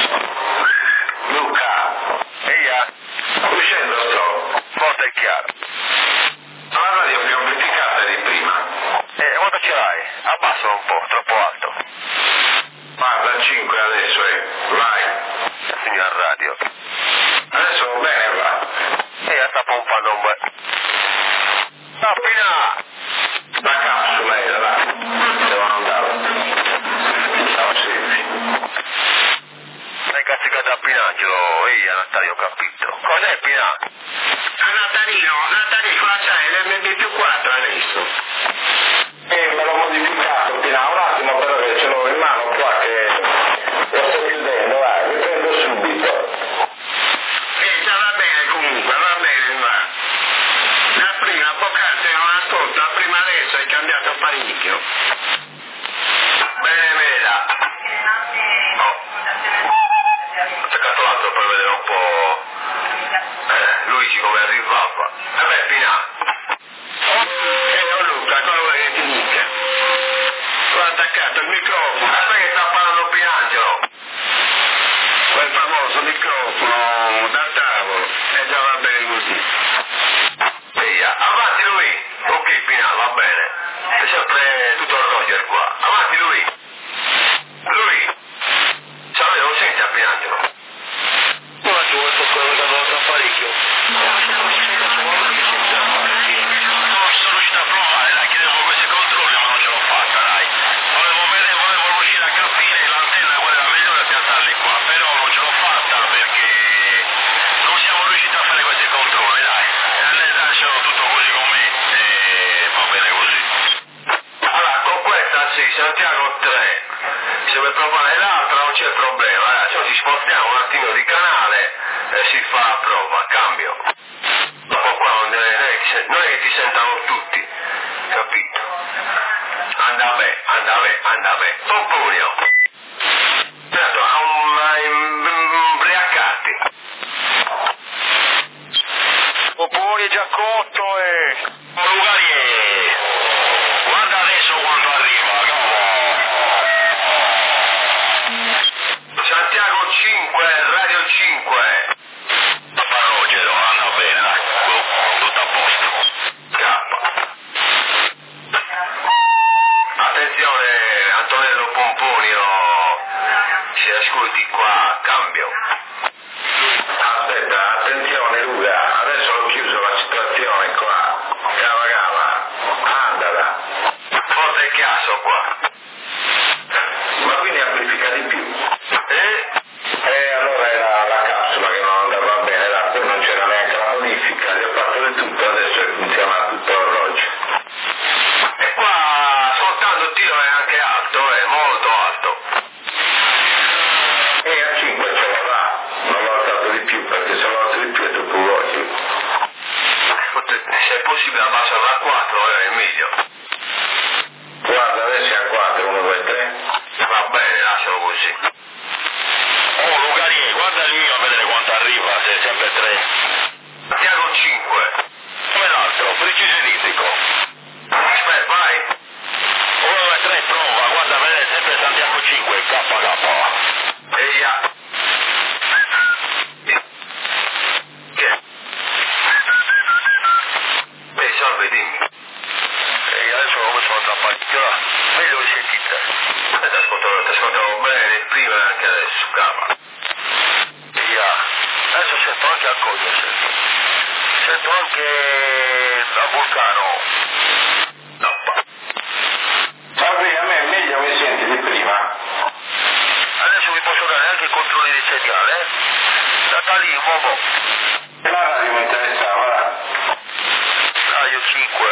Luca,
Eia?
uscendo sto.
Forte e chiaro.
La radio più amplificata di prima.
Eh, quanto ce l'hai? Abbassalo un po', troppo alto.
Guarda, cinque adesso, eh. Vai.
Signor radio.
Adesso va bene, va.
Eia, sta pompando un bel... No, Pina!
La capsula era là. Devono andare. Ciao Silvi.
Stai cazzicata a Pinangelo, eia Natalio, ho capito. Cos'è Pina?
A Natalino, Natalino, qua c'hai l'emme bi più quattro adesso. Eh, me l'ho modificato, Pina, un attimo però che ce l'ho in mano qua che lo sto chiudendo, vai, vi prendo subito. Eh, già va bene comunque, va bene, va. La prima, poc'anzi non ascolto, la prima adesso hai cambiato parecchio.
Bene, veda. Oh. Ho attaccato l'altro per vedere un po'... Eh, Luigi come arrivava. Vabbè, Pina.
Eh, oh Luca, cosa vuoi che ti dica? Ho attaccato il microfono.
Aspetta che sta parlando Pinangelo.
Quel famoso microfono da tavolo, e già va bene così.
Eia, avanti lui. Ok, Pina, va bene. È sempre tutto il Roger qua. Avanti lui. Lui. Ciao, lo senti a Pinangelo? Ma tu vuoi quello che avevo tra parecchio? Non sono riuscito a provare, dai, chiedevo questi controlli, ma non ce l'ho fatta, dai. Volevo vedere, volevo riuscire a capire l'antenna quella migliore e piazzarli qua, però non ce l'ho fatta perché non siamo riusciti a fare questi controlli, dai. E all'esame tutto così com'è e va bene così. Allora, con questa sì, Santiago tre. Se vuoi provare l'altra non c'è problema, eh. Cioè, ci spostiamo un attimo di canale e si fa a prova, cambio. Dopo qua non è, non è che, non è che ti sentano tutti, capito? Anda bene, anda bene, anda bene. Pompunio. Certo, a un imbriacati. Pompunio è già cotto e... Lugarier. Guarda adesso quando arriva, no? Santiago cinque, Radio cinque. Farrogero, anda bene, dai. Tutto a posto. K. Attenzione, Antonello Pomponio. Si ascolti qua, cambio.
Aspetta, attenzione Luca, adesso ho chiuso la situazione qua. Cava cava, andala.
Forte il chiasso qua.
Ma quindi amplifica di più.
Eh?
E allora era la capsula che non andava bene, là, poi non c'era neanche la modifica, gli ho fatto di tutto, adesso funziona tutto l'orologio.
E qua, ascoltando il tiro è anche alto, è molto alto.
E a cinque ce l'ho là, non l'ho alzato di più perché se l'ho alzato di più è troppo veloce.
Se è possibile abbassarlo a quattro è meglio.
Guarda, adesso è a quattro, uno, due, tre.
Va bene, lascialo così. Oh, Lugarier, guarda lì a vedere quanto arriva, se è sempre tre. Santiago cinque. Come l'altro, preciso idrico. Aspetta, vai. uno, due, tre, prova, guarda a vedere sempre Santiago cinque, K K. Eia. Ehi, salve, dimmi. Ehi, adesso come sono tra partito là? Meglio che sentite.
ascoltavo, ti ascoltavo bene prima e anche adesso, cava.
Via, adesso sento anche a cogliere, sento anche a Vulcano. Nappa.
Salve, a me è meglio mi senti di prima.
Adesso vi posso dare anche i controlli di segnale, eh? Natali, uomo.
La radio mi interessava.
Radio cinque.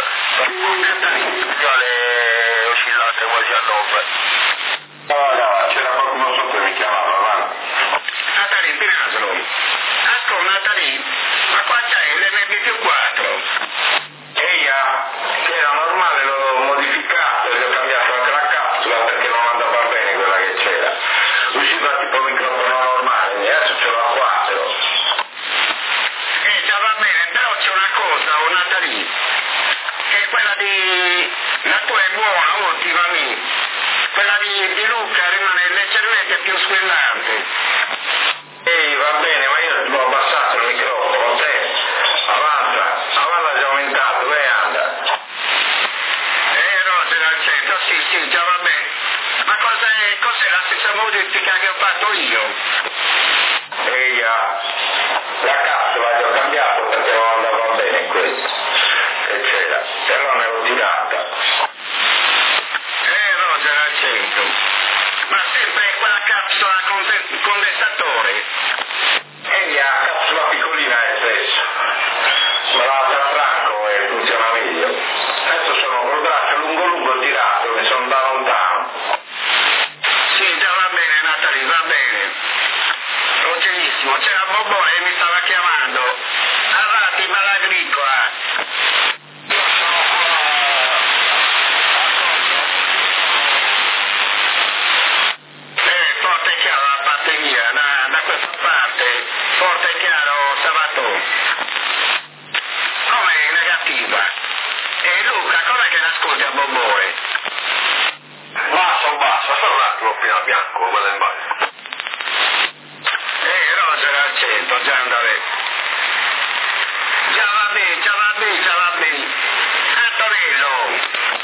Segnale oscillante quasi a nove.
No, no, c'era qualcuno sotto che mi chiamava, va.
Natali, Pinasolo. Ascolta, Natali, ma qua c'è l'M P più quattro.
Eia, che era normale, l'ho modificato e gli ho cambiato anche la capsula perché non andava bene quella che c'era. Usciva tipo microfono normale, adesso ce l'ho a quattro.
Eh, già va bene, però c'è una cosa, oh Natali, che è quella di... la tua è buona, ultimamente. Quella di, di Luca rimane leggermente più squillante.
Ehi, va bene, ma io devo abbassare il microfono, te. Avanza, avanza già aumentato, dove anda?
Eh, Roger, al centro, sì, sì, già va bene. Ma cos'è, cos'è la stessa modifica che ho fatto io?
Eia, la capsula gli ho cambiato perché non andava bene in questo. E c'era, e allora ne l'ho tirata.
Eh, Roger, al centro. Ma sempre quella capsula conde- condensatore.
Eia, capsula piccolina è stesso. Me la da Franco e funziona meglio. Adesso sono col braccio lungo lungo tirato, mi sono da lontano.
Sì, già va bene, Natali, va bene. Rogerissimo, c'era Bobò e mi stava chiamando. Arrati, malagricola. Eh, forte e chiaro la parte mia, da, da questa parte, forte e chiaro, Sabato. Come negativa? E Luca, com'è che l'ascolti a Bobore?
Basso, basso, solo un attimo prima bianco, vado in bagno.
Eh, Roger al centro, già andare. Già va bene, già va bene, già va bene. Antonello!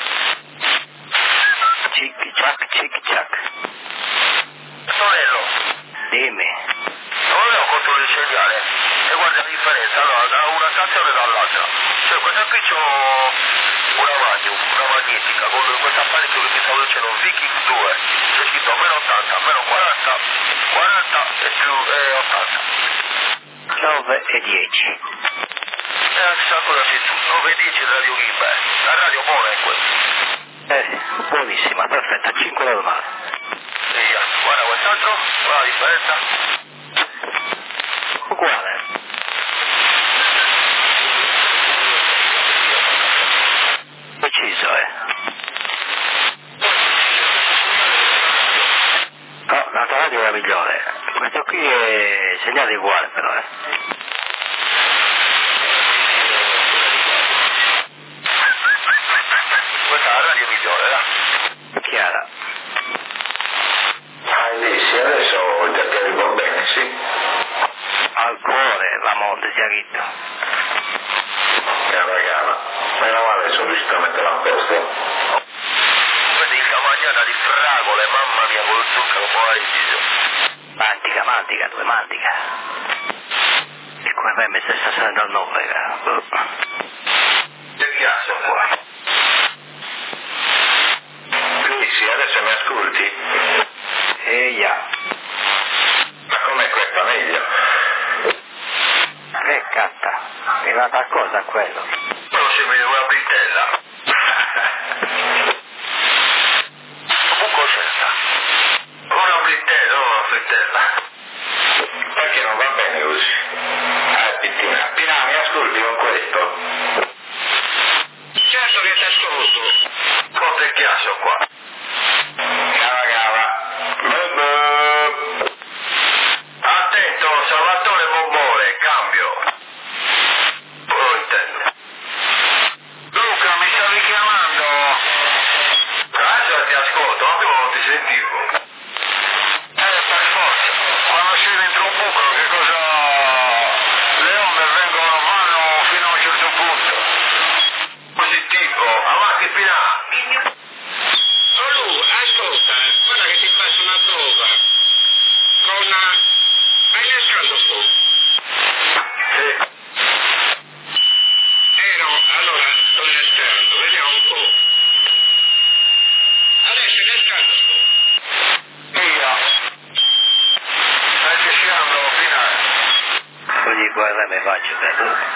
Cic ciac, cic ciac.
Antonello,
Dimmi.
non è un controllo di segnale e guarda la differenza, allora da una stazione dall'altra. Cioè questo qui c'ho una radio, una magnetica, con questo apparecchio che mi stavo dicendo Viking due, c'è scritto meno ottanta, meno quaranta, quaranta e più eh, ottanta.
nove e dieci.
E la stessa cosa c'è tu, nove e dieci Radio Gimbe, la radio buona è questa.
Eh, buonissima, perfetta, cinque normale.
Via, guarda quest'altro, guarda la differenza.
Uguale. Preciso, eh. No, l'altra radio è la migliore. Questo qui è segnale uguale però, eh.
Questa è la radio migliore, eh?
Chiara.
Hai visto, adesso ti arrivo bene, sì.
Al cuore, la monte Chiarito.
Cava, cava. Meno male sono riuscito a mettere a posto.
Quindi cavagnata di fragole, mamma mia, con lo zucchero paradiso.
Mantica, mantica, due mantica. E come mai mi stai stasera dal nove, cara?
Che piace qua?
Sì, adesso mi ascolti?
Eia.
Ma com'è questa meglio?
Che catta. Mi va da cosa quello?
Non si vede una britella. Comunque certa. Una britella, non una frittella.
Perché non va bene così? Eh, Pittina, Pittina, mi ascolti con questo?
Certo che ti ascolto.
Forte e chiasso qua.
Cava, cava. Buh,
Attento, Salvatore Bombore, cambio. Non lo intendo. Luca, mi stavi chiamando? Adesso ti ascolto, ma prima non ti sentivo. Eh, per forza. Quando sei dentro un buco, che cosa... Le onde vengono, vanno fino a un certo punto. Positivo, avanti Pinà.
Oh Lu, ascolta, guarda che ti Via. Stai fischiando, finale.
Così guarda mi faccio per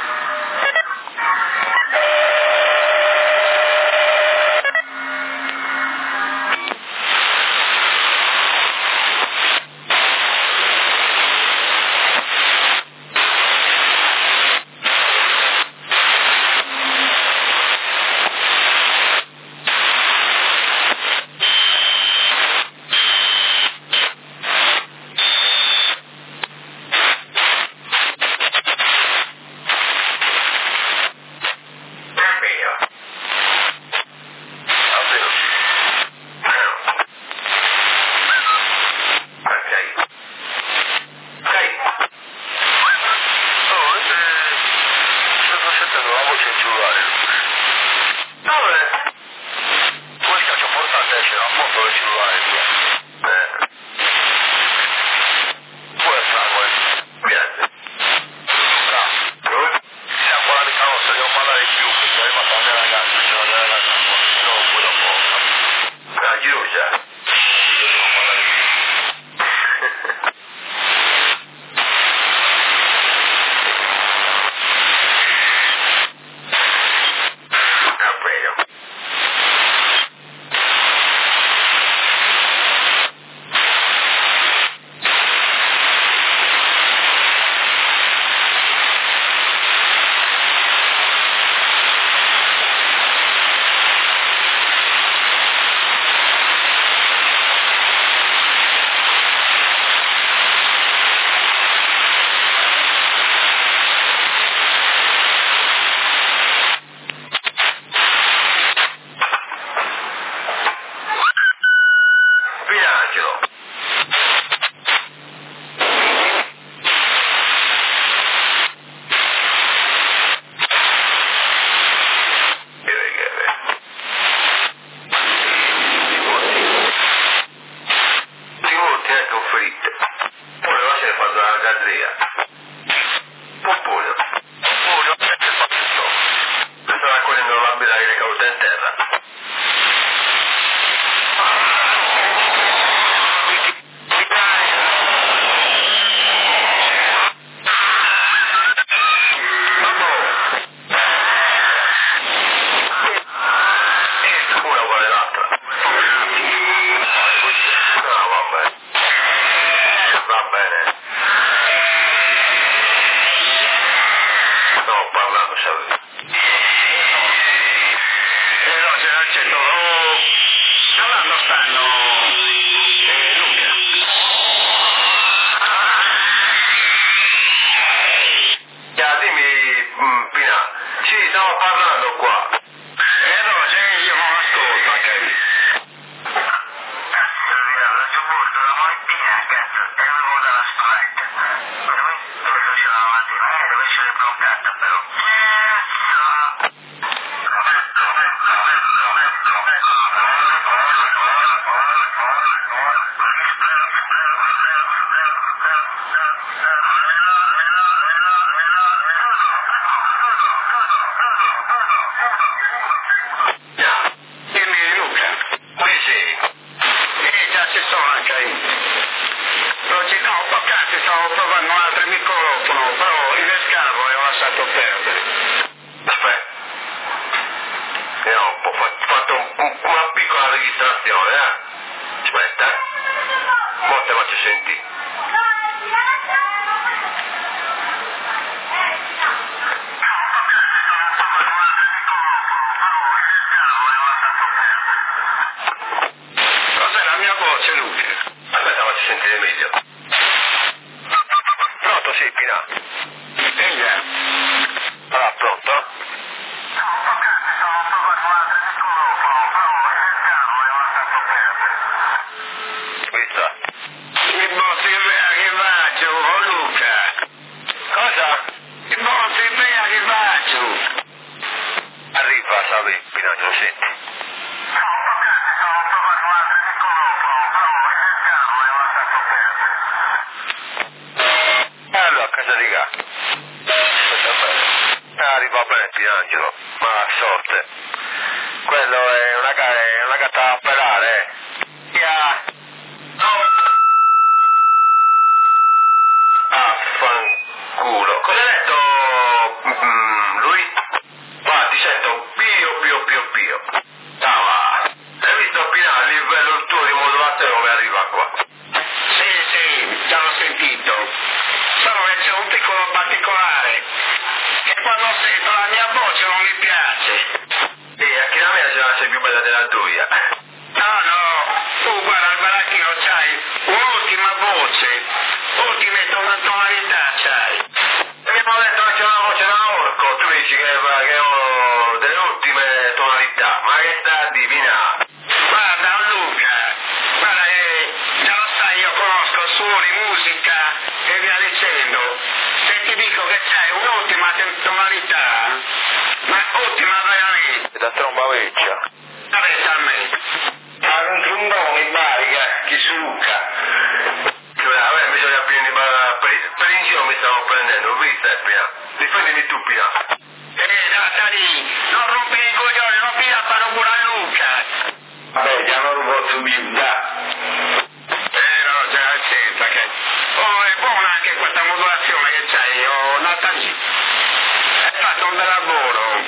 quando sento la mia voce non mi piace.
E anche la mia già sei più bella della tua.
No, no, tu guarda al baracchino c'hai un'ultima voce, ultime ton- tonalità c'hai.
E mi hanno detto che c'è una voce da orco, tu dici che, che ho delle ultime tonalità, ma che sta a divinare?
Guarda Luca, guarda che già lo sai, io conosco suoni, musica e via dicendo. Se ti dico che c'hai un'ultima ten- tonalità, ma ultima veramente,
Da tromba vecchia.
avete a me.
Ma un trombone in barica, chi su Luca?
Cioè, a me bisogna prendere per, per, per in giro mi stavo prendendo, vista è prima. Difendimi tu prima.
Eh, Natali, non rompi i coglioni, non mi la fanno pure a Luca.
Vabbè, già non lo posso da.
Eh, no, già, senta che... Oh, è buona anche questa modulazione che c'hai, oh, Natali. Hai fatto un bel lavoro.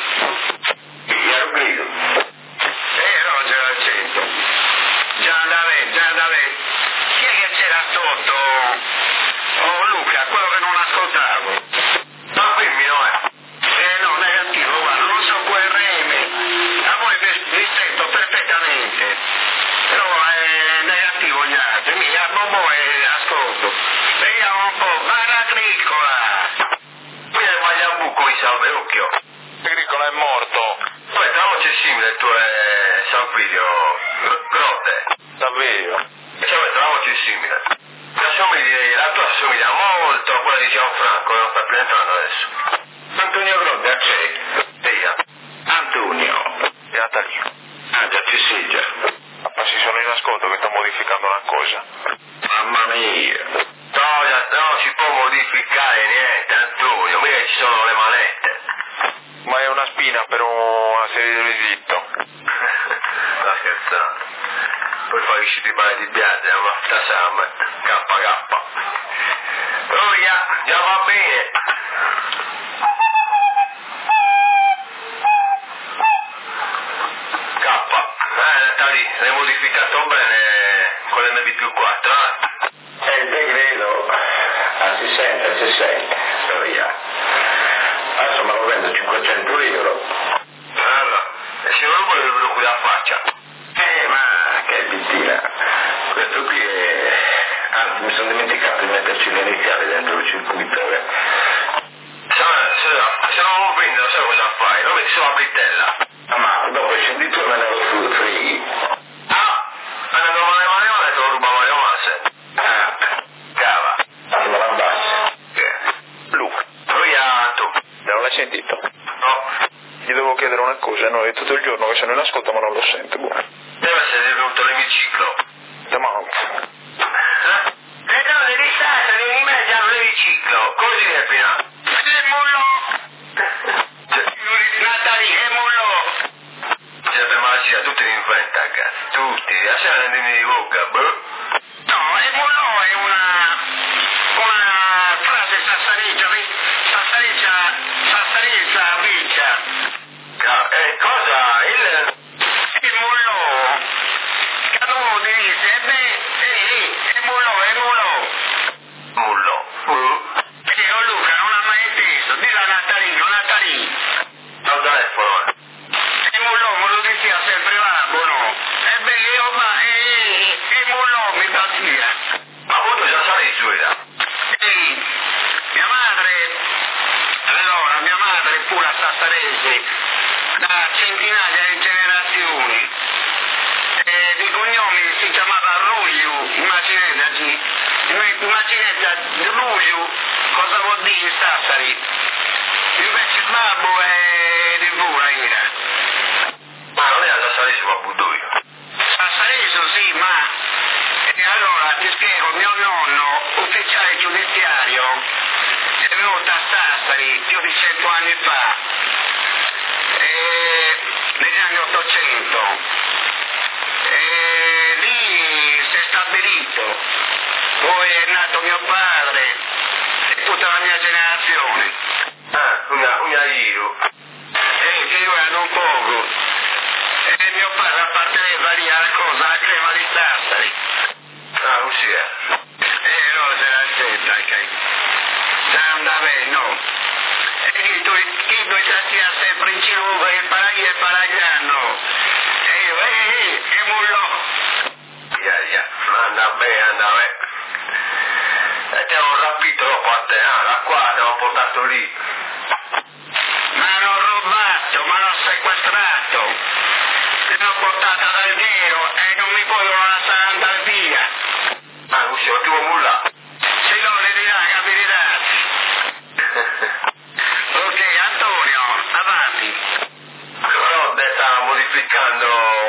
Io grido.
Eh, no, già, sento. Già andare, già andare. Chi è che c'era sotto? Oh, Luca, quello che non ascoltavo.
Ma dimmi, no è.
Eh, no, negativo, guarda, non so quel reme. A voi vi, vi sento perfettamente. Però è negativo gli altri. Mi a Bobo e ascolto. Vediamo un po', barra agricola.
Qui è Magliambuco in salve, occhio.
Agricola è morto.
Poi tra voce simile il tuo è Salvidio Grotte.
Davvero.
Cioè, tra voce simile. La, somiglia, la tua assomiglia molto a quella di Gianfranco, non sta più entrando adesso.
Antonio Grotte, c'è.
Via.
Antonio.
Beata lì.
Ah, già ci sei già.
Ma si sono in ascolto che sto modificando una cosa.
Mamma mia.
No, già, no, si può modificare niente, Antonio, mica ci sono le manette.
Ma è una spina per una serie di risitto.
Sta scherzando. Poi fai uscire di pane di bianca, ma sta sama, K K. Oh, yeah, già va bene. K, eh, sta lì, l'hai modificato bene con l'M B più quattro, eh?
È il decreto. Ah, si sente, si sente. Oh, yeah. Adesso me lo vendo cinquecento euro.
Allora, e se non lo vuole lo qui la faccia.
Eh, ma che bittina. Questo qui è... Anzi, mi sono dimenticato di metterci le iniziali dentro il circuito. Eh.
Se, se, se non lo vendo, sai cosa fai? Lo metti sulla britella.
Ma dopo scendi tu e me ne lo sul free.
Ah, ma non male male male te lo ruba Mario Mase.
Ah,
Cava.
se me la abbassi.
Che?
Luca,
Lui ha tu.
non l'hai sentito?
No.
Gli devo chiedere una cosa, no, è tutto il giorno che sono in ascolto ma non lo sento. Buono.
Deve essere venuto l'emiciclo.
Da ma...
Eh? Le donne di Sassa vieni in mezzo all'emiciclo. Come si deve prima?
E mullo! Natali, e mullo!
Sempre magia, tutti li inventa, cazzo. Tutti. La sera andiamo di bocca, boh.
No, e mullo è una... una frase sassariccia, sassariccia, sassariccia, viccia.
Ca- eh, cosa? Il...
Il mullo! Caduto dice, e beh, ehi, e mullo, e mullo!
Mullo. Uh.
E oh Luca, non l'ha mai inteso, dillo a Natalino, Natalino!
Al telefono, eh.
E mullo, me lo diceva sempre l'abo, no? E beh, io va, e, e mullo mi batteva.
Ma appunto già sai su era.
Ehi, mia madre, allora, mia madre pure a Sassarese, da centinaia di generazioni, e di cognome si chiamava Ruglio, immaginate, immaginate Ruglio, cosa vuol dire Sassari? Invece il babbo è di Buraira.
Ma non è da salire a Budoio.
Sassarese sì, ma... E allora ti spiego, mio nonno, ufficiale giudiziario, è venuto a Sassari più di cento anni fa, e negli anni ottocento, e lì si è stabilito, poi è nato mio padre e tutta la mia generazione.
Ah, una, una io.
E che io ero un poco, e mio padre apparteneva lì alla cosa, alla crema di Sassari.
Ah, non si è.
Eh, no, se la senta, che... Già andava bene, no. E chi tu, chi anda bene, anda bene. E ti hanno rapito dopo a te, ah, da qua ti hanno portato lì.
Ma hanno rubato, ma hanno sequestrato. Mi hanno portato ad Alghero e non mi vogliono lasciare andare via.
Ah, non si ti vuoi mulla?
Se no le dirà capirati. Ok, Antonio, avanti.
Però te stanno modificando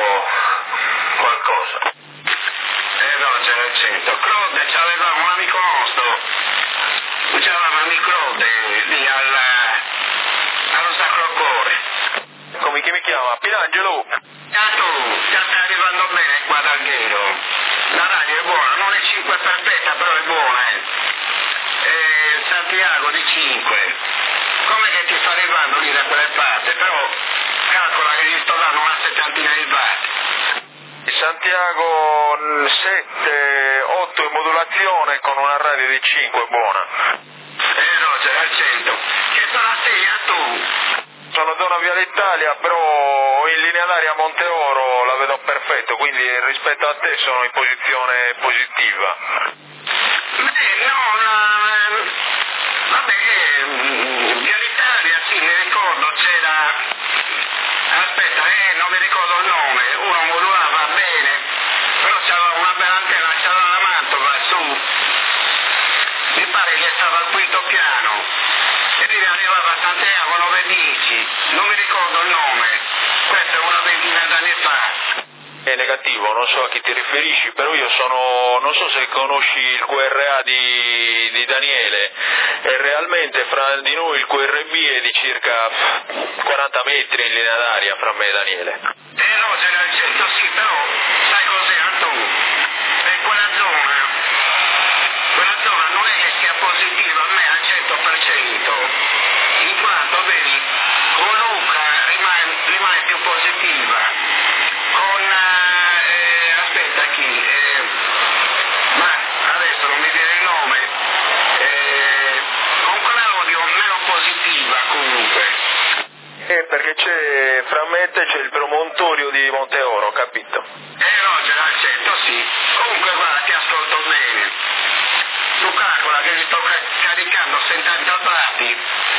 qualcosa.
Eh no, c'è nel centro. Claude, c'aveva un amico nostro. C'aveva un amico Claude lì al, allo Sacro Cuore.
Come chi mi chiama? Pirangelo?
Ah tu, già stai arrivando bene qua ad Alghero. La radio è buona, non è cinque perfetta, però è buona, eh. E Santiago di cinque. Come che ti sta arrivando lì da quelle parti? Però calcola che gli sto dando una settantina di watt.
Santiago sette, otto in modulazione con una radio di cinque, buona.
Eh no, c'è al centro. Che sono sei a tu?
Sono zona Viale Italia, però in linea d'aria a Monteoro la vedo perfetto, quindi rispetto a te sono in posizione positiva.
Beh, no, la... vabbè, che Viale Italia, sì, mi ricordo, c'era... Aspetta, eh, non mi ricordo il nome, uno modulava bene, però c'aveva una bella antenna, c'aveva la Mantova su, mi pare che stava al quinto piano, e lì arrivava a Santiago nove dieci, non mi ricordo il nome, questo è una ventina d'anni fa.
È negativo, non so a chi ti riferisci, però io sono, non so se conosci il Q R A di, di Daniele, e realmente fra di noi il Q R B è di circa quaranta metri in linea d'aria fra me e Daniele.
Eh no, c'è nel centro sì, però sai cos'è Antonio? E quella zona, quella zona non è che sia positiva a me al cento per cento, in quanto vedi, con Luca rimane, rimane più positiva. Con, eh, aspetta chi, eh, ma adesso non mi viene il nome, eh, con Claudio meno positiva comunque.
Eh, perché c'è, fra me e te c'è il promontorio di Monteoro, capito?
Eh no, c'era al centro sì, comunque guarda ti ascolto bene, tu calcola che mi sto caricando settanta watt,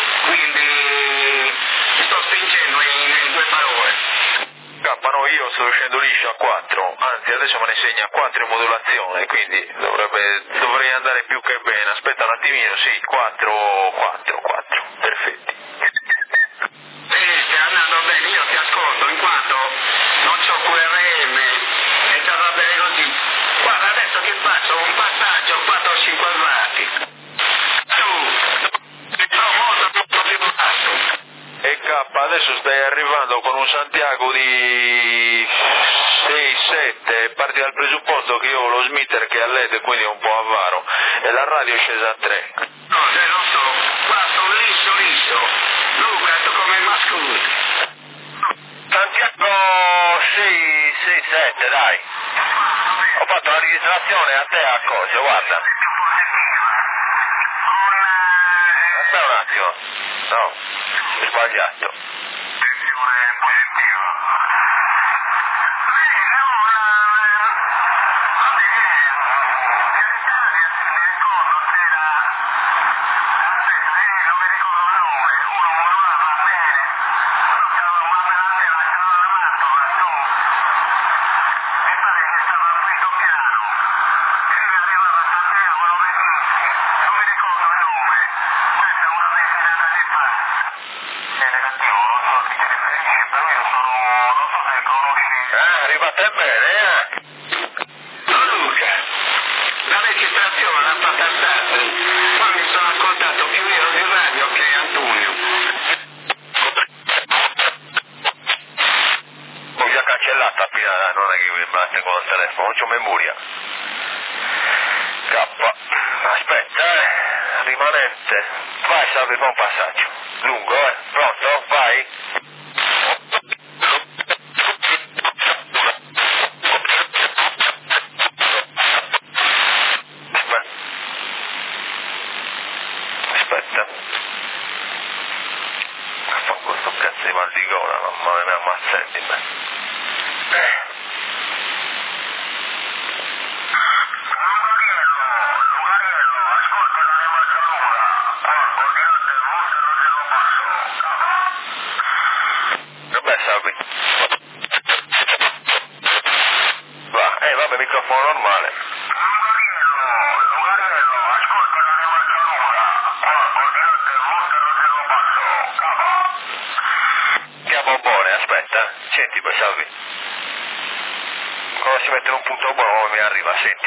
quindi mi sto spingendo in, in due parole.
No, io sto uscendo liscio a quattro, anzi adesso me ne segna a quattro in modulazione, quindi dovrebbe, dovrei andare più che bene. Aspetta un attimino, sì, quattro, quattro, quattro, perfetti.
Vedi, stai andando bene, io ti ascolto, in quanto non c'ho Q R M e già va bene così. Guarda, adesso ti faccio un passaggio quattro cinque watt. Tu, ti trovo molto molto più basso.
E K, adesso stai arrivando con un Santiago di sei sette, parti dal presupposto che io ho lo smitter che è a L E D, quindi è un po' avaro, e la radio è scesa a tre.
No, se non so, qua sono liscio liscio. Luca, tu come masculi?
Santiago sei sette, dai. Ho fatto la registrazione a te a Cosio, guarda. Aspetta un attimo. No, ho sbagliato. Vai, salve, buon passaggio. Lungo, eh? Pronto? Vai. Aspetta. Fa questo cazzo di mal di gola, mamma mia, mi ammazzati me. Eh.
normale. Chiamo buone, aspetta, senti poi Salvi. Quando si mette in un punto buono mi arriva, senti.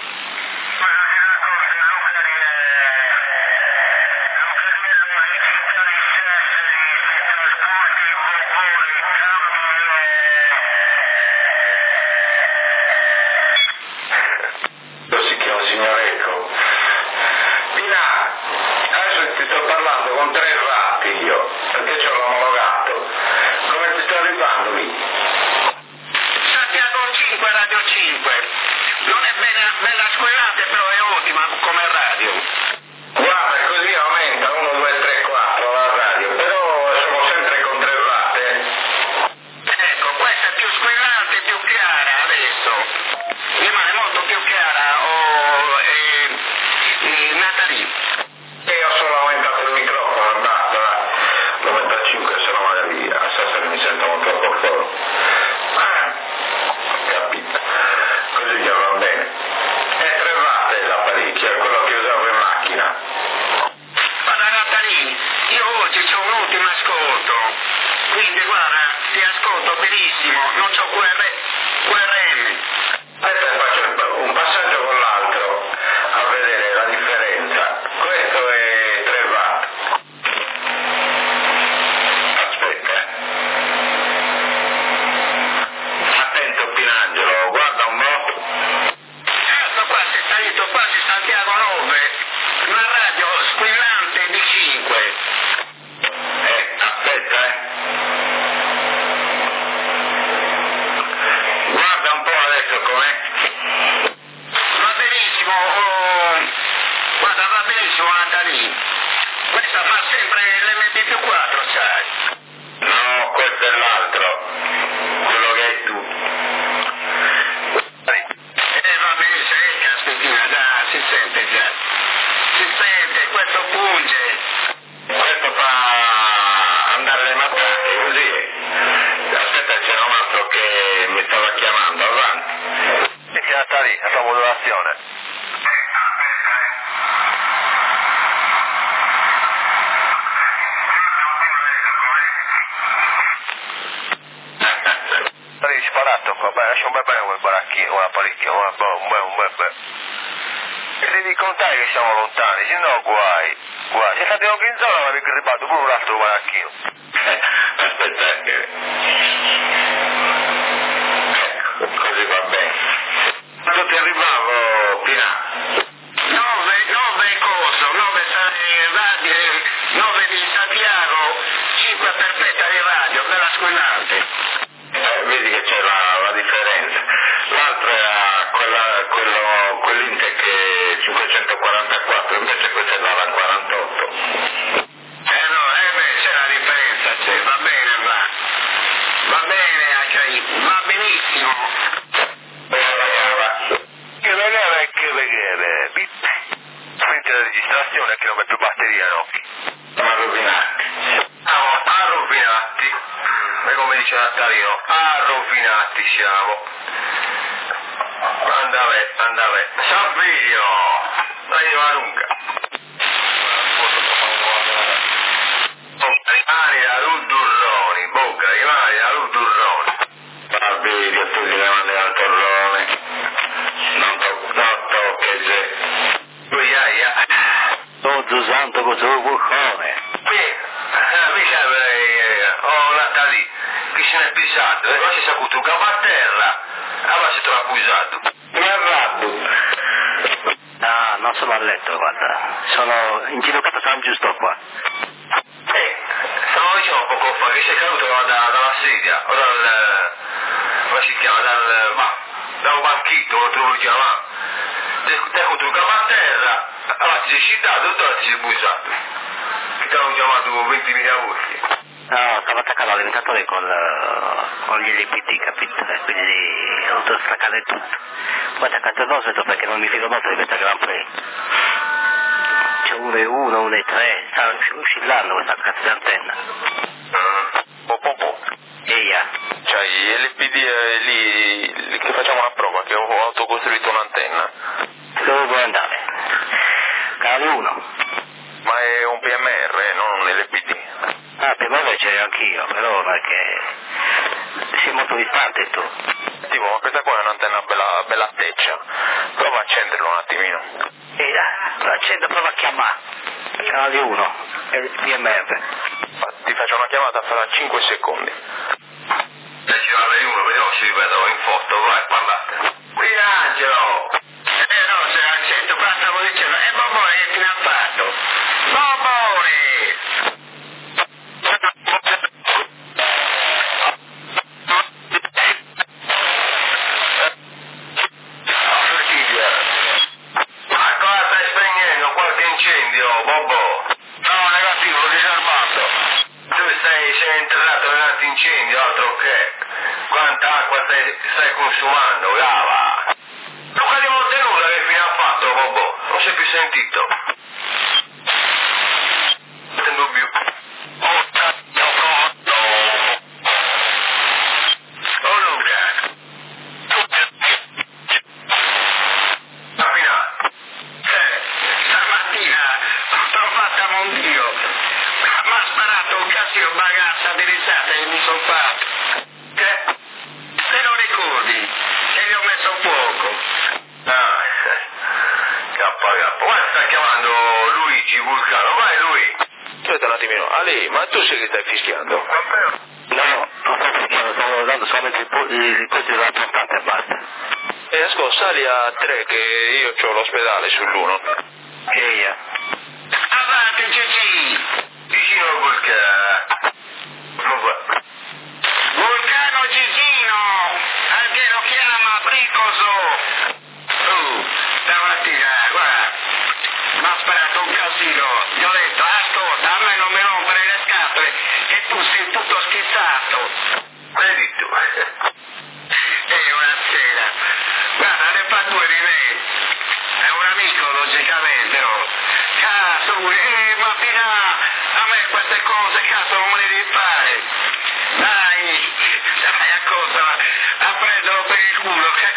Sparato qua, beh, lascia un bel bene quel baracchino, una parecchia, un bel, un bel, un bel, bel. E devi contare che siamo lontani, se no guai, guai. Se state anche in zona avevi ribatto pure un altro baracchino.
Aspettate. Ecco, così va bene. Quando ti arrivavo, Pina?
nove, nove coso, nove radio, nove di Santiago, cinque perfetta di radio, bella squillante.
Eh, vedi che c'è la, la differenza. L'altro era quella, quello, quell'Intec cinquecentoquarantaquattro, invece questa è la quarantotto.
Eh no, eh beh, c'è la differenza, c'è, va bene, va. Va bene, Acai, va benissimo.
Che vedere e che vedere, bippe. Spenti la registrazione che non è più batteria, no?
Ma rovinati.
Siamo arrovinati. E come dice Nattalino, arrovinati siamo. Andave, andave. Salvio! Dai la lunga. Rimani da Ludurroni, bocca, rimani da Ludurroni.
Salvio, tu gli mandi al torrone. Non tocca, non tocca, c'è.
Uiaia.
Todo santo con suo cuccone.
Qui, qui c'è, oh Nattalì, che se n'è pisato, e poi si è saputo capo a terra, allora si trova abusato.
Mi arrabbo.
Ah, non sono a letto, guarda. Sono inginocchiato, sono giusto qua.
Eh, stavo dicendo poco fa che sei caduto da, dalla sedia, o dal, come si chiama, dal, ma, da un banchetto, come te lo chiamavo. Ti hai avuto un capo a terra, allora ti sei scitato e allora ti sei busato. Che ti hanno chiamato ventimila volte.
No, stavo attaccando all'alimentatore con, uh, con gli L P D, capito? E quindi ho dovuto staccare tutto. Poi attaccato il nostro perché non mi fido molto di questa Grand Prix. C'è uno e uno, uno e tre, sta oscillando questa cazzo di antenna.
Mm. Po, po, po.
Eia.
Cioè, gli L P D eh, lì, lì che facciamo una prova. qua che ho autocostruito un'antenna.
Dove vuoi andare? Canale uno.
Ma è un P M R, non un L P D.
Ah, P M R c'è anch'io, però perché sei molto distante tu.
Tipo, ma questa qua è un'antenna bella, bella teccia. Prova a accenderlo un attimino.
E dai, accendo, prova a chiamare. Canale uno, P M R.
Ti faccio una chiamata fra cinque secondi.
E ci vale uno, vediamo se vi vedo in foto, vai, parlate. Qui Angelo! Eh no, se accetto qua stavo dicendo, e Bobone che fine ha fatto? Bobone! Ancora stai spegnendo qualche incendio, Bobo? No, negativo, l'ho disarmato. Tu stai, sei entrato in altri incendi, altro che. Quanta acqua stai, stai consumando, brava. Non capiamo nulla che fine ha fatto, Bobo. Non si è più sentito. In dubbio. Oh, cazzo, cotto. Oh, Luca. Appena. Eh, stamattina l'ho fatta a Mondio. Mi ha sparato un casino bagazza di risate che mi sono fatto. Che? Se non ricordi che gli ho messo fuoco. Ah, K K. Guarda, sta chiamando Luigi Vulcano. Vai lui.
Aspetta un attimino. Ali, ma tu sei che stai fischiando?
No, no, non sto fischiando, stavo dando solamente il, po- il costo della portata e basta.
E ascolta, sali a tre che io ho l'ospedale sull'uno.
E io?
Avanti, Gigi. Vicino al vulcano. Vulcano Gigino. Anche lo chiama Bricoso. Oh, stamattina, guarda. Mi ha sparato un casino. Gli ho detto, ascolta, a me non mi rompere le scatole, che tu sei tutto schizzato. Vedi tu. E una sera. Guarda, ne fa due di me. È un amico, logicamente, no? Cazzo, eh, ma fino a me queste cose, cazzo, non me le devi fare. Dai, dai, a cosa? A prenderlo per il culo, che...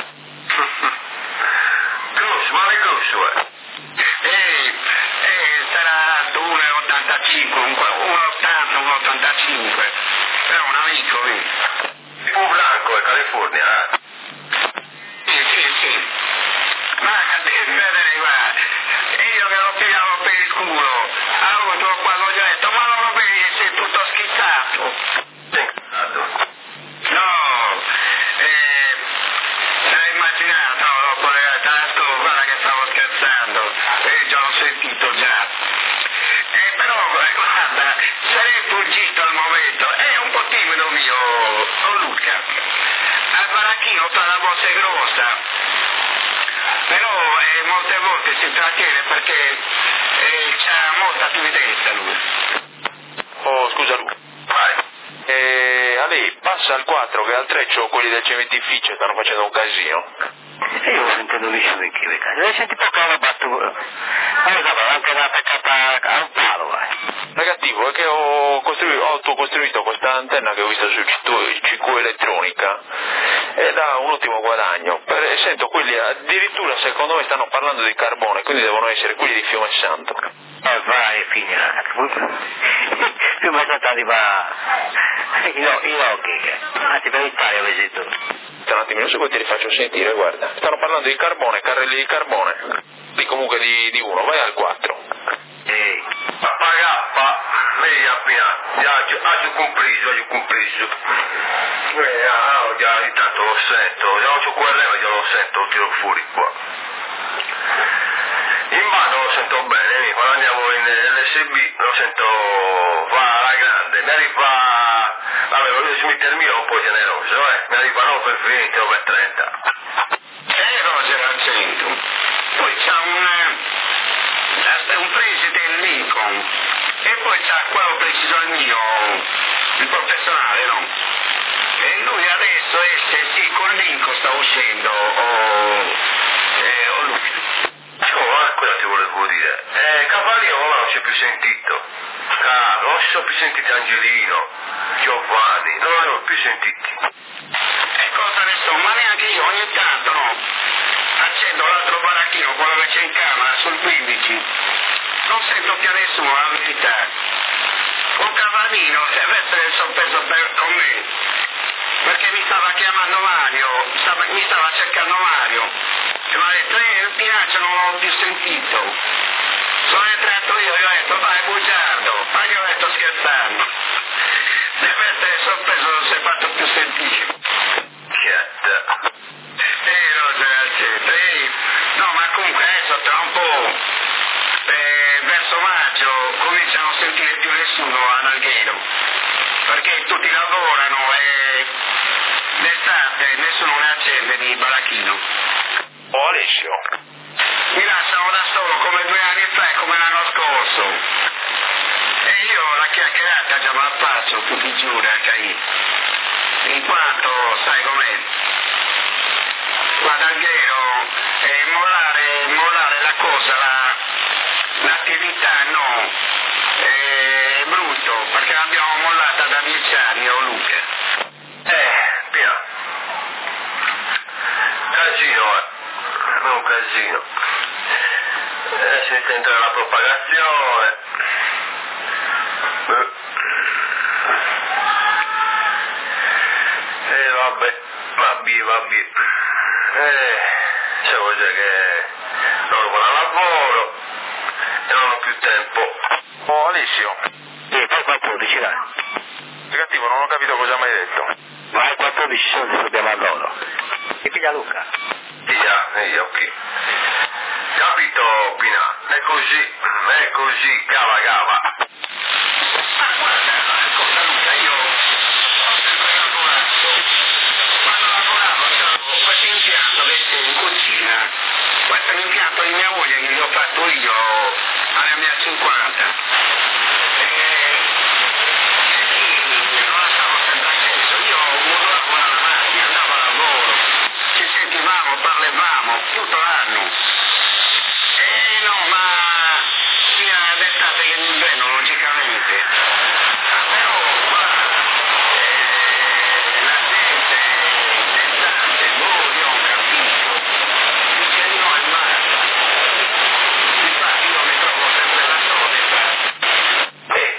Grosso, ma è grosso, eh. Eh, eh, sarà alto uno virgola ottantacinque, uno virgola ottanta, uno virgola ottantacinque. Però un amico, lì. Un blanco, è California, eh. Sì, sì, sì. Ma devi vedere, guarda, io che lo pigliavo per il culo, ha avuto quando gli ho detto, ma non lo vedi che sei tutto schizzato? Schizzato? No, eh, l'hai immaginato, no, dopo le tanto, guarda che stavo scherzando, e già l'ho sentito già. Eh, però, eh, guarda, sarei fuggito al momento, è un po' timido mio, oh Luca. Al baracchino fa la voce grossa. Però eh, molte volte si trattiene perché eh, c'ha molta timidezza lui.
Oh, scusa Luca.
Vai.
E Ali, passa al quattro che al tre c'ho quelli del cementificio, stanno facendo un casino.
E io sento vicino in chi vedo. Devi sentire poco la battuta. Allora, anche una attaccata al palo, vai.
Negativo, è che ho, costruito, ho autocostruito questa antenna che ho visto su C Q Elettronica e dà un ottimo guadagno. Per, sento quelli addirittura secondo me stanno parlando di carbone, quindi devono essere quelli di Fiume Santo.
Eh vai, finirà. Fiume Santo arriva in occhi, anzi per l'Italia avessi tu.
Un attimino, se poi ti rifaccio sentire, guarda. Stanno parlando di carbone, carrelli di carbone. Di comunque di, di uno, vai al quattro.
Ehi.
Papà, lei appena, già, già compreso, già compreso. Eh, ah, già, intanto lo sento, già ho quel leva, già lo sento, lo tiro fuori qua. In mano lo sento bene, quando andiamo in L S B lo sento, va alla grande, mi arriva, vabbè, voglio smettere il mio è un po' generoso, eh, mi arriva nove per venti, nove per trenta. Eh, Roger al centro. Poi c'ha un, un preside Lincoln, e poi c'ha quello preciso al mio, il professionale, no? E lui adesso esce, sì, con Lincoln sta uscendo, o, eh, o lui. Oh, ah, quello ti volevo dire. Eh, Cavallino non si è più sentito. Ah, non si sono più sentiti Angelino, Giovanni, non l'hanno più sentiti. E cosa ne adesso, ma neanche io ogni tanto, no, accendo l'altro baracchino, quello che c'è in camera, sul quindici, non sento più nessuno, la verità. Un cavallino si è messo il soppeso per, con me, perché mi stava chiamando Mario, stava, mi stava cercando Mario, e mi ha detto, eh, il Pinaccio non l'ho più sentito. Sono entrato io, gli ho detto, vai bugiardo, ma gli ho detto scherzando. Deve essere soppeso, non si è fatto più sentire.
Chiatta.
Eh, no, eccetera. No, ma comunque adesso tra un po', eh, verso maggio, cominciano a non sentire più nessuno ad Alghero, perché tutti lavorano e d'estate nessuno ne accende di baracchino.
Oh Alessio.
Mi lasciano da solo come due anni fa e come l'anno scorso. E io la chiacchierata già me la faccio tutti i giorni a Caì. In quanto, sai com'è, vado al Alghero e mollare, mollare la cosa, la, l'attività no, è brutto, perché l'abbiamo mollata da dieci anni, oh Luca.
Eh, Pia. Casino, eh. Un casino. Eh, si sente la propagazione. Eh. Eh, vabbè, vabbè, vabbè. Eh, c'è cosa che loro vanno a lavoro e non hanno più tempo. Oh, Alessio.
Sì, fai quattordici, dai.
Negativo, non ho capito cosa mi hai detto.
Vai quattordici soldi dobbiamo a loro. E piglia Luca.
Piglia, eh, ok. Capito, Pina? È così, è così, cava cava.
Ma guarda, ascolta Luca, io ho sempre lavorato, quando lavoravo c'avevo questo impianto che c'è in cucina, questo è l'impianto di mia moglie che gli ho fatto io alla mia cinquanta. E, e lì non lasciavo sempre acceso, io modulavo una macchina, andavo a lavoro, ci sentivamo, parlavamo tutto l'anno. Eh no, ma sia d'estate che d'inverno, logicamente. Però qua eh, la gente d'estate, boh, io ho capito, dice di no e basta. Infatti io mi trovo sempre da solo d'estate.
Eh,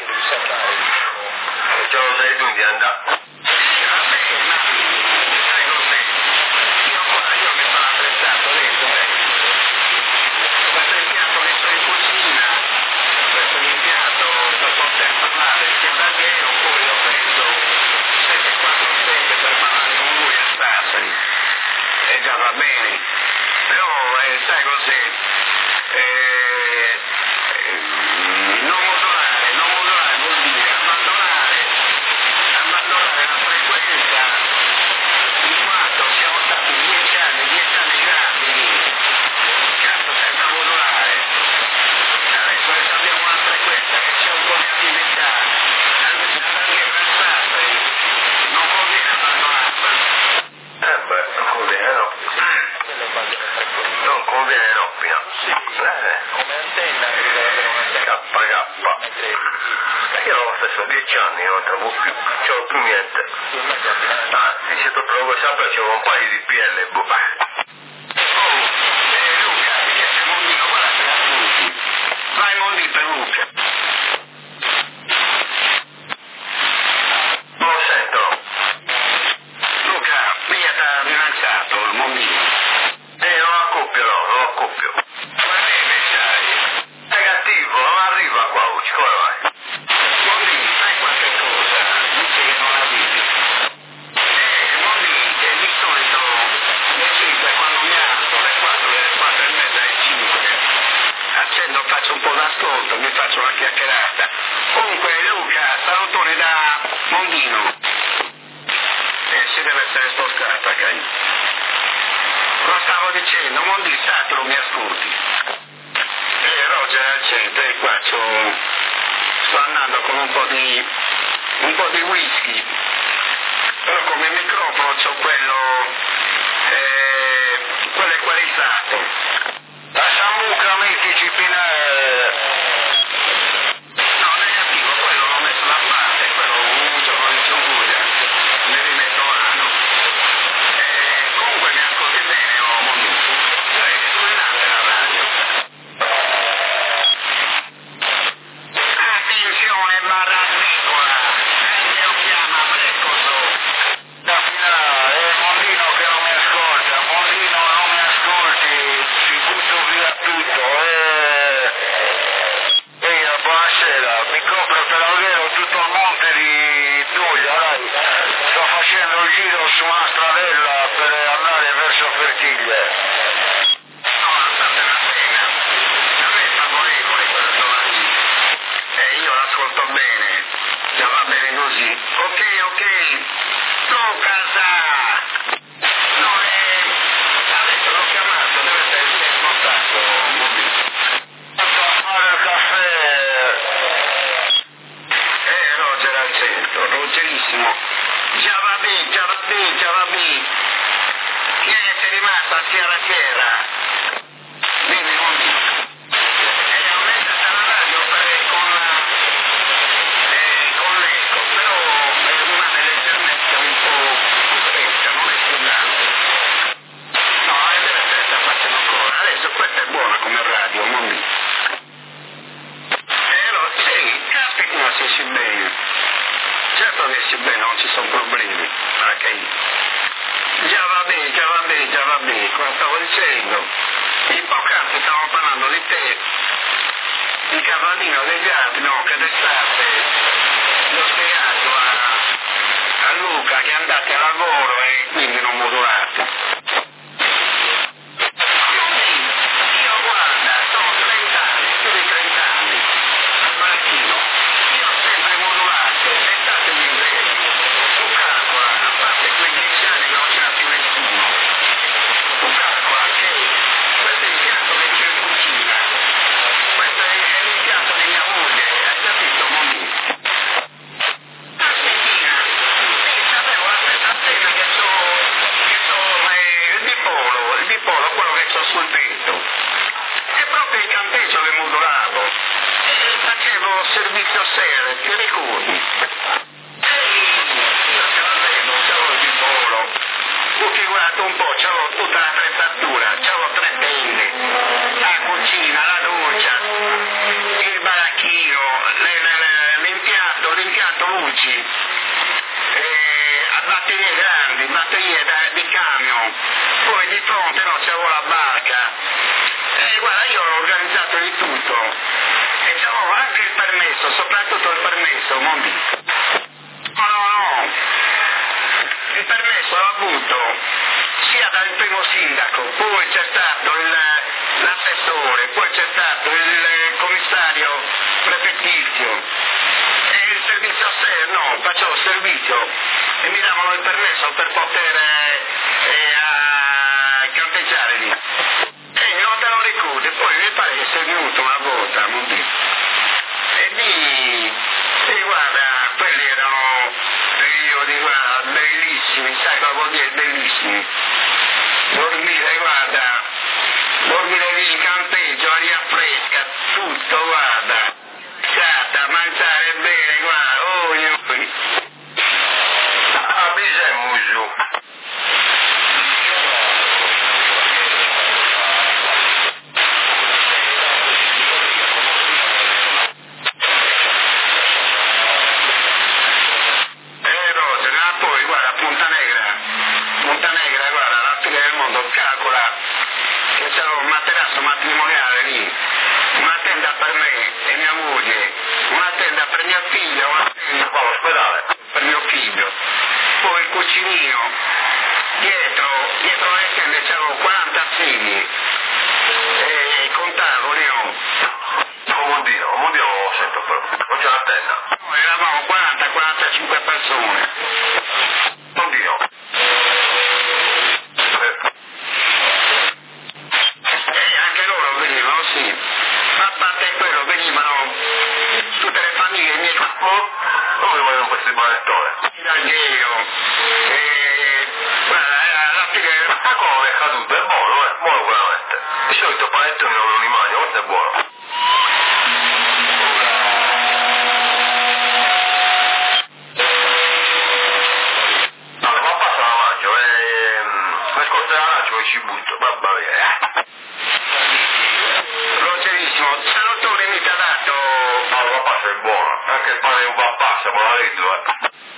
ce lo sei tu di andare.
Vabbè, ma sai cos'è? Io qua, io mi sono attrezzato dentro, eh. Questo impianto che sto in cucina, questo impianto per poter parlare sia da Alghero, poi ho preso sette quattro sette per parlare con lui a Sassari. E già va bene. Però, eh, sai cos'è? Eh, eh, non modulare, non modulare vuol dire abbandonare, abbandonare la frequenza, in quanto siamo stati dieci anni, dieci anni grandi lì. Cazzo, senza modulare. Adesso adesso abbiamo una frequenza che c'è un po' di attività, anche se Alghero e Sassari non conviene abbandonarla.
Eh beh, non conviene no. Non conviene no, Pina. Eh.
Come antenna che deve avere un'antenna.
K K. Io ho stesso dieci anni, non trovo più, non c'ho più niente. Anzi, se tu trovo sempre c'è un paio di P L, boh.
Oh, eh, Luca, che c'è Mondino, guarda che la tutti. Vai Mondino per Luca.
Non lo sento.
Luca, via da rilanciato il Mondino.
Eh, non accoppio, no, non accoppio.
Come vedi, sai?
È cattivo, non arriva qua oggi, come vai?
Mondino, sai qualche cosa? Dice che non arrivi. Eh, Mondino, che di solito le cinque quando mi alzo, le quattro, le quattro e mezza e cinque, accendo, faccio un po' d'ascolto, mi faccio una chiacchierata. Comunque, Luca, salutone da Mondino. Eh, si deve essere spostata, Caio. Lo stavo dicendo, Mondino, satiro, mi ascolti. Eh, Roger, accento, e qua c'ho... sto andando con un po' di... un po' di whisky. Però come microfono c'ho quello... eh, quello equalizzato.
La Sambuca, mettici Pina.
No, negativo, quello l'ho messo da parte, quello un giorno di Giunguria, mi rimetto mano. Eh, cavallino degli altri, no, che d'estate l'ho spiegato a, a Luca che andate a lavoro e quindi non modulate. Io guarda, sono trenta anni, più di trenta anni, al mattino, io ho sempre modulato, estate in inglese, tu calcola, a parte quei dieci anni che non c'era più nessuno, tu calcola che questo è l'impianto che c'è in cucina, questo è l'impianto di mia moglie, hai capito, Moni? Argentina, sì, sapevo la stessa antena che so, che so eh, il bipolo, il bipolo, quello che so sul tetto. E proprio il campeggio che modulavo, e facevo servizio sera, ti ricordi? E io ce l'avevo, c'avevo il bipolo. Tu ti guarda un po', c'avevo tutta l'attrezzatura, c'avevo tre tende, la cucina, la doccia, il baracchino, le- le- le- l'impianto, l'impianto luci, eh, a batterie grandi, batterie da- di camion, poi di fronte no, c'avevo la barca. E guarda, io ho organizzato di tutto e c'avevo anche il permesso, soprattutto il permesso, Mondi. No, no, no, il permesso l'ho avuto sia dal primo sindaco, poi c'è stato il- l'assessore, poi c'è stato il commissario prefettizio e il servizio sera, no, facevo servizio e mi davano il permesso per poter eh, eh, a campeggiare lì. E non te lo ricordi, poi mi pare che sei venuto una volta, Mondi. E lì, e guarda, quelli erano periodi, guarda, bellissimi, sai cosa vuol dire bellissimi? Dormire, guarda, dormire lì in campeggio, aria fresca, tutto, guarda, sata, mangiare bene, guarda, oh, io...
A Bise Musu.
Eh, Rosena, poi, guarda, Punta Negra, Punta Negra, guarda, la fine del mondo, calcola che c'era un materasso matrimoniale lì, una tenda per me e mia moglie, una tenda per mia figlia, una tenda
Qua all'ospedale.
per mio figlio, poi il cucinino, dietro, dietro le tende c'erano quaranta figli, e contavo, io,
Un mondino, un mondino non lo sento però. Non c'è la tenda.
noi eravamo quaranta quarantacinque persone.
Mondino.
E anche loro venivano, sì. Ma a parte quello venivano tutte le famiglie, i miei
Oh, come vogliono questi panettone?
D'Alghero, e guarda, era alla fine
Ma come è caduto? È buono, eh? Buono veramente. Di solito panettoni non li mangio, questo è buono. Vabbè, ma passa la mangio, e... Le scorte la mangio e ci butto, babba via.
Rogerissimo, Salvatore mi ti ha dato...
Ma la pasta è buona, anche il pane di un papassa, ma la vedo, eh.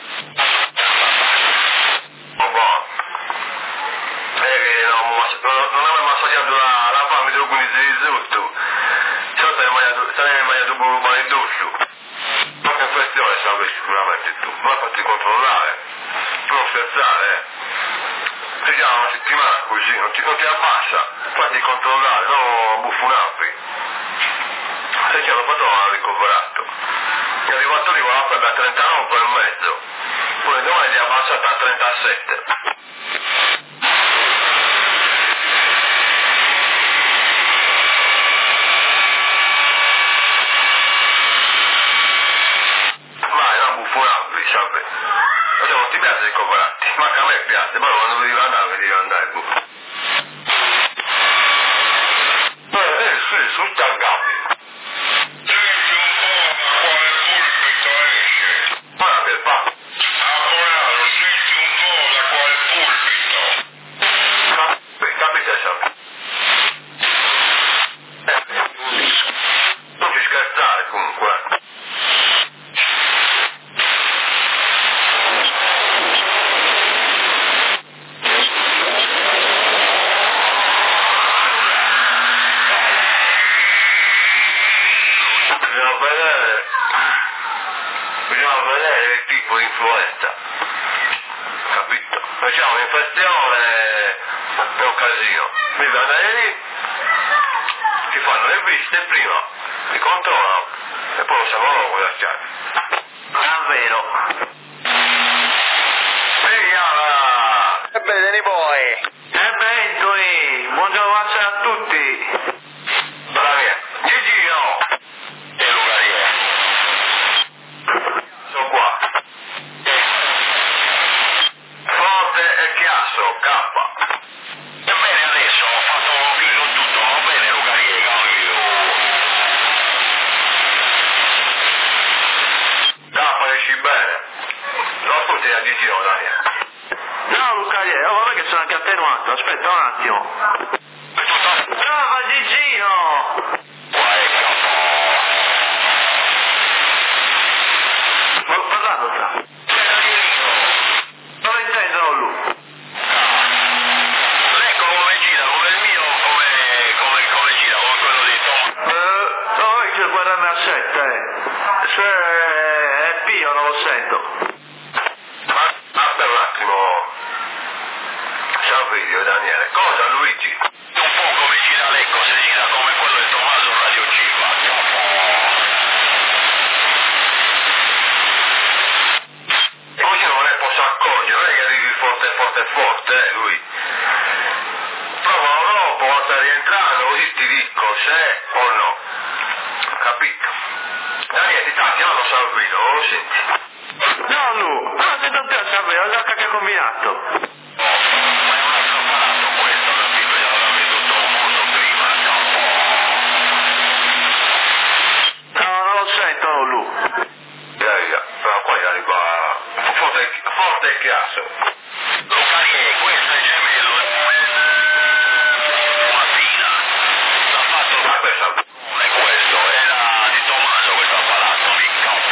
Oh, buono. Eh, che non, non, non avevo assaggiato la, la fame di alcuni di risotto. Ciò te ne hai mangiato pure un pane d'uscio. Ma che questione saprai sicuramente tu. Ma fatti controllare. Non scherzare, eh. Ti chiama una settimana così, non ti, non ti abbassa. Fatti controllare, non buffonarvi. Se che lo padrone l'ha ricoverato. È arrivato lì con la febbre a trentanove e mezzo. Poi domani è abbassata a trentasette. Ma è una buffonabile, sapete? Adesso non ti piace ricoverarti, ma anche a me piace, però quando devi andare, devi andare buffo. Eh, eh, sì, sul tangabile.
Senti un po' da quale pulpito esce.
Guarda per pa.
Abbonaro, senti un po' da quale pulpito.
Beh, capita sempre. Eh, non ci scherzare comunque.
bisogna vedere, bisogna vedere il tipo di influenza, capito? Facciamo un'infezione è un casino, devi andare lì, ti fanno le visite prima, ti controllano e poi lo sanno loro cosa c'è.
Davvero?
Ehi, Ala!
Ebbene, di voi.
E Bentoli, buongiorno a tutti.
Bravi, Gigino! E Lucarie. Sono qua. Forte e chiasso, K. Ebbene, adesso ho fatto chiuso tutto, va bene, Lucarie, cambio. K, esci bene. Lo ascolti a Gigino, Daniele.
No, Lucarie, oh, vabbè che sono anche attenuato, aspetta un attimo. Brava Gigino! Ma parlando sta? Non intendono lui.
Ecco come gira, come il mio, come, come, come gira, come quello di Tom.
Eh, no, è che guardami a sette, eh. Se è Pio non lo sento.
Ma aspetta un attimo. Salvedio, Daniele. Cosa, Luigi? Un po' come gira l'ecco, se gira come quello di Tommaso Radio cinque. Così non ne posso accorgere, non è che arrivi forte, forte, forte, eh, lui. Provalo dopo, quando sta rientrando, così ti dico se o no. Capito? Daniele, ti sta chiamando Salvino, lo senti?
No, Lu, no, sento più a sapere, ho già che ha combinato.
Ma è un altro apparato questo, capito? Io l'avevo veduto molto prima,
No, non lo sento, Lu.
via via, però qua gli arriva forte, forte e chiasso. Lucarie, questo è gemello. Mattina l'ha fatto da questa è questo, era di Tommaso questo apparato, mi capo.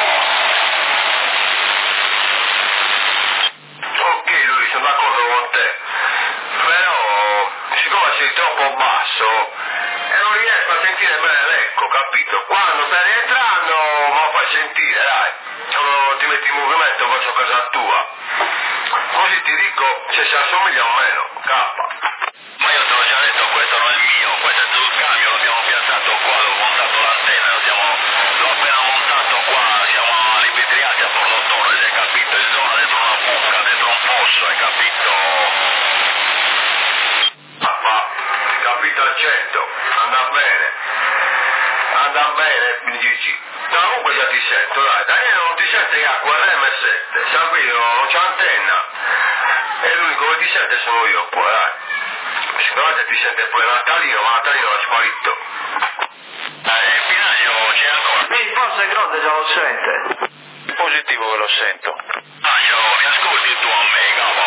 Ok, lui, sono d'accordo con te, però siccome sei troppo basso e non riesco a sentire bene l'ecco, capito? Quando stai rientrando me lo fai sentire, dai, quando ti metti in movimento faccio casa tua, così ti dico se si assomiglia o meno, K. Ma io te l'ho già detto, questo non è mio, questo è sul cambio, l'abbiamo piazzato qua, l'ho montato l'antenna, lo siamo, l'ho appena montato qua, siamo rivetriati a Porto Torres, hai capito? In zona dentro una buca, dentro un fosso, hai capito? Papà, capito al cento, anda bene, anda bene, Gigi. No, comunque già ti sento, dai, Daniele non ti sente che ha quella emme sette, Salvino non c'ha antenna, e l'unico che ti sente sono io qua, dai. Sicuramente ti sente pure Natalino, ma Natalino è sparito. Eh, Pinaglio c'è ancora.
Sì, forse Grotte già lo sente.
Positivo che lo sento.
Pinaglio, mi ascolti tu a me, capo?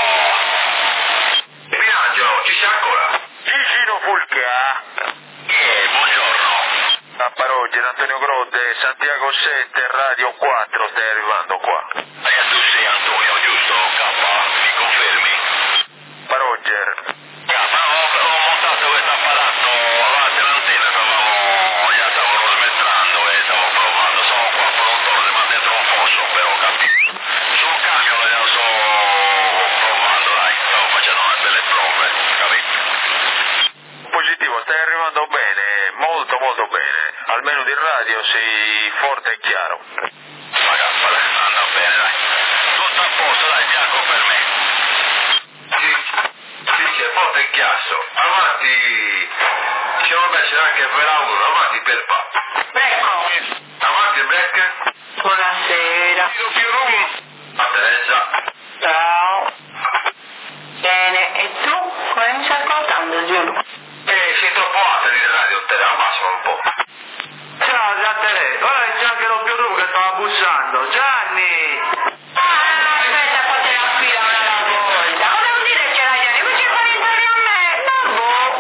Pinaglio, ci sei ancora?
Gigino Fulca.
Eh, buongiorno.
A Paroggia, Antonio Grotte, Santiago sette, Radio quattro, stai arrivando qua.
Eh, tu sei Antonio, giusto, K? Mi confermi?
Parogger.
Yeah, ma ho, ho montato questo apparato davanti all'antenna, stavamo, già stavamo smestrando e stavo provando, stavo qua a Prontorre, ma dentro un fosso però, capito? Sul camion lo sto provando, dai, stavo facendo una belle prove, capito?
Positivo, stai arrivando bene, molto molto bene. Almeno di radio sei forte e chiaro.
Ma cazzo, dai, anda bene, dai. Tutto a posto, dai, bianco per me. Sì, sì, c'è forte e chiasso. Avanti, ci dovrebbe essere anche Vera uno, avanti per pa.
Ecco,
Avanti Black.
buonasera.
Più più rum. A Teresa.
Ciao. Bene, e tu? Come mi stai ascoltando, Giulio?
Eh, sei troppo alta di radio, te la abbasso un po'.
Ciao, Giantere. Ora c'è anche lo più che stava bussando. Gianni!
Ah, aspetta, fate la fila una volta. Ma devo dire che la Gianni, perché fai entrare a me? Ma boh.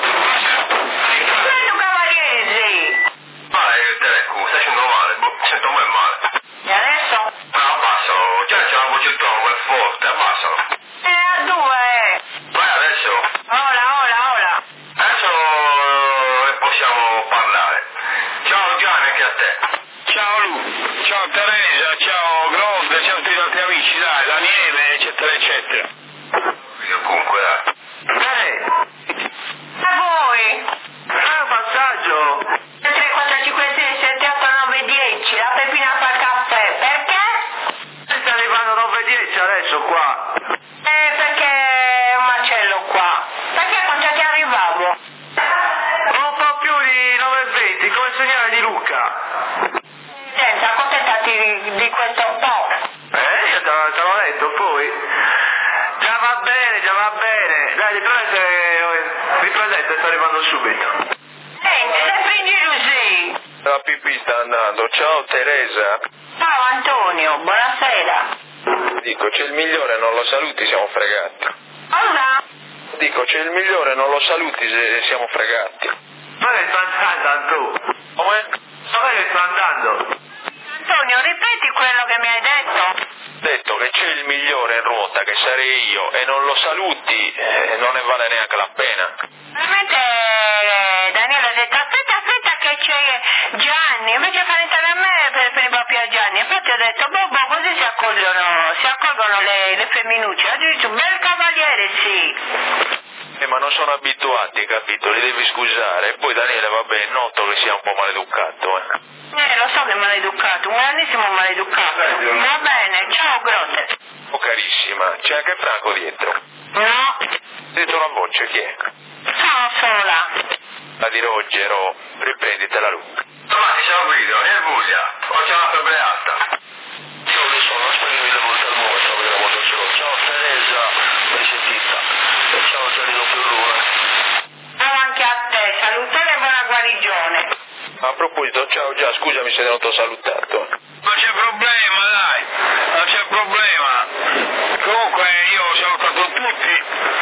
Prendo Cavaliesi.
Ma il teleco, stai facendo male, boh, sento me male.
E adesso?
Ma abbassalo, già c'è la voce tua, quel forte, abbassalo.
E a due.
Vai adesso.
Ora, ora, ora.
Adesso ne possiamo parlare. Ciao Gianni, anche a te. ciao Lu, ciao Teresa, ciao Grond, ciao tutti gli altri amici, dai, Daniele, eccetera, eccetera.
Io comunque, dai.
Eh,
A voi.
ah, un passaggio.
tre, quattro, cinque, sei, sette, otto, nove, dieci. La Peppina fa il caffè. Perché?
Sta arrivando nove e dieci adesso qua.
Eh, perché è un macello qua. Perché quando ti arrivavo?
Un po' più di nove e venti, come il segnale di Luca.
Senza, accontentati di, di questo po'.
Eh, te l'ho te l'ho detto poi. Già va bene, già va bene. Dai, riprendete, riprendete, sto arrivando subito.
Senti, sempre in gelosia.
La pipì sta andando, ciao Teresa.
Ciao Antonio, buonasera.
Dico, c'è il migliore, non lo saluti, siamo fregati.
Cosa?
Dico, c'è il migliore, non lo saluti se siamo fregati.
Ma che sto andando tu?
Come?
Ma che sto andando?
Antonio, ripeti quello che mi hai detto.
Ho detto che c'è il migliore in ruota, che sarei io, e non lo saluti, eh, non ne vale neanche la pena.
Veramente eh, Daniele ha detto aspetta, aspetta che c'è Gianni, invece fa entrare a me per, per proprio a Gianni. Infatti ho detto, boh, boh, così si accolgono, si accolgono le, le femminucce. Ho detto, bel cavaliere, sì.
Eh, ma non sono abituati, capito? Li devi scusare. E poi Daniele, vabbè, è noto che sia un po' maleducato, eh.
Eh, lo so che è maleducato, un grandissimo maleducato. Va bene, ciao Grotte.
Oh carissima, c'è anche Franco dietro.
No,
Dietro una voce, chi è?
sono sola.
La di Ruggero, riprenditela lui.
Domani siamo video, nervosa, ho già la febbre alta.
Io lo sono, spero mille volte al mondo, stavo vedendo molto solo. Ciao Teresa, ben sentita. E ciao Gianino Pirrone.
Ciao anche a te, salutare e buona guarigione.
A proposito, ciao già, scusami se non ti ho salutato.
Non c'è problema, dai, non c'è problema. Comunque io ho salutato tutti,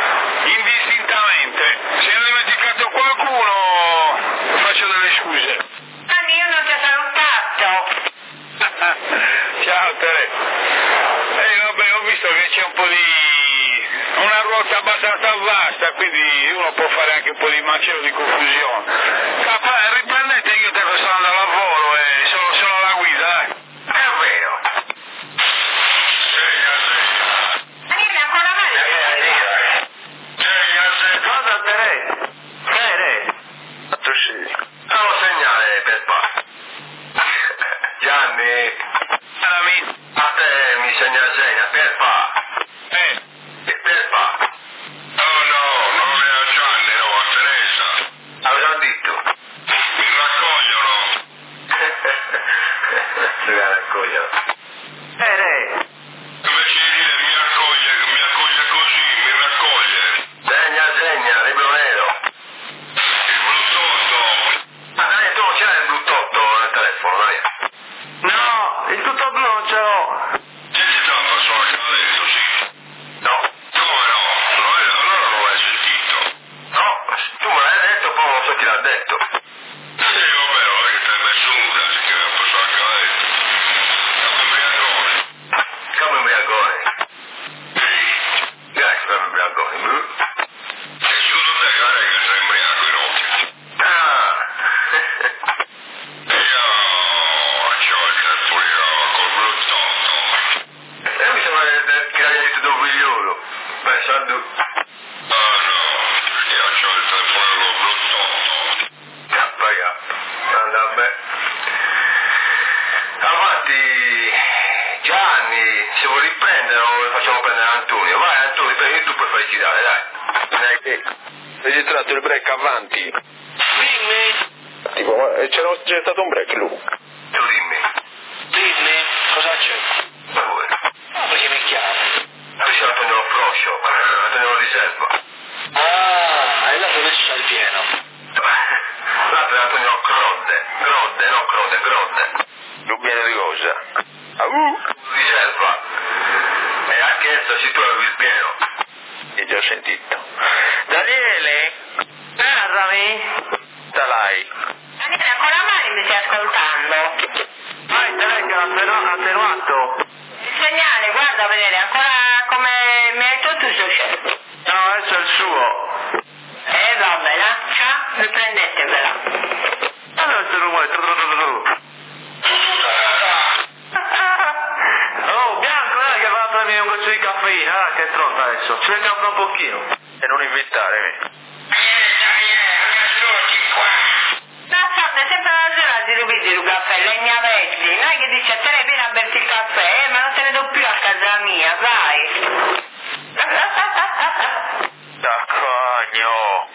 indistintamente. Se ho dimenticato qualcuno, faccio delle scuse.
Gianni, io non ti ho salutato.
Ciao Tere. Eh vabbè, ho visto che c'è un po' di... una ruota abbastanza vasta, quindi uno può fare anche un po' di macello, di confusione. Capà, riprendete, io devo stare andando al volo e sono, sono alla guida, eh.
È vero.
Daniele, ancora male.
Cosa Tere? Tere?
Quanto sei?
Ha un segnale per pa. Gianni,
Parlami.
a te mi segna segna, per pa.
Eh.
E per pa.
No, no, non è a Gianni, no, a Teresa.
Aveva detto.
Mi raccogliono.
Mi raccogliono.
Tere?
Invece di dire mi accoglie, mi accoglie così, mi raccoglie.
Segna segna, libro nero.
Il bruttotto.
Ah dai, tu non c'hai il bluttotto nel telefono, dai.
No, il tutto blu non ce l'ho.
Che ti dà la sua calerio, sì?
No.
Come no? No, eh, allora non l'hai sentito.
No, tu me l'hai detto, poi non so chi l'ha detto.
Sì, vabbè, non è che ti hai messo nulla, si chiama per sua calerio. Come mi agone?
Come ubriacone.
Sì.
Grazie, come ubriacone. Blu.
E secondo te che non è che sei imbriaco in occhio?
Ah.
E io c'ho il cartolino col bruttotto.
E mi sembra che che l'abbia detto dopo figliolo. Pensa a tu.
Ah no, io c'ho il telefono col bruttotto.
Cappa cappa. Anda bene. Avanti. Gianni, se vuoi riprendere o facciamo prendere Antonio. Vai Antonio, prendi tu per farci girare, dai.
Eh, registrato il break avanti.
Dimmi.
Tipo, ma c'era, c'è stato un break, Lu.
Tu dimmi.
Dimmi. Cosa c'è?
Dove?
Perché mi chiami?
C'è Antonio Froscio, Antonio Riserva.
Ah, e là dove c'è il pieno?
L'altro è Antonio Crodde. Crodde, no Crodde, Crodde.
Lu viene di cosa? Ah, uh.
Riserva. E anche adesso si trova il pieno.
Hai già sentito. Daniele?
Narrami.
Sta lei.
Daniele, ancora male mi stai ascoltando?
Vai Tere che l'ha attenu- attenuato.
Il segnale, guarda a vedere, ancora come mi hai detto tu sto scemo.
No, adesso è il suo.
Eh vabbè, lascia, riprendetevela.
Allora il rumore. tru tru tru tru.
adesso, ci vediamo un pochino.
E non inventare me.
Sempre la sera di rubidi il caffè, legna vecchi, non è che dice a te ne vieni a berti il caffè, eh, ma non te ne do più a casa mia, vai.
Da cagno.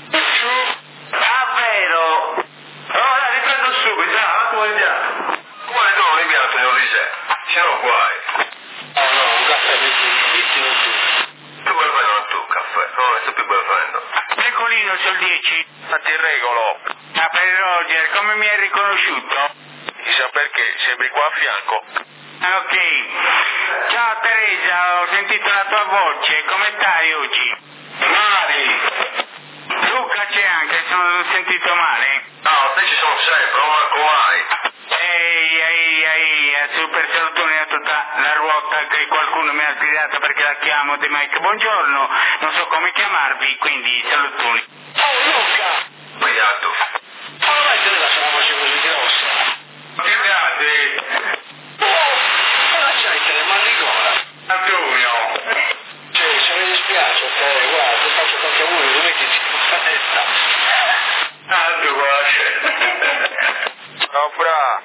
Davvero? Allora riprendo subito, dai, un attimo vediamo. Come no, mi piace, non risè. Siamo guai.
Oh no, un caffè bellissimo tu.
Tu vuoi prendere tu un caffè? Non sto più prendendo.
Pecolino sul dieci.
Ma ti regolo.
Ma per Roger, come mi hai riconosciuto?
Chissà perché, sembri qua a fianco.
Ah, ok. Ciao Teresa, ho sentito la tua voce, come stai oggi?
Mari!
Luca c'è anche, sono sentito male.
No, te ci sono sempre, non manco mai.
Ehi, ehi, ehi, super salutone a tutta la ruota che qualcuno mi ha sgridato perché la chiamo di Mike. Buongiorno, non so come chiamarvi, quindi salutoni.
Oh Luca! Sbagliato.
Ma non è che la sono voce così grossa?
Che cade?
Oh, ma c'hai che le mani gola?
Antonio!
Cioè, se mi dispiace, ok, guarda, ti faccio qualche auguri, non è che ti fa.
Ah, tu guarda.
No, bra.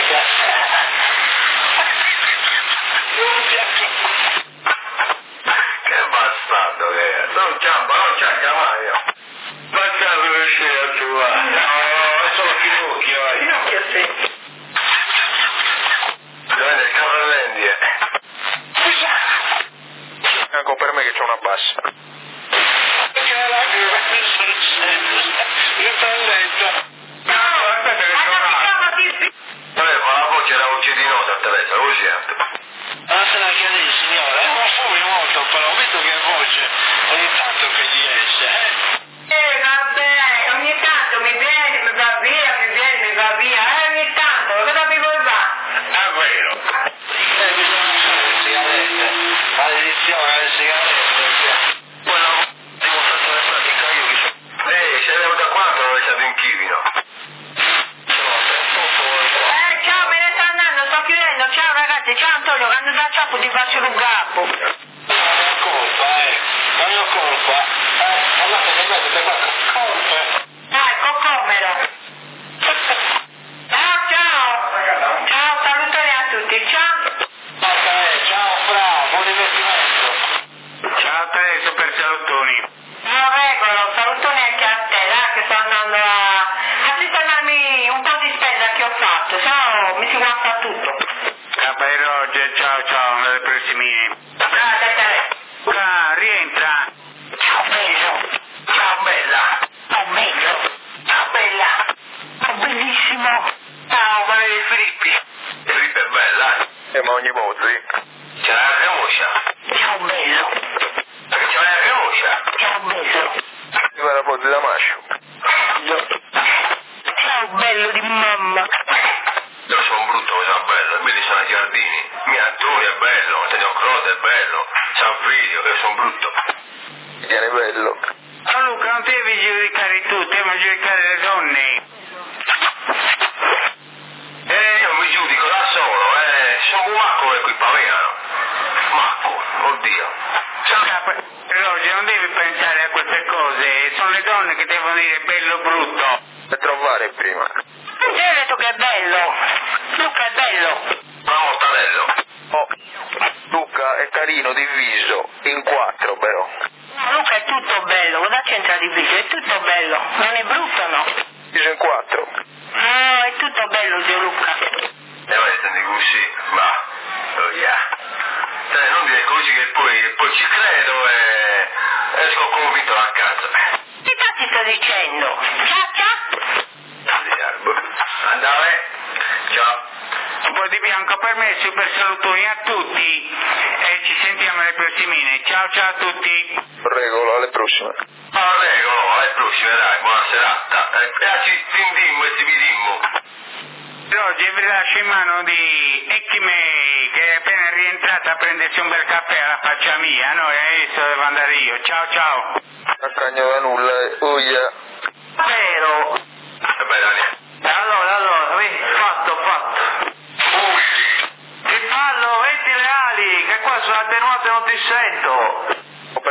Che bastardo che è. Non chiama, non c'ha chiamato io. Bastardo che sei a tua. No, è solo Pinocchio. eh.
Pinocchio sì.
Dovete il carro vendi, eh.
Ecco per me che c'è una bassa.
Che lacrime mi sono sempre. Riprendendo.
No, aspetta che c'è una. Vabbè, ma la voce era uccidinosa a Teresa, lo sento.
Non se la chiedi, signora, è un fumi molto, però ho visto che voce ogni tanto che gli esce, eh?
Eh, vabbè, ogni tanto mi viene, mi va via, mi viene, mi va via, eh, ogni tanto, cosa mi vuoi fare?
È vero.
Eh, bisogna usare le sigarette, maledizione alle sigarette.
Poi la voce devo fare la pratica io che so. Ehi, sei venuta qua per non stato in chivino.
Eh, ciao, me ne sto andando, sto chiudendo, ciao ragazzi, ciao Antonio, quando da ciappo ti faccio un capo.
Non è colpa, eh, non è colpa. Eh, guardate che vedete, guarda, colpa.
Ah, ecco comero. Ciao, ciao. Ciao, salutoni a tutti, ciao.
Ok, ciao Fra, buon divertimento. Ciao Teresa, super salutoni.
Non regolo, salutoni anche a te, là, che sto andando a, a sistemarmi un po' di spesa che ho fatto, se no mi si guasta tutto.
Capa e Roger, ciao ciao, alle prossime.
Ah, dai, dai.
Luca, rientra.
Ciao bello.
Ciao bella.
Ciao bello. Ciao bella. Ciao bellissimo.
Ciao, ma è Filippi. Filippi è bella, eh.
E ma ogni volta.
C'è la cremuccia.
Ciao bello.
Perché c'è la cremuccia.
Ciao bello.
Viva la pozza da mascio.
Ciao bello di mamma.
Io sono brutto, ma sono bello. Quelli sono i giardini. Mio Antonio è bello, Antonio Croce è bello. San Figlio, io sono brutto.
Viene bello.
Oh Luca, non devi giudicare tu, devi giudicare le donne.
Eh, io mi giudico da solo, eh. Sono un macco che qui paviano. Macco, oddio. Ciao.
Capa, Roger, non devi pensare a queste cose, sono le donne che devono dire bello o brutto.
Per trovare prima.
Non ti ho detto che è bello. Luca è bello.
Ma mortadello.
Oh, Luca è carino di viso, in quattro però.
No, Luca è tutto bello, cosa c'entra di viso? È tutto bello, non è brutto no?
Viso in quattro.
No, è tutto bello zio Luca.
E vai intendi così, ma. Oh yeah. Dai, non dire così che poi, poi ci credo e esco convinto a casa.
Che cazzo ti sto dicendo? Ciao ciao.
Andare. Ciao.
Un po' di bianco per me, super salutoni a tutti e ci sentiamo alle prossime. Ciao ciao a tutti.
Regolo, alle prossime.
Ma prego, alle prossime dai, buona serata. E ci tindimmo e ci vidimmo.
Oggi vi lascio in mano di Echime che è appena rientrata a prendersi un bel caffè alla faccia mia, no? E adesso devo andare io. Ciao ciao.
Non cagno da nulla, eh. Oh yeah.
Vero.
E beh Daniele.
Allora, allora, fatto, fatto.
Usci.
Ti fallo, metti le ali, che qua sono attenuate e non ti sento.
Oh,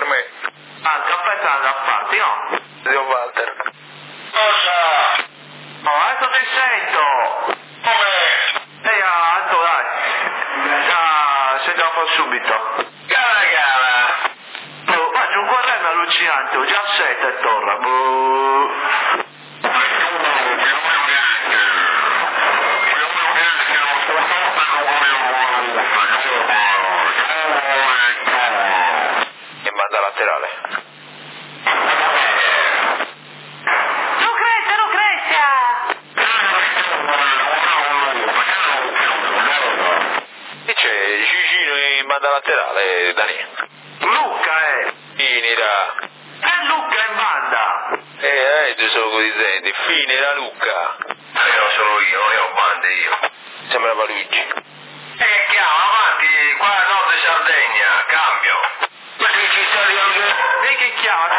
laterale, Daniele.
Luca è!
Finita.
È Luca in banda!
Eh, eh, tu solo così senti, finita Luca.
Eh, non sono io, non ne ho bande io.
Sembrava Luigi.
E che chiama, avanti, qua a nord di Sardegna, cambio.
Ma che ci sta arrivando? E che chiama?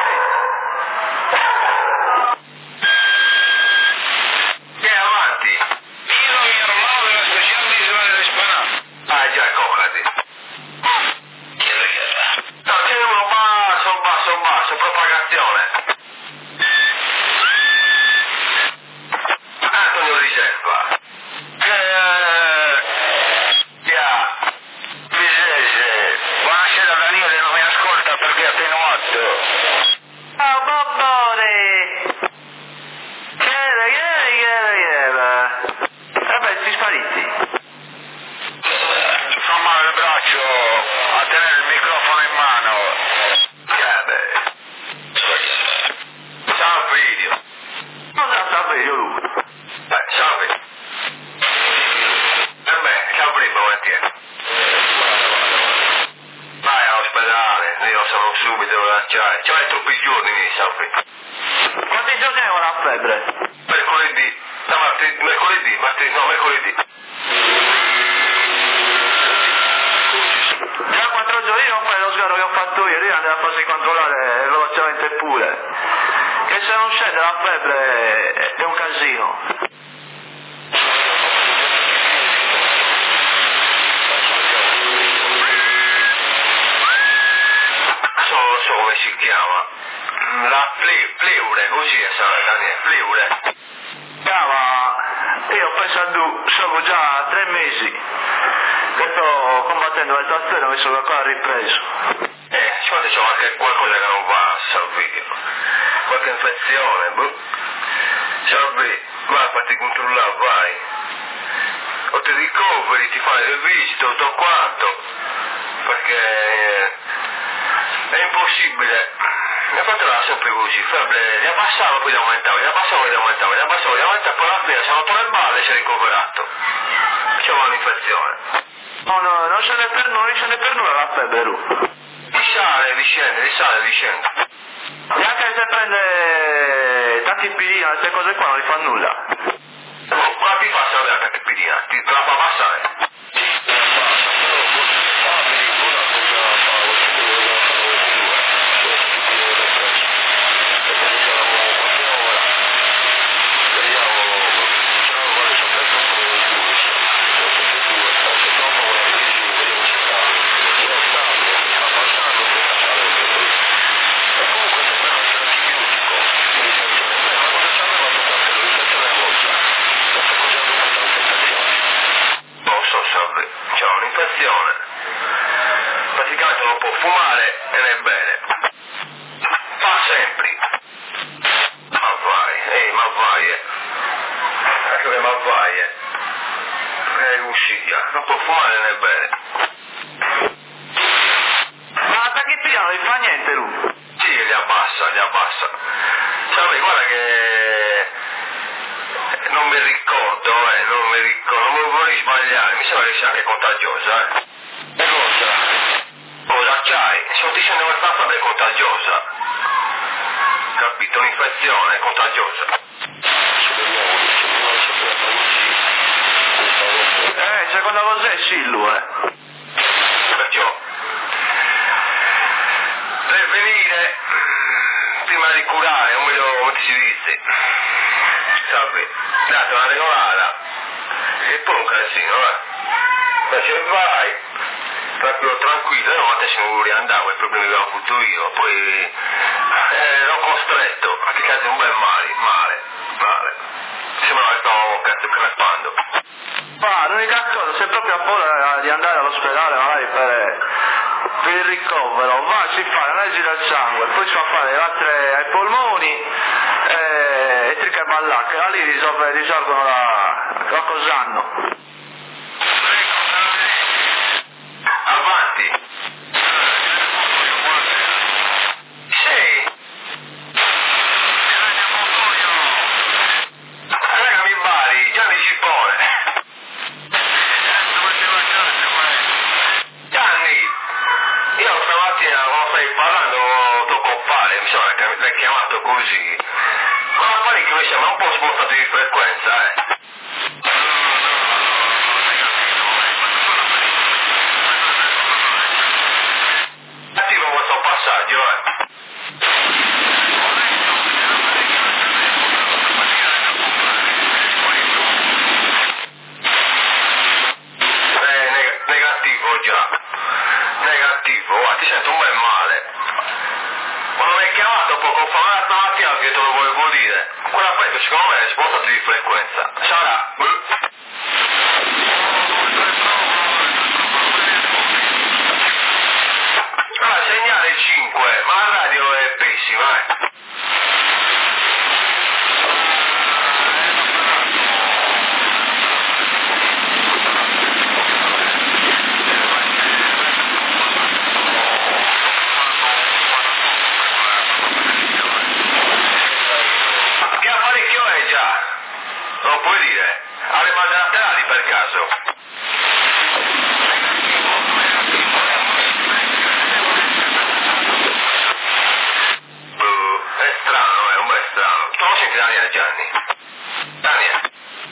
Che avanti?
Io mi armavo la speciale di Israele Respanà.
Ah già, coccati. No, tieni uno basso, basso, basso, propagazione. Antonio Riserva. Eh, via. Visese.
Buonasera Daniele, non mi ascolta perché è attenuato.
Oh, Bobbore!
Che era, che era, che era, che era? Vabbè, si spariti. Fa male il braccio a tenere il microfono in mano.
Eh beh. Ciao video.
Cosa sta video lui?
Eh, salve. Eh beh, ciao prima, volentieri. Vai all'ospedale, io sono subito devo lasciare. Ci vai troppi giorni, mi salve.
Quanti giorni avevo la febbre?
Mercoledì, no, martedì, mercoledì, martedì, no, mercoledì.
Già quattro giorni non fai lo sgarro che ho fatto io, devi andare a farsi controllare velocemente pure. Che se non scende la febbre è un casino.
So, so come si chiama. La ple, pleure, così è, sa, Daniele, pleure.
Chiama, io penso a tu, sono già tre mesi che sto combattendo le tastiere, mi sono ancora ripreso.
Eh, secondo c'è qualche, qualcosa che non va, Salvio. Qualche infezione, boh. Salvi, vai a farti controllare, vai. O ti ricoveri, ti fai le visite, tutto quanto. Perché è impossibile. Mi ha fatto là sempre così, febbre, ne abbassava poi aumentava, ne abbassava poi aumentava, ne abbassava, ne aumentava, poi alla fine si è rotto le balle e si è ricoverato. C'era un'infezione.
No, no, non ce n'è per nulla, non ce n'è per nulla la febbre, Ru.
Risale, riscende, risale, riscende.
E anche se prende tachipirina, queste cose qua non gli fa nulla.
Oh, qua ti fa salvare la catipirina, ti te la fa passare. C'è un'infezione, praticamente non può fumare e ne bene, fa sempre, ma vai, ehi ma vai, eh. ecco che ma vai, eh. è uscita, non può fumare e ne bene.
Ma la tachipirina non gli fa niente, Ru.
Sì, li abbassa, li abbassa. Sai, guarda che non mi ricordo, eh, non mi ricordo, non vorrei sbagliare, mi sembra che sia anche contagiosa, eh.
E cosa?
Cosa c'hai? Sto dicendo che questa febbre è contagiosa. Capito? Un'infezione è contagiosa.
Eh, seconda cosa è Sillu, eh.
Perciò per venire prima di curare, come, lo, come ti si dice, sappi, date una regolata e poi un casino, eh. Perciò vai, tranquillo, tranquillo, non te se non vuoi andare, quei problemi che ho avuto io, poi eh, ero costretto, a che cazzo un bel male, male, male. Sembra che sto cazzo crepando.
Ma l'unica cosa, se proprio ha paura di andare all'ospedale magari per, per il ricovero, va, si fa l'analisi del sangue, poi si fa fare le altre ai polmoni eh, e trica e ballà, che da lì risolve, risolvono la, la cosanno.
Avanti. Sì. Raga mi bari, Gianni Cippone. Gianni, frequenza, eh. Attivo questo passaggio, eh. Eh, neg- negativo già. Negativo, guarda, ti sento un bel male. Quando mi hai chiamato poco fa, una stamattina che te lo volevo dire. Quella poi secondo me è spostati di frequenza. Sarà. Ah, segnale cinque, ma la radio è pessima, eh. Che apparecchio è già? Non puoi dire? Ha le bande laterali per caso? Uh, è strano, è un bel strano. Tu non senti Daniele Gianni? Daniele?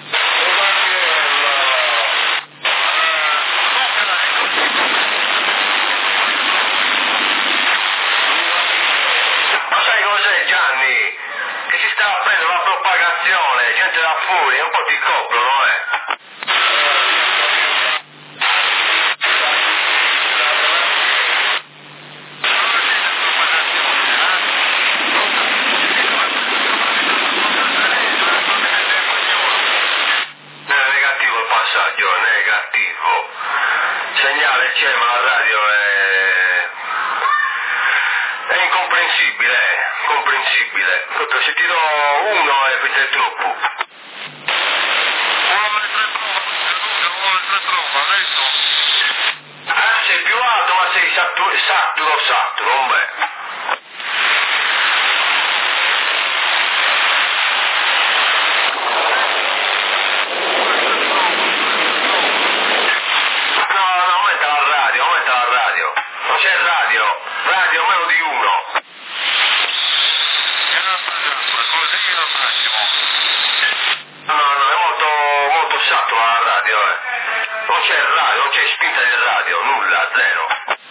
Ma sai cos'è Gianni? Che si sta aprendo la propagazione, gente da fuori, un po' ti coprono, eh. Eh, negativo il passaggio, negativo. Segnale c'è ma la radio è... è incomprensibile, eh, comprensibile. Proprio se ti do uno è per troppo. Ah, sei più alto ma sei saturo, saturo, saturo, beh. No, no, aumenta la radio, aumenta la radio. Non c'è radio, radio meno di uno. No, no, è molto, molto satura la radio, eh. Non c'è radio, non c'è spinta del radio, nulla, zero.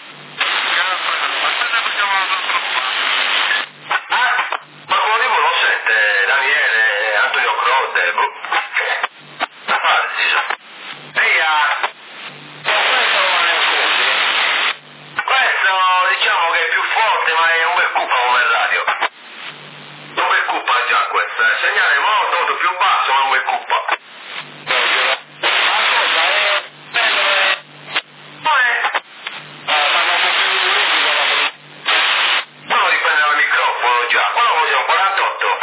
Ah, ma quello di voi lo sente Daniele, Antonio Crotte, boh. Da farsi. Ehi, ah. Questo diciamo che è più forte ma è un bel cupa come radio. Un bel cupa già questo, eh. Segnale molto molto più basso ma un bel cupa. Quello dipende dal microfono già, quello cos'è un quarantotto?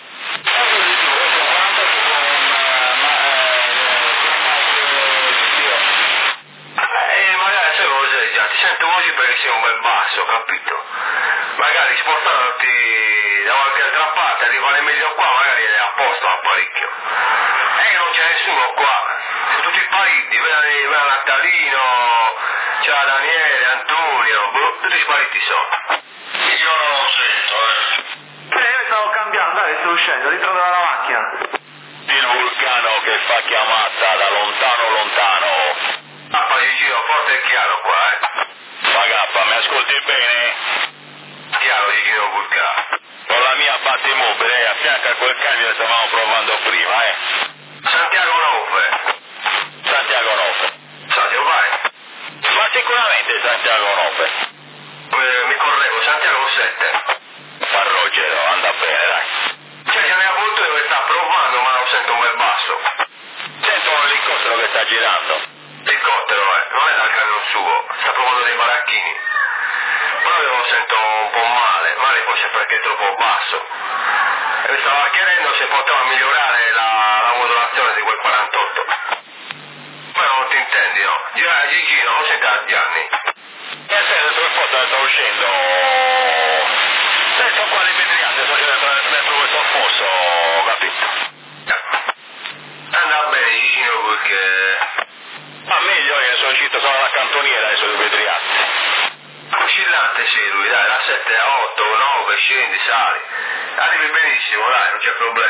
Eh, magari sai cos'è già, ti sento così perché sei un bel basso, capito? Magari spostandoti da qualche altra parte, arrivare meglio qua, magari è a posto l'apparecchio. Eh, non c'è nessuno qua, sono tutti spariti, veda Natalino, c'è Daniele, Antonio, boh, tutti spariti sono. Io non lo sento, eh.
Eh, io stavo cambiando, dai, sto uscendo, ritrovo la macchina.
Il vulcano che fa chiamata da lontano lontano.
Ah, Gigino, forte e chiaro qua, eh.
Pagappa, mi ascolti bene?
Chiaro, Gigino Vulcano.
Con la mia battimobile a fianco a quel camion che stavamo provando prima, eh.
Santiago Nofe.
Santiago Nofe.
Santiago, vai.
Ma sicuramente Santiago Nofe.
Eh, mi correggo, Santiago sette.
Ma Ruggero, anda bene, dai.
Cioè, c'è un punto dove sta provando, ma lo sento un bel basso.
Sento l'elicottero che sta girando.
L'elicottero, eh, non è dal camion suo, sta provando dei baracchini. Però io lo sento un po' male, male forse perché è troppo basso. E mi stava chiedendo se poteva migliorare la, la modulazione di quel quarantotto. Ma non ti intendi, no? Gira Gigino, lo senti a Gianni.
E se per forza sta uscendo... Sento qua le vetriate, sto girando dentro questo fosso, capito?
Andava bene Gigino perché...
Ma meglio che sono uscito solo alla cantoniera e sono vetriate.
Oscillante sì lui, dai, da sette a otto, nove, scendi, sali. Arrivi benissimo, dai, non c'è problema.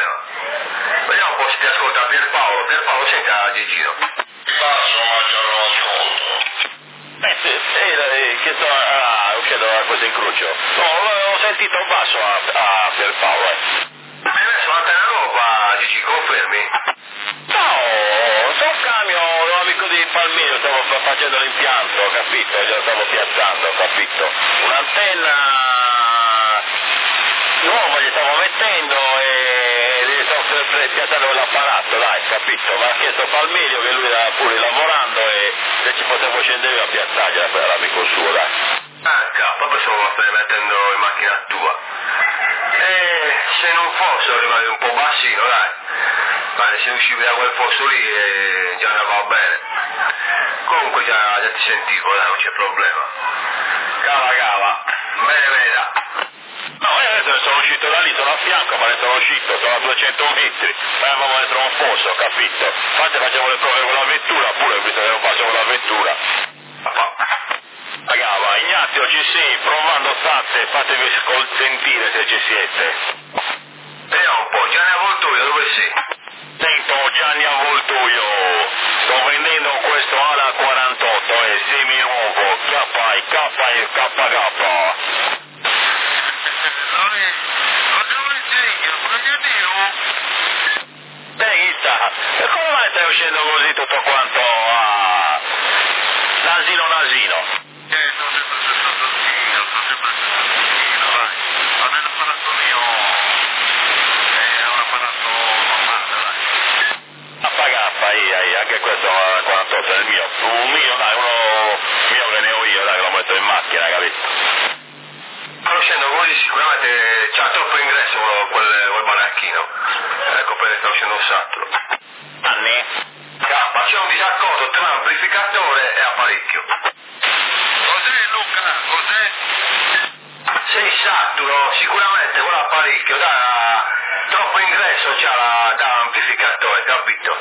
Vediamo un po' se ti ascolta Pierpaolo. Pierpaolo, senta Gigino.
Basso, ma già non ascolto.
Eh sì, eh, che sto, ah, uscendo da questo incrocio. No, ho sentito basso a, a Pierpaolo, eh.
Ma hai messo l'antenna nuova, Gigi, confermi?
No, sono un camion, un amico di Palmiro, stavo fa- facendo l'impianto, capito? Glielo stavo piazzando, capito? Un'antenna nuova gli stavo mettendo e gli stavo per- per- piazzando l'apparato, dai, capito? Mi ha chiesto Palmirio che lui era pure lavorando e se ci potevo scendere io a piazzargliela per l'amico suo, dai.
Ah, capo, pensavo lo stai mettendo in macchina tua. E se non fosse rimane un po' bassino, dai. Vale, se uscivi da quel posto lì eh, già andava bene. Comunque già, già ti sentivo, dai, non c'è problema. Cava, cava. Bene, veda.
No, io adesso ne sono uscito da lì, sono a fianco, ma ne sono uscito, sono a duecento metri, eravamo dentro un fosso, capito? Infatti facevo le prove con la vettura, pure visto che non faccio con la vettura. Pagava, Ignazio ci sei, provando state, fatevi sentire se ci siete.
Vediamo un po', Gianni Avvoltoio, dove sei?
Sento Gianni Avvoltoio, sto vendendo questo Ala quarantotto, è semi-nuovo, K I K e K K. Benita, e come mai stai uscendo così tutto quanto a nasino nasino?
Eh, sto sempre stato zio, sto sempre stato zio, dai. Non è un apparato mio, è un apparato normale, dai.
A pagare, ai, ai, anche questo è quarantotto è il mio. Un mio, dai, uno mio che ne ho io, dai, che lo metto in macchina, capito?
Conoscendo così sicuramente c'ha troppo ingresso quel, quel baracchino. Ecco perché sta uscendo un sattolo.
Anni?
Cappa, c'è un disaccordo tra amplificatore e apparecchio.
Cos'è Luca? Cos'è?
Se il saturo, sicuramente quell'apparecchio dà troppo ingresso c'ha da amplificatore, capito?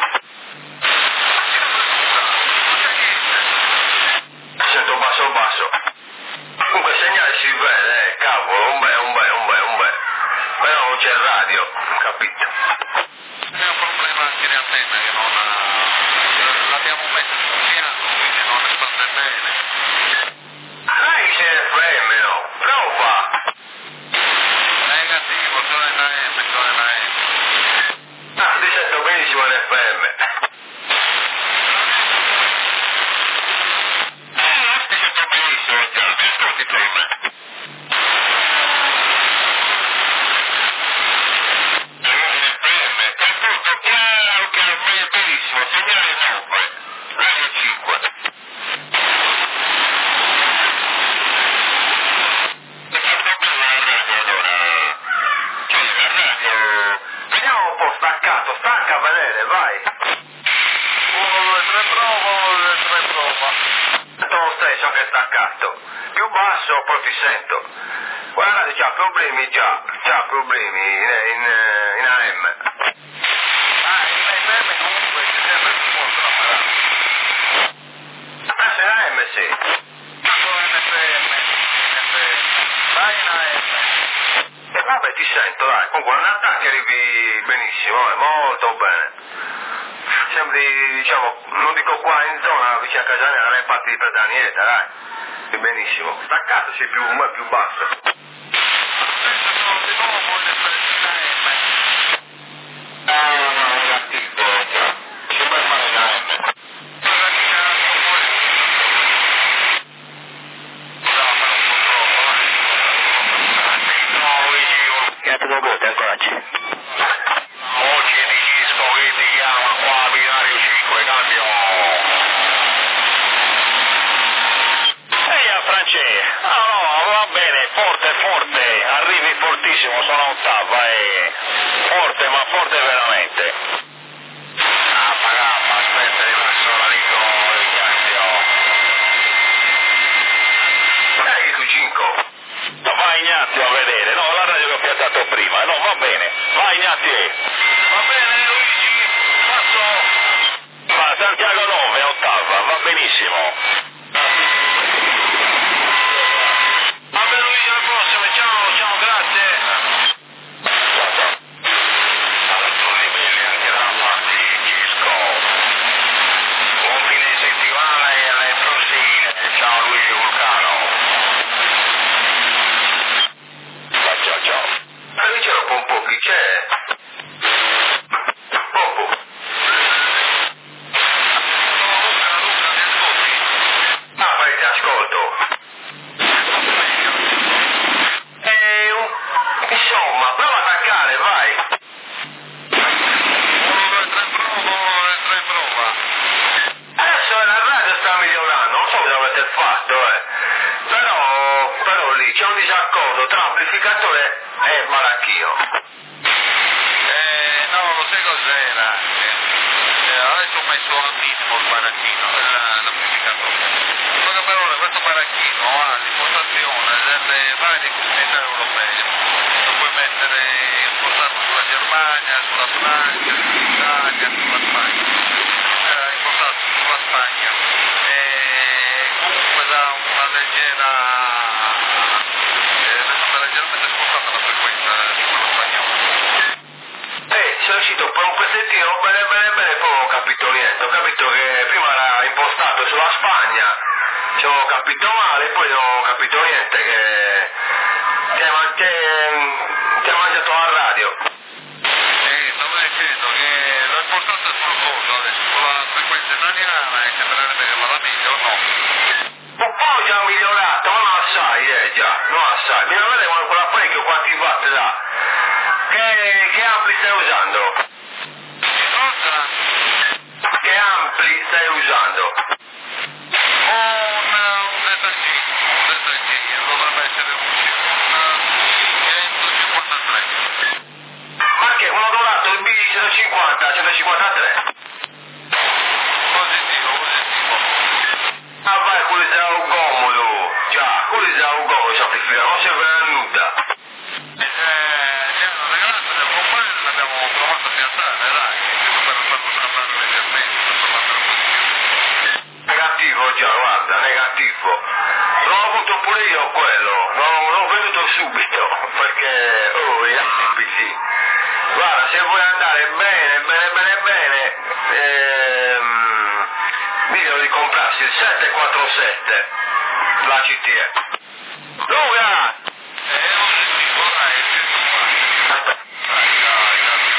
Sento basso basso. Comunque il segnale si vede, eh, cavolo, un bel, un bel, un bel, un bel. Però non c'è il radio, capito?
È un problema anche di antenna che non ha... l'abbiamo messa sul piano, quindi non risponde bene.
Ah, c'è F M, no? Prova!
Negativo, sono in A M, sono in A M.
Ah, ti sento benissimo in F M.
Ah, ti sento benissimo, già, ti ascolti prima.
Vediamo un po' staccato, stacca a vedere, vai.
uno, due, tre, prova, uno, due, tre, prova.
Sento lo stesso che è staccato. Più basso poi ti sento. Guarda, c'ha problemi già, c'ha problemi in, in, in A M.
Ah, in A M comunque ci sembra che posso lavorare.
Ah, sei in A M sì.
Sono in F M, in F M. Vai in A M.
E vabbè ti sento, dai. Comunque non attacchi arrivi benissimo, eh, molto bene. Sembri, diciamo, non dico qua in zona, vicino a casa mia, non è parte di Pedanieta, dai. È benissimo. Staccato sei più, ma più basso.
Adesso sono di nuovo in F M.
Ah, no, no, negativo. Ci puoi fare in A M.
Grazie a voi, ancora c'è.
Oggi di disco che ti chiama qua binario cinque, cambio.
Ehi, a Francesco, ah no, va bene, forte, forte, arrivi fortissimo, sono a ottava e forte, ma forte veramente.
Ah, pagappa, aspetta, rimasto la dico Ignazio.
Dai, tu cinque.
No, vai Ignazio a vedere, no, la radio che ho piazzato prima, no, va bene, vai Ignazio.
Va bene Luigi, passo.
Va, Santiago nove, ottava, va benissimo.
Vabbè Luigi, alla prossima, ciao, ciao, grazie.
Ciao, ciao.
messo al minimo il baracchino, l'amplificatore. In poche parole, questo baracchino ha l'impostazione delle varie comunità europee, lo puoi mettere, impostarlo sulla Germania, sulla Francia, sull'Italia, sulla Spagna, eh, impostato sulla Spagna, e comunque dà una leggera, eh, è leggermente spostata la frequenza di quello spagnolo.
Eh, sono uscito per un pezzettino, bene bene bene, poi non ho capito niente, ho capito che prima era impostato sulla Spagna, ci ho capito male, poi non ho capito niente, che ti hai man- ti- ti hai mangiato la radio.
Eh, stavo dicendo che l'ho impostato sul coso adesso, sulla frequenza italiana, e sembrerebbe che vada meglio o no?
Un po' già migliorato, ma non assai, eh già, non assai. Bisogna vedere con quell'apparecchio quanti watt dà. Che, che ampli stai usando?
Cosa?
Che ampli stai usando?
Un, un Z G, un Z G, dovrebbe essere un centocinquantatré.
Ma che, uno dorato il B centocinquanta, centocinquantatré?
Positivo, positivo.
Ah vai, quello è un comodo, già, quello è un comodo, semplifica, non serve a nulla.
Eh, ci hanno regalato del compagno e l'abbiamo provato a piazzare, dai, per farlo scattare leggermente, per farlo un po' di più.
Negativo già, guarda, negativo. L'ho avuto pure io quello, l'ho, l'ho veduto subito, perché, oh, gli ambiti. Guarda, se vuoi andare bene, bene, bene, bene, ehm, dicono di comprarsi il sette quattro sette, la C T E. Luca!
Eh, non sentivo, dai,
Aspetta.
dai, dai,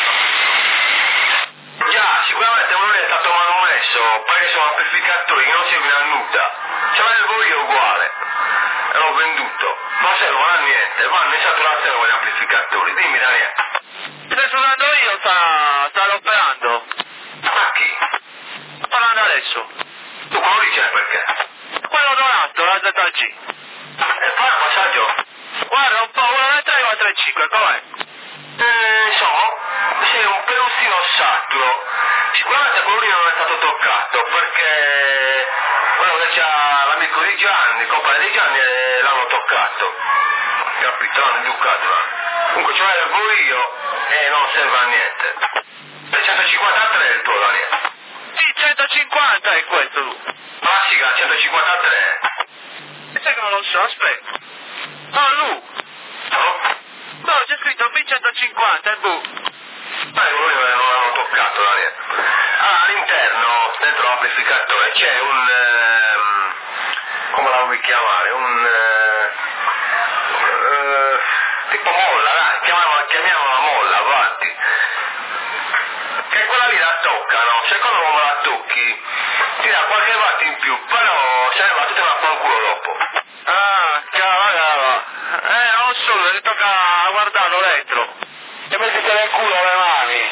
dai.
Già, sicuramente uno è stato manomesso, perché sono amplificatori che non servono a nulla. Ce l'avevo io uguale, e l'ho venduto. Non servono a niente, vanno in saturazione con gli amplificatori. Dimmi Daniele.
Stai suonando io, sta, sta operando.
Ma chi?
Sto parlando adesso.
Tu quello lì c'è perché?
Quello donato, la Z G.
E fai un passaggio?
Guarda, un po', uno tre, uno tre cinque, com'è?
Eh, insomma, sei un pelustino saturo. Sicuramente quello lì non è stato toccato, perché quello che c'ha l'amico di Gianni, il compagno di Gianni, eh, l'hanno toccato. Capito? L'hanno educato. Comunque ce l'avevo io e non serve a niente. Il centocinquantatré è il tuo, Daniele.
Sì, centocinquanta è questo tu.
Classica, centocinquantatré.
E sai che non lo so, aspetta. No, Lu.
No?
No, c'è scritto B centocinquanta, è bu.
Ma quello lì non l'hanno toccato, Daniele. Ah, all'interno, dentro l'amplificatore, c'è un... Ehm, come la vuoi chiamare? Un... Eh, eh, tipo molla, dai, chiamiamola, chiamiamola molla, avanti. Che quella lì la toccano, secondo me la tocchi, ti dà qualche watt in più, però se ne va, tu te la fa un culo dopo.
Ah, cava, cava. Eh, non so, mi tocca guardarlo dentro.
E mettete nel culo le mani.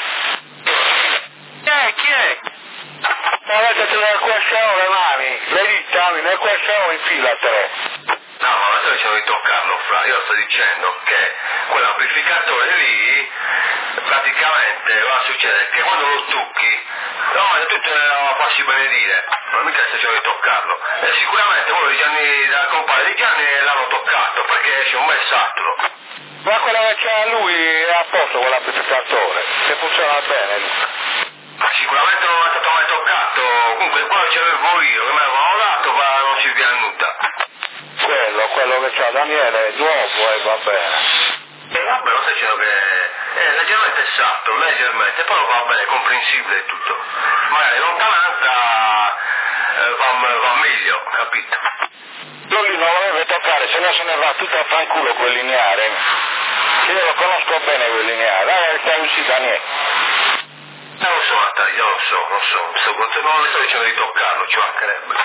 Chi è, chi è?
Ma mettete nel Q S O le mani. Le dita, nel Q S O infila tre.
No, ma non sto dicendo di toccarlo, Fra, io sto dicendo che quell'amplificatore lì praticamente va a succedere che quando lo tocchi, no, ma tu te lo facci benedire, non mica sto dicendo di toccarlo. E sicuramente quello di Gianni, dal compare di Gianni l'hanno toccato, perché esce un bel saturo.
Ma quello che c'ha lui è a posto quell'amplificatore. Se funziona bene, Luca.
Ma sicuramente non è stato mai toccato, comunque quello ce l'avevo io, che me l'avevano dato, ma non ci viene nulla.
Quello, quello che c'ha Daniele è nuovo e va bene.
E vabbè, non stai dicendo che è leggermente esatto, leggermente, però va bene, è comprensibile e tutto. Magari lontananza eh, va, va meglio, capito?
Lui non lo deve toccare, se no se ne va tutto a fanculo quel lineare. Io lo conosco bene quel lineare. Dai, stai uscito Daniele.
Eh, lo so, Natalia, lo so, lo so, sto, non le sto dicendo di toccarlo, ci mancherebbe.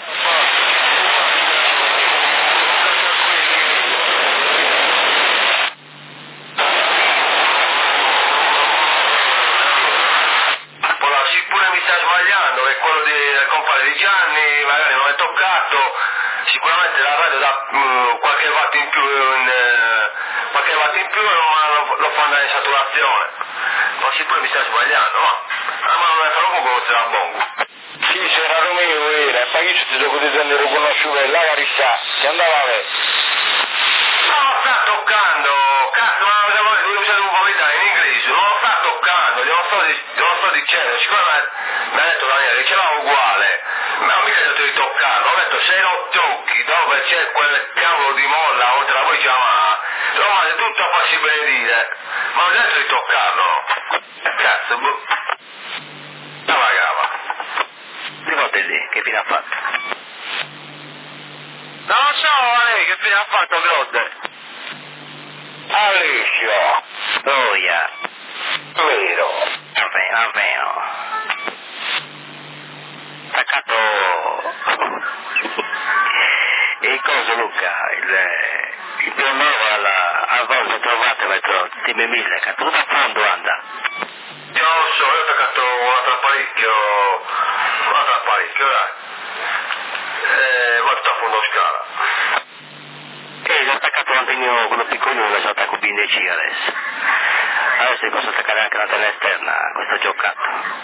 Pure mi sta sbagliando, che quello di, del compare di Gianni magari non è toccato, sicuramente la radio dà mh, qualche watt in più, in, eh, qualche watt in più e lo, lo fa andare in saturazione, ma sì pure mi sta sbagliando, no? Ah, ma non è proprio come se la bongo.
io ti devo dire di riconoscere la carità, che andava a vedere.
No, sta toccando, cazzo, ma devo usare un po' in inglese, non lo sta toccando, glielo sto, glielo sto dicendo, siccome mi ha detto Daniele, ce l'ha uguale, ma non mica detto di toccarlo, ho detto se lo tocchi dove c'è quel cavolo di molla oltre la voce ma insomma è tutto a farsi benedire, ma non ho detto di toccarlo, cazzo, boh, cava cava.
Ricordi lì, che fine ha fatto?
Non lo so, ma lei che fine ha fatto Grodde?
Alessio,
Oh, yeah.
vero.
Va bene, va bene. Attaccato il coso Luca, il, il più nuovo alla, al volto trovato metro Time mille, che tutto a fondo anda.
Io non lo so, io ho attaccato un altro apparecchio, un altro apparecchio, dai. E vado a fondo scala.
E l'ho attaccato l'antennino, quello piccolino, lo so attacco B D C adesso. Adesso ti posso attaccare anche l'antenna esterna a questo giocato.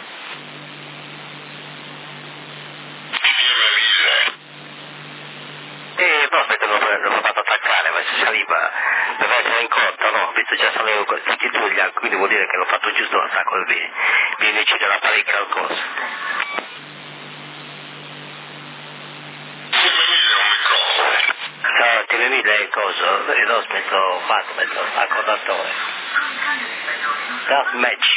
E poi aspetta, l'ho, l'ho fatto attaccare, ma se saliva deve essere in corto, no? Visto già sono tutti due, quindi vuol dire che l'ho fatto giusto l'attacco del B D C dell'apparecchio al coso. No, T V mille è il coso, e l'ho messo fatto, metto accordatore. That match.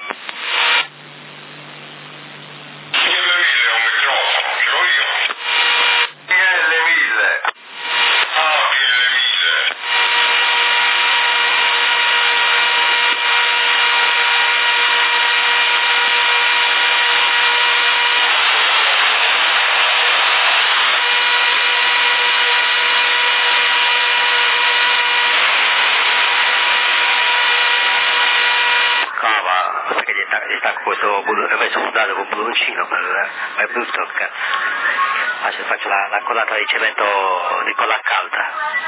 Questo adesso ho dato con buluncino per, per brutto cazzo. Adesso faccio la, la collata di cemento di colla calda.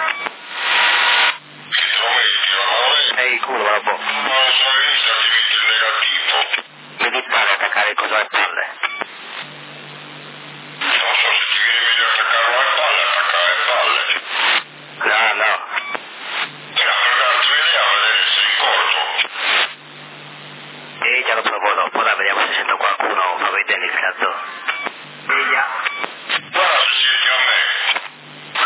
E il culo va boh. Meditare, attaccare il coso alle palle.
Non so se ti viene meglio attaccare alle palle, attaccare alle palle.
No, no. E già lo provo dopo, dai, vediamo se sento qualcuno, fa vedere il cazzo. Veglia.
Guarda se siedi a me.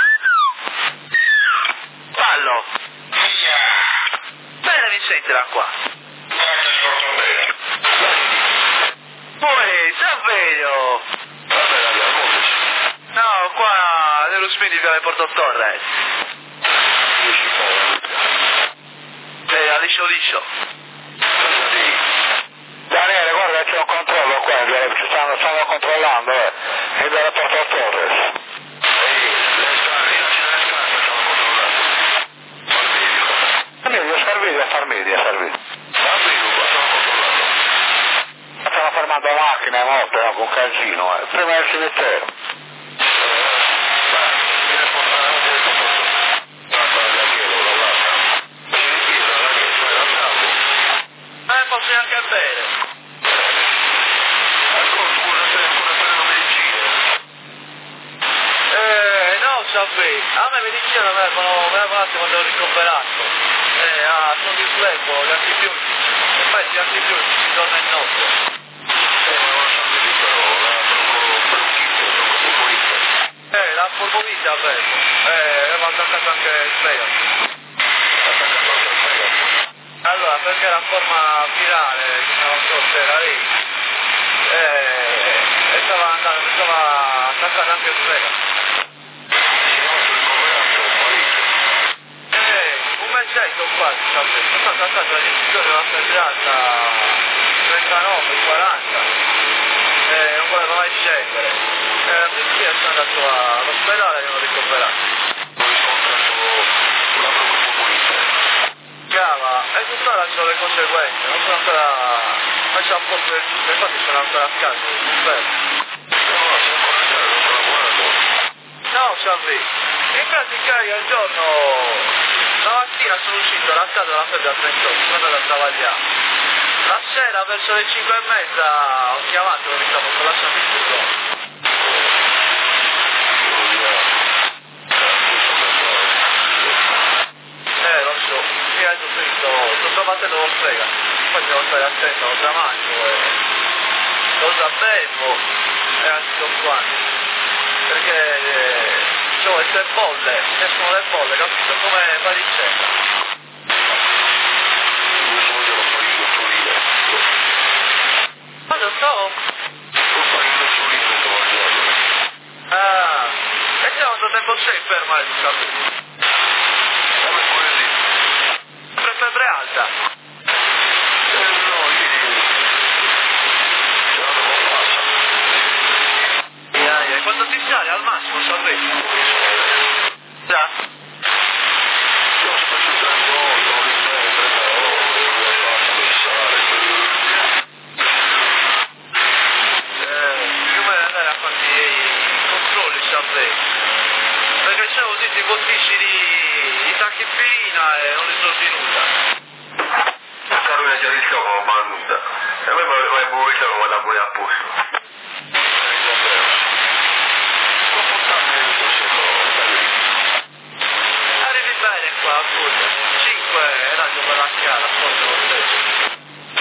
Fallo!
Via!
Bene, mi senti da qua?
Guarda che scorto bene.
Poi, davvero!
Vabbè, la mia voce.
No, qua nello Smith che le porto Torres. Eh, a liscio liscio.
Daniele, guarda c'è un controllo qua, ci stanno, stanno controllando, eh, e dalla porta a Torres.
Ehi, le strade, io ci delle strade, facciamo controllare. Far video.
Medio, far video, far media, far video.
Far video, qua stiamo controllando.
Stanno fermando macchine, moto, no, con casino, eh. Prima del cimitero.
Eh, posso anche bene.
Ancora scusa se ancora per le medicine.
Eh, no, sapete, a me medicina me l'avevano me l'avevano quando ero ricoverato. Eh, ah, sono di flebo, gli antibiotici. E poi gli antibiotici si torna in notte.
Eh, ma non so che dicono, la bronchite, broncopolite.
Eh, la polmonite avevo. Eh, avevo attaccato anche il fegato.
Attaccato anche al fegato.
Allora, perché la forma virale, non so se era lì, eh, e stava andando, stava attaccando anche il fegato. Eh, un mesetto quasi, sapete, sono stato attaccato all'inizio della serata trentanove quaranta, e non volevo mai scendere. E la polizia sono andato all'ospedale e mi hanno ricoverato.
Ho riscontrato una broncopolite.
Chiama, e tuttora sono le conseguenze, non sono ancora, facciamo un po' più, infatti sono ancora a casa, non fermo.
No, sei ancora a casa, non sto lavorando.
No, Salvi, in pratica io il giorno, la mattina sono uscito da casa della febbre a trentotto, sono andato a travagliare. La sera verso le cinque e mezza ho chiamato, mi stavo lasciando il turno. frega, poi devo stare attento a cosa mangio, e cosa bevo e a tutto quanto, perché eh, cioè, queste bolle, escono le bolle, capito? Come varicella. Ma lo so. Ah, e già quanto tempo sei ferma il capito? Sempre febbre alta. E quando ti sale al massimo salvezza? Già? Perché c'è così ti colpisci di, di tachipirina e non risolvi nulla.
Carolina già visto come manduta. E poi poi poi poi come la pure a posto.
Arrivi bene qua a Puglia. cinque radio per la scala, forse lo stesso.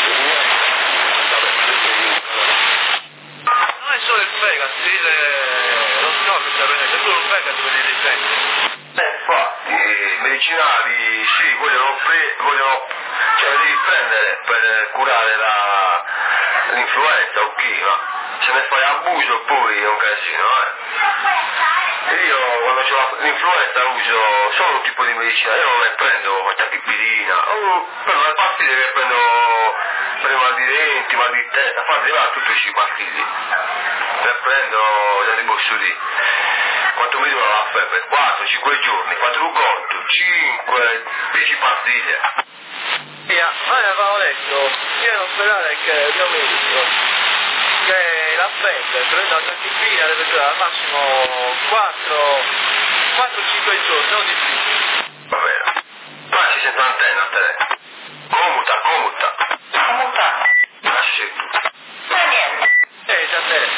Non è solo il fegato, si dice lo scopo, c'è solo il fegato che li difende.
Eh, infatti, i medicinali sì, vogliono, pre- vogliono cioè devi prendere per curare la, l'influenza, ok, ma se ne fai abuso poi è un casino, eh. E io quando ho l'influenza uso solo un tipo di medicina, io non ne prendo tachipirina, o prendo le pastiglie che prendo per i mal di denti, mal di testa, fa arrivare tutti questi pastigli. Le prendo, già ti posso dire. Quanto mi dura la febbre? quattro cinque giorni, quattro conto, cinque, dieci pastiglie.
Via, noi avevamo detto, io in ospedale che il mio medico, che la febbre, prende la tachipirina, deve durare al massimo quattro cinque giorni, non di più.
Va bene. Ma si sente l'antenna a te. Comuta, comuta.
Comuta.
Lasci tu.
Ma niente.
Eh, già te.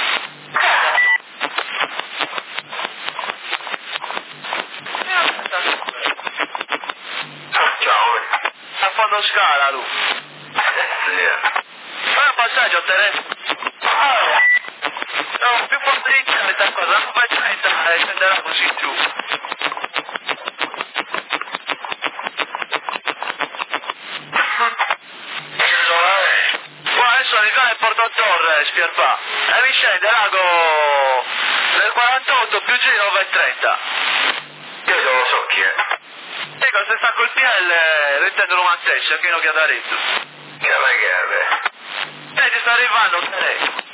Ciao.
Sta facendo scala lui.
Eh sì.
Fai un passaggio Teresa. No, più pomeriggio questa cosa, non faccio entrare e scenderà così giù. Qua adesso arriva il Porto Torre, Spierpa. E mi scende l'ago del quarantotto più G nove e trenta.
Io non so chi è.
Ecco, se sta col P L rintendono una stessa, fino a chiadarezzo.
Che la guerra.
E ti sta arrivando, Teresa.